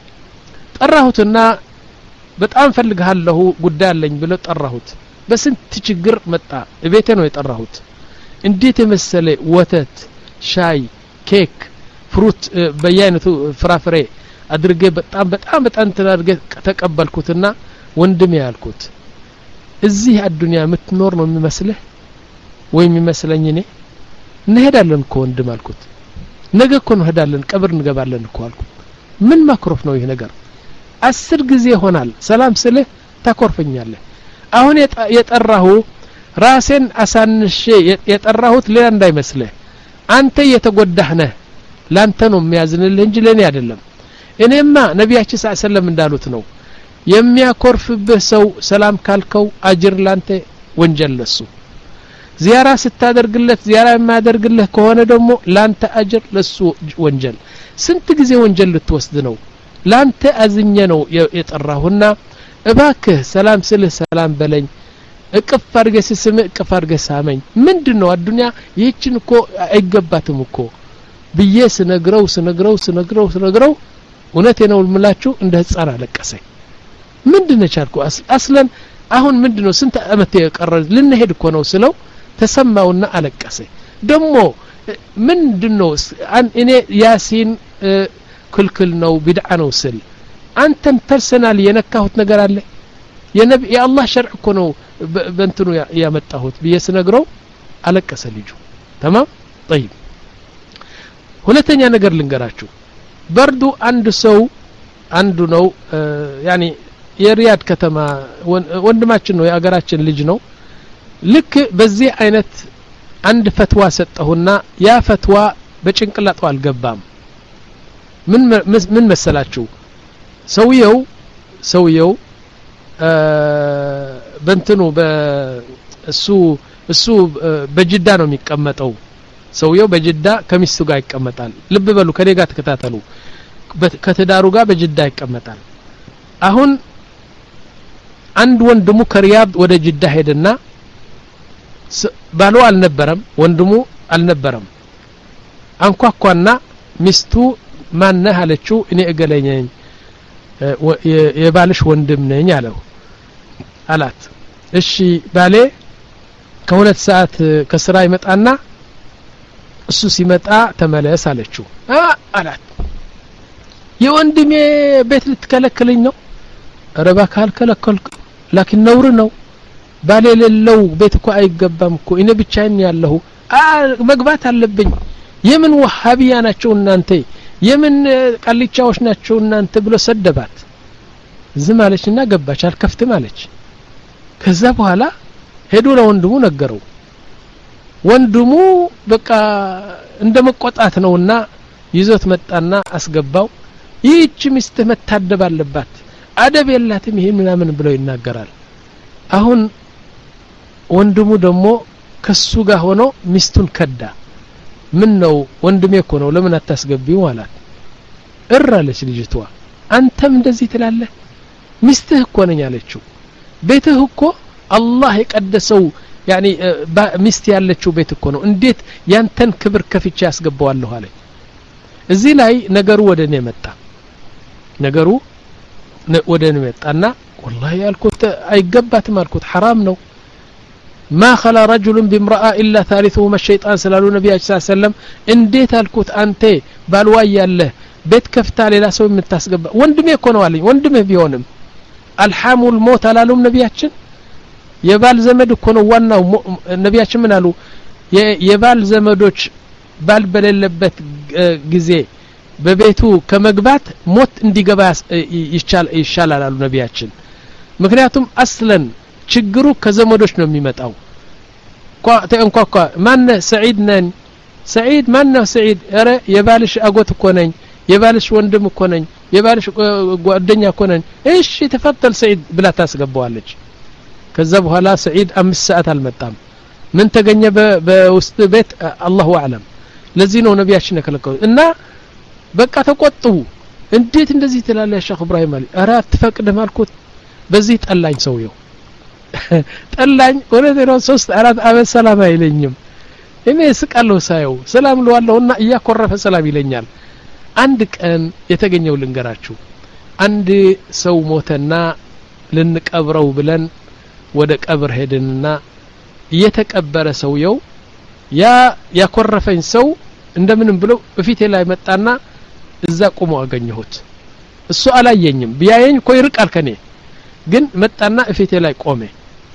ጠራሁትና በጣም ፈልግሃለሁ ጉዳይ አለኝ ብሎ ጠራሁት በስንት ችግር መጣ እቤቴ ነው የጠራሁት እንዴት የመሰለ ወተት ሻይ ኬክ ፍሩት በየአይነቱ ፍራፍሬ አድርጌ በጣም በጣም በጣም ተናርገ ተቀበልኩትና ወንድም ያልኩት እዚህ አዱንያ ምትኖር ነው የሚመስልህ ወይ የሚመስለኝ እኔ እንሄዳለን እኮ ወንድም አልኩት ነገ እኮ እንሄዳለን ቀብር እንገባለን እኮ አልኩት ምን ማክሮፍ ነው ይሄ ነገር አስር ጊዜ ይሆናል ሰላም ስልህ ታኮርፈኛለህ አሁን የጠራሁ ራሴን አሳንሼ የጠራሁት ሌላ እንዳይመስልህ አንተ የተጎዳህ ነህ ላንተ ነው የሚያዝንልህ እንጂ ለኔ አይደለም እኔማ ነብያችን ሰለላሁ ዐለይሂ ወሰለም እንዳሉት ነው የሚያኮርፍብህ ሰው ሰላም ካልከው አጅር ላንተ ወንጀል ለሱ ዚያራ ስታደርግለት ዚያራ የማያደርግልህ ከሆነ ደግሞ ላንተ አጅር ለሱ ወንጀል ስንት ጊዜ ወንጀል ልትወስድ ነው ላንተ አዝኘ ነው የጠራሁና እባክህ ሰላም ስልህ ሰላም በለኝ እቅፍ አድርገህ ስስምህ እቅፍ አድርገህ ሳመኝ ምንድነው አዱንያ ይህችን እኮ አይገባትም እኮ ብዬ ስነግረው ስነግረው ስነግረው ስነግረው እውነቴ ነው ልምላችሁ እንደ ህፃን አለቀሰኝ ምንድነው ቻልኩ አስለን አሁን ምንድነው ስንት አመት የቀረ ልንሄድ እኮ ነው ስለው ተሰማውና አለቀሰ ደሞ ምንድነው እኔ ያሲን ክልክል ነው ቢድዓ ነው ስል አንተን ፐርሰናል የነካሁት ነገር አለ የነብይ የአላህ ሸርዕ እኮ ነው በእንትኑ ያመጣሁት በየስነግረው አለቀሰ ልጁ تمام طيب ሁለተኛ ነገር ልንገራችሁ በርዱ አንድ ሰው አንዱ ነው ያኒ የሪያድ ከተማ ወንድማችን ነው የአገራችን ልጅ ነው ልክ በዚህ አይነት አንድ ፈትዋ ሰጠሁና ያ ፈትዋ በጭንቅላቱ አልገባም ምን ምን መሰላችሁ ሰውየው ሰውየው በእንትኑ በእሱ እሱ በጅዳ ነው የሚቀመጠው ሰውየው በጅዳ ከሚስቱ ጋር ይቀመጣል ልብ በሉ ከኔ ጋር ተከታተሉ ከተዳሩ ጋር በጅዳ ይቀመጣል አሁን አንድ ወንድሙ ከሪያድ ወደ ጅዳ ሄደና ባሉ አልነበረም ወንድሙ አልነበረም አንኳኳና ሚስቱ ማን ነህ አለችው እኔ እገለኛኝ የባልሽ ወንድም ነኝ አለው አላት እሺ ባሌ ከሁለት ሰዓት ከስራ ይመጣና እሱ ሲመጣ ተመለስ አለችው አላት የወንድሜ ቤት ልትከለክለኝ ነው ረባ ካልከለከልኩ ላኪን ነውር ነው ባሌ ለለው ቤት እኮ አይገባም እኮ እኔ ብቻዬን ያለሁ መግባት አለብኝ የምን ወሃቢያ ናቸው እናንተ የምን ቃልቻዎች ናቸው እናንተ ብሎ ሰደባት ዝም አለችና ገባች አልከፍትም አለች ከዛ በኋላ ሄዶ ለወንድሙ ነገረው ወንድሙ በቃ እንደመቆጣት ነውና ይዞት መጣና አስገባው ይህች ሚስት መታደብ አለባት አደብ የላትም ይሄን ምናምን ብሎ ይናገራል አሁን ወንድሙ ደግሞ ከሱ ጋር ሆኖ ሚስቱን ከዳ ምን ነው ወንድሜ እኮ ነው ለምን አታስገቢው አላት እራለች ልጅቷ አንተም እንደዚህ ትላለህ ሚስትህ እኮ ነኝ አለችው ቤትህ እኮ አላህ የቀደሰው ያኒ ሚስት ያለችው ቤት እኮ ነው እንዴት ያንተን ክብር ከፍቼ ያስገባዋለሁ አለ እዚህ ላይ ነገሩ ወደኔ መጣ ነገሩ ወደኔ መጣና والله ያልኩት አይገባትም አልኩት حرام ነው ما خلا رجل بامرأة إلا ثالثهما الشيطان سلالو نبي صلى الله عليه وسلم እንዴት አልኩት አንተ ባልዋ ያለህ ቤት ከፍታ ሌላ ሰው የምታስገባ ወንድሜ እኮ ነው አለኝ ወንድሜ ቢሆንም አልሐሙል ሞት አላሉም ነቢያችን የባል ዘመድ እኮ ነው ዋናው ነቢያችን ምን አሉ የባል ዘመዶች ባል በሌለበት ጊዜ በቤቱ ከመግባት ሞት እንዲገባ ይቻል ይሻላል አሉ ነቢያችን ምክንያቱም አስለን ችግሩ ከዘመዶች ነው የሚመጣው እንኳ ማን ሰዒድ ነን ሰዒድ ማን ነው ሰዒድ አረ የባልሽ አጎት እኮ ነኝ የባልሽ ወንድም እኮ ነኝ የባልሽ ጓደኛ እኮ ነኝ እሺ ተፈተል ሰዒድ ብላ ታስገባዋለች ከዛ በኋላ ሰዒድ አምስት ሰዓት አልመጣም ምን ተገኘ በውስጥ ቤት አላሁ አለም ለዚህ ነው ነቢያችን የከለከሉ እና በቃ ተቆጡ እንዴት እንደዚህ ትላለህ ሼክ ኢብራሂም አሊ አራ አትፈቅድም አልኩት በዚህ ጠላኝ ሰውየው ጠላኝ ወለደ ነው ሶስት አራት አመት ሰላም አይለኝም እኔ ስቃለሁ ሳየው ሰላም ለዋለውና እያኮረፈ ሰላም ይለኛል አንድ ቀን የተገኘው ልንገራችሁ አንድ ሰው ሞተና ልንቀብረው ብለን ወደ ቀብር ሄድንና እየተቀበረ ሰውየው ያ ያኮረፈኝ ሰው እንደምንም ብሎ በፊቴ ላይ መጣና እዛ ቆሞ አገኘሁት እሱ አላየኝም ቢያየኝ እኮ ይርቃል ከኔ ግን መጣና በፊቴ ላይ ቆመ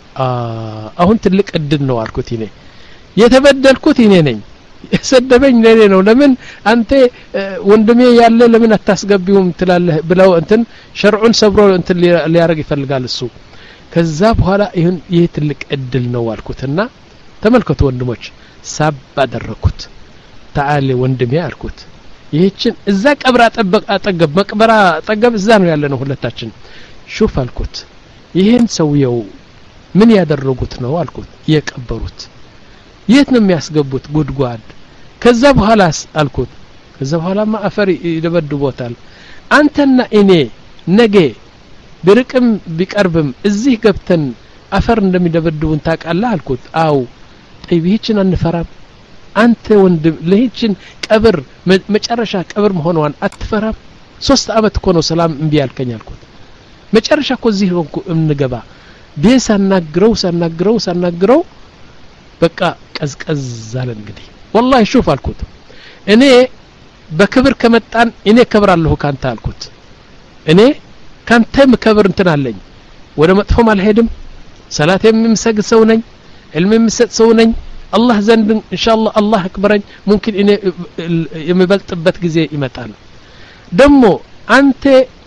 አሁን ትልቅ እድል ነው አልኩት እኔ የተበደልኩት እኔ ነኝ የሰደበኝ ለኔ ነው ለምን አንተ ወንድሜ ያለ ለምን አታስገቢውም ትላለህ ብለው እንትን ሸርዑን ሰብሮ እንትን ሊያረግ ይፈልጋል እሱ ከዛ በኋላ ይሄን ይሄ ትልቅ እድል ነው አልኩትና ተመልከቱ ወንድሞች ሳብ አደረኩት تعالي ወንድሜ አልኩት ይሄችን እዛ ቀብራ ጠበቅ አጠገብ መቅበራ አጠገብ እዛ ነው ያለነው ሁለታችን ሹፍ አልኩት ይሄን ሰውየው ምን ያደረጉት ነው አልኩት የቀበሩት የት ነው የሚያስገቡት ጉድጓድ ከዛ በኋላስ አልኩት ከዛ በኋላ ማአፈር ይደበድቦታል አንተና እኔ ነገ ብርቅም ቢቀርብም እዚህ ገብተን አፈር እንደሚደበድቡን ታውቃለህ አልኩት አው ጠይብህችን አንፈራም አንተ ወንድም ለህችን ቀብር መጨረሻ ቀብር መሆኗን አትፈራም ሶስት አመት እኮ ነው ሰላም እንቢ ያልከኝ አልኩት መጨረሻ እኮ እዚህ ሆንኩ እንገባ ቢስ አናግረው ሳናግረው ሳናግረው በቃ ቀዝቀዝ አለ እንግዲህ والله شوف አልኩት እኔ በክብር ከመጣን እኔ ከብራለሁ ካንተ አልኩት እኔ ካንተ መከብር እንትን አለኝ ወደ መጥፎም አልሄድም ሰላት የምሰግድ ሰው ነኝ ዕልም የምሰጥ ሰው ነኝ አላህ ዘንድ ኢንሻአላህ አላህ አክበረኝ ሙምኪን እኔ የምበልጥበት ጊዜ ይመጣል ደሞ አንተ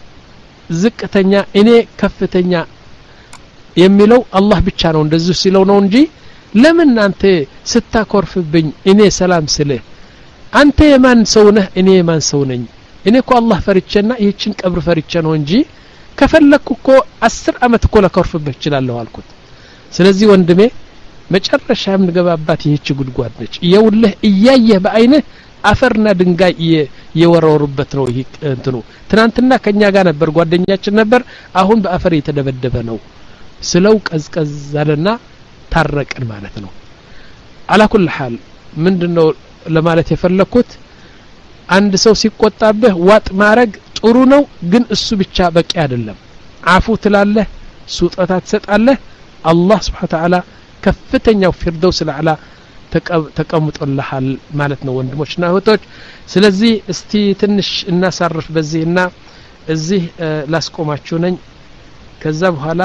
ዝቅተኛ እኔ ከፍተኛ የሚለው አላህ ብቻ ነው እንደዚህ ሲለው ነው እንጂ ለምን አንተ ስታኮርፍብኝ እኔ ሰላም ስልህ አንተ የማን ሰው ነህ እኔ የማን ሰው ነኝ እኔ እኮ አላህ ፈርቼና ይህችን ቀብር ፈርቼ ነው እንጂ ከፈለኩ እኮ አስር አመት እኮ ለኮርፍብህ ይችላል አልኩት ስለዚህ ወንድሜ መጨረሻ የምንገባባት ይህች ጉድጓድ ነች ይውልህ እያየህ በአይንህ አፈርና ድንጋይ የወረወሩበት ነው ይሄ እንትኑ ትናንትና ከኛ ጋር ነበር ጓደኛችን ነበር አሁን በአፈር የተደበደበ ነው ስለው ቀዝቀዝ አለና ታረቀን ማለት ነው على كل حال ምንድነው ለማለት የፈለኩት አንድ ሰው ሲቆጣብህ ዋጥ ማረግ ጥሩ ነው ግን እሱ ብቻ በቂ አይደለም አፉ ትላለህ ሱጣታ ትሰጣለህ አላህ Subhanahu Wa Ta'ala ከፍተኛው ፊርደውስ ለዓላ ተቀምጦልሃል ማለት ነው ወንድሞችና እህቶች ስለዚህ እስቲ ትንሽ እናሳርፍ በዚህና እዚህ ላስቆማችሁ ነኝ ከዛ በኋላ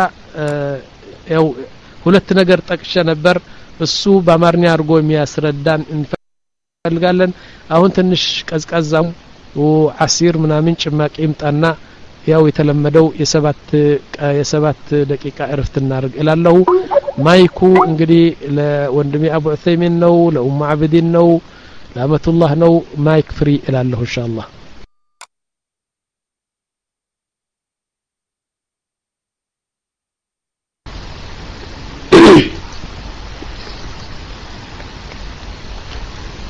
ያው ሁለት ነገር ጠቅሼ ነበር እሱ በአማርኛ አርጎ የሚያስረዳን እንፈልጋለን አሁን ትንሽ ቀዝቃዛም ወአሲር ምናምን ጭማቂ ይምጣና ያው የተለመደው የሰባት የሰባት ደቂቃ እረፍት እናርግ እላለሁ ማይኩ እንግዲህ ለወንድሜ አቡ ዑሰይሚን ነው ለኡማ አብዲን ነው ለአመቱላህ ነው ማይክ ፍሪ እላለሁ ኢንሻአላህ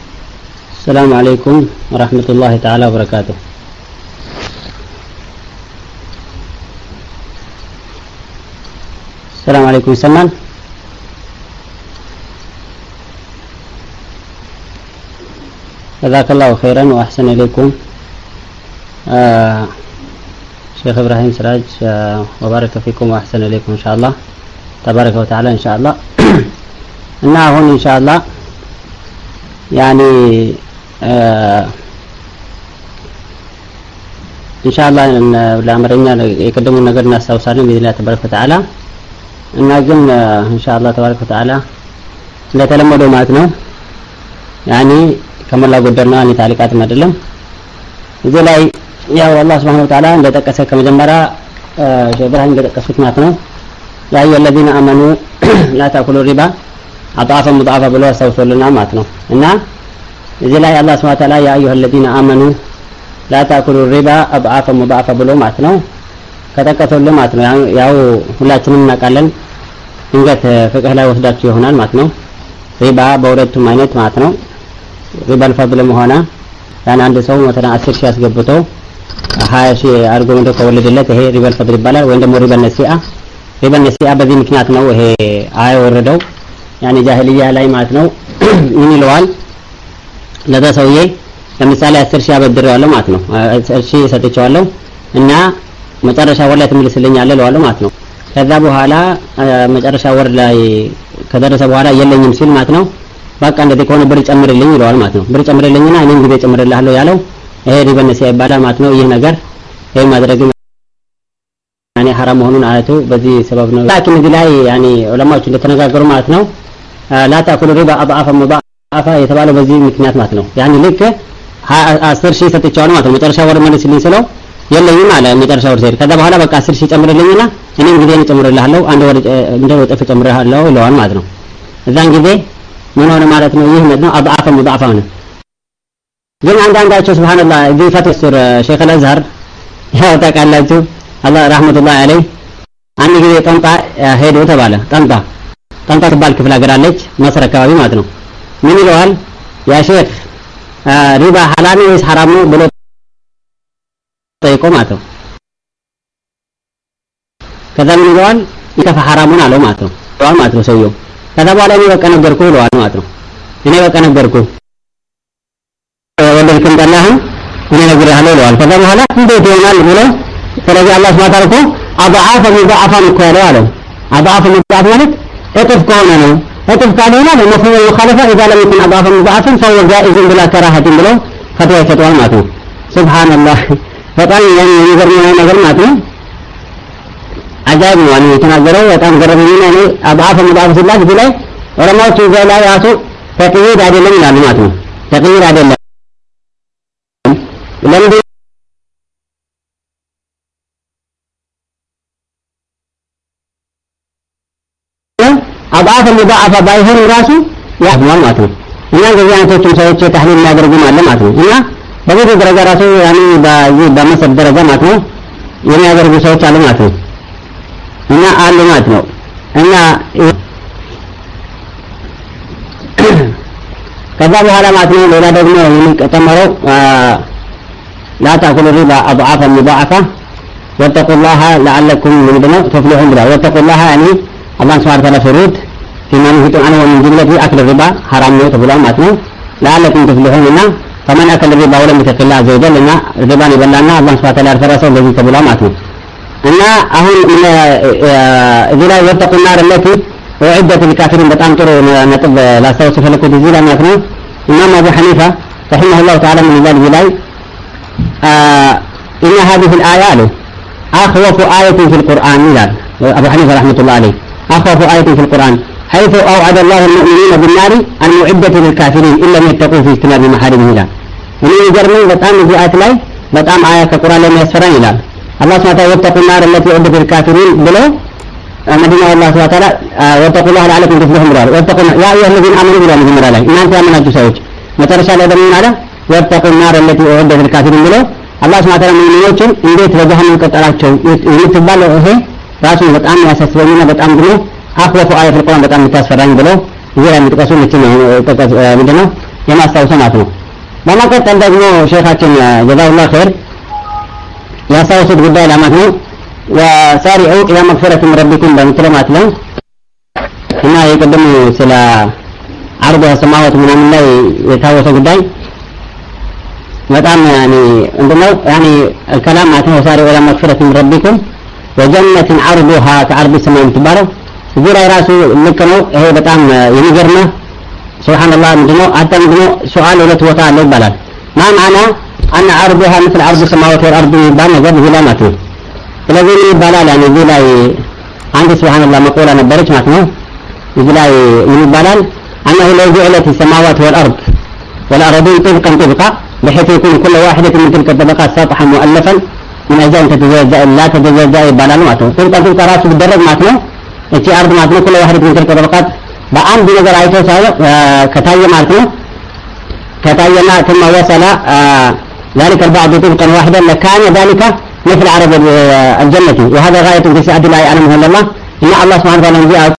السلام عليكم ورحمة الله تعالى وبركاته السلام عليكم سلمان. جزاك الله خيرا وأحسن إليكم آه شيخ إبراهيم سراج آه وبارك فيكم وأحسن إليكم إن شاء الله تبارك وتعالى إن شاء الله. እና አሁን ኢንሻአላህ ያኒ ኢንሻአላህ ለአመረኛ የቀደሙ ነገር እናስታውሳለን በኢዝኒላህ ተባረከ ወተዓላ። እና ግን ኢንሻአላህ ተባረከ ወተዓላ እንደተለመደው ማለት ነው ያኒ ከመላ ጎደልና እኔ ታሪካትም አይደለም እዚህ ላይ ያው አላህ Subhanahu Wa Ta'ala እንደጠቀሰ ከመጀመሪያ ጀብራሂም እንደጠቀሱት ማለት ነው ያ አዩሀለዚነ አመኑ ላ ተአኩሉ ሪባ አጣፈ ሙጣፈ ብሎ አስተውሶልና ማለት ነው። እና እዚህ ላይ አላህ Subhanahu Wa Ta'ala ያ አዩሀለዚነ አመኑ ላ ተአኩሉ ሪባ አጣፈ ሙጣፈ ብሎ ማለት ነው ከተቀሰለ ማለት ነው። ያው ሁላችንም እናውቃለን እንግዲህ ፍቅህ ላይ ወስዳችሁ ይሆናል ማለት ነው። ሪባ በሁለቱም አይነት ማለት ነው ሪባ الفضل ሆነ ያን አንድ ሰው መተና አስር ሺህ አስገብቶ ሀያ ሺህ አድርጎ እንደ ከወለደለት ይሄ ሪባ الفضل ይባላል። ወይ ደግሞ ሪባ ነሲአ ሪባ ነሲአ በዚህ ምክንያት ነው ይሄ አያ ወረደው ያኒ ጃሂልያ ላይ ማለት ነው። ምን ይለዋል ለዛ ሰውዬ ለምሳሌ አስር ሺህ አበድረዋለሁ ማለት ነው አስር ሺህ ሰጥቼዋለሁ እና መጨረሻ ወር ላይ ትመልስልኛለህ ለዋለሁ ማለት ነው። ከዛ በኋላ መጨረሻ ወር ላይ ከደረሰ በኋላ የለኝም ሲል ማለት ነው በቃ እንደዚህ ከሆነ ብር ጨምርልኝ ይለዋል ማለት ነው። ብር ጨምርልኝና እኔም ጊዜ ጨምርልሃለሁ ያለው ይሄ ሪባ ነሲአ ይባላል ማለት ነው። ይህ ነገር ይሄ ማድረግ ያኒ حرام መሆኑን አያቱ በዚህ ሰበብ ነው። ላኪን እዚህ ላይ ያኒ ዑለማዎች እንደተነጋገሩ ማለት ነው ላ ተአኩሉ ሪባ አضعاف مضاعفة የተባለው በዚህ ምክንያት ማለት ነው። ያኒ ልክ አስር ሺህ ሰጥቼዋለሁ ማለት ነው መጨረሻ ወር መልስልኝ ስለው የለኝም አለ መጨረሻ ወር ሲሄድ ከዛ በኋላ በቃ አስር ሺህ ጨምርልኝና እኔም ጊዜ ጨምርልሃለሁ አንድ ወር እንደ ወጥፍ ጨምርልሃለሁ ይለዋል ማለት ነው። እዛን ጊዜ ምን ሆነ ማለት ነው ይህ ነው አضعاف مضاعفة ነው። ግን አንዳንዳቸው ሱብሃንአላህ እዚህ ፈተሱር ሼክ አልአዝሀር ያው ታውቃላችሁ አላህ ረህመቱላህ ዐለይሂ አንድ ጊዜ ጠንጣ ሄዶ ተባለ ጠንጣ ጠንጣ ትባል ክፍለ ሀገር አለች መስር አካባቢ ማለት ነው። ምን ይለዋል ያ ሼክ ሪባ ሐላል ነው ወይስ ሐራም ነው ብሎ ጠይቆ ማለት ነው። ከዛ ምን ይለዋል ይከፋ ሐራሙን አለው ማለት ነው ይለዋል ማለት ነው ሰውየው። ከዛ በኋላ እኔ በቃ ነገርኩ ይለዋል ማለት ነው። እኔ በቃ ነገርኩ ወንድልክም ጠላህም እኔ ነግሬሃለሁ ይለዋል። ከዛ በኋላ እንዴት ይሆናል ብሎ ስለዚህ አላህ Subhanahu Wa Ta'ala አضعاف مضاعفة ነው ያለው አضعاف مضاعفة ማለት እጥፍ ከሆነ ነው እጥፍ ካልሆነ ለመፍሁም المخالفة إذا لم يكن أضعاف مضاعفة فهو جائز بلا كراهة ብሎ ፈትዋ ይሰጣል ማለት ነው። ሱብሃንአላህ በጣም የሚገርም ነገር ማለት ነው። አጃይብ ነው ማለት የተናገረው በጣም ገረመኝ ነው። አضعاف مضاعفة ሲባል እዚህ ላይ ዑለማዎቹ እዛ ላይ ራሱ ተቅይድ አይደለም ይላሉ ማለት ነው። ተቅይድ አይደለም ለምን አضعاف مضاعفة ባይሆን ራሱ ያድማል ማለት ነው። እና እንደዚህ አይነቶችም ሰዎች ተህሊል የሚያደርጉ ማለት ማለት ነው። እና በዚህ ደረጃ ራሱ ያኔ በዚህ በመሰብ ደረጃ ማለት ነው የሚያደርጉ ሰዎች አሉ ማለት ነው። እና አሉ ማለት ነው። እና ከዛ በኋላ ማለት ነው ሌላ ደግሞ የሚቀጠመረው لا تأكلوا الربا أضعافا مضاعفة واتقوا الله لعلكم تفلحون بلا واتقوا الله يعني الله سبحانه وتعالى فرود فيما نهيتم عنه ومن جملة أكل الربا حرام ነው ተብሏል ማለት ነው። لعلكم تفلحون እና فمن أكل الربا ولم يتق الله عز وجل እና ሪባን ይበላና አላህ سبحانه وتعالى ያልፈረሰው ለዚህ ተብሏል ማለት ነው። እና አሁን እዚህ ላይ واتقوا النار التي أعدت للكافرين በጣም ጥሩ ነጥብ ላስታውስ ፈለኩት እዚህ ላይ ማለት ነው። ኢማም አቡ ሐኒፋ رحمه الله تعالى من ذلك ላይ إن هذه الآية له أخوف آية في القرآن ይላል أبو حنيفة رحمة الله عليه أخوف آية في القرآن حيث أوعد الله المؤمنين بالنار المعدة للكافرين إن لم يتقوا في اجتناب محارمه ይላል። እኔ ይገርመኝ በጣም እዚህ አያት ላይ በጣም አያ ከቁርአን ላይ የሚያስፈራኝ ይላል الله سبحانه وتعالى واتقوا النار التي أعدت للكافرين ብሎ መዲና الله سبحانه وتعالى واتقوا الله لعلكم تفلحون ብሏል። واتقوا يا أيها الذين آمنوا ብሏል መጀመሪያ ላይ እናንተ ያመናችሁ ሰዎች መጨረሻ ላይ ደግሞ ማለት واتقوا النار التي أعدت للكافرين ብሎ አላህ Subhanahu Wa Ta'ala ሙእሚኖችን እንዴት በጀሃነም ቀጠራቸው የምትባለው ይሄ ራሱ በጣም ያሳስበኝና በጣም ደግሞ አخوف آية في القرآن በጣም የምታስፈራኝ ብሎ ይሄ የሚጠቀሱ ምንድነው የማስታወሰው ማለት ነው። በመቀጠል ደግሞ ሼኻችን ጀዛሁላህ ኸይር ያሳወሱት ጉዳይ ለማለት ነው وسارعوا إلى مغفرة من ربكم بمثلمات له هنا يقدموا سلا عرضها السماوات من الله يتهوس قداي በጣም يعني عندنا يعني الكلام معناته سارعوا إلى مغفرة من ربكم وجنة عرضها كعرض السماء تبارك يقول أي راسه لكنه هي بتاعم ينجرنا سبحان الله مدنو حتى مدنو سؤال ولا توقع له بلد ما معنى أن عرضها مثل عرض السماوات والأرض بان جد ظلامته الذي يبالال يعني يقول عندي سبحان الله مقولة نبرج معه يقول يبالال أنه لو جعلت السماوات والأرض والأرضين طبقا طبقا بحيث يكون كل واحدة من تلك الطبقات سطحا مؤلفا من أجل أن تتجزأ لا تتجزأ يبالال معه طبقا طبقا راسه بالدرج معه እቺ አርድ ማለት ነው كل واحد من تلك الطبقات በአንድ ነገር አይቶ ሳይሆን ከታየ ማለት ነው ከታየና ثم وصل ذلك البعض طبقا واحدا لكان ذلك مثل عرض الجنة وهذا غاية في سعة لا يعلمه إلا الله إن الله سبحانه وتعالى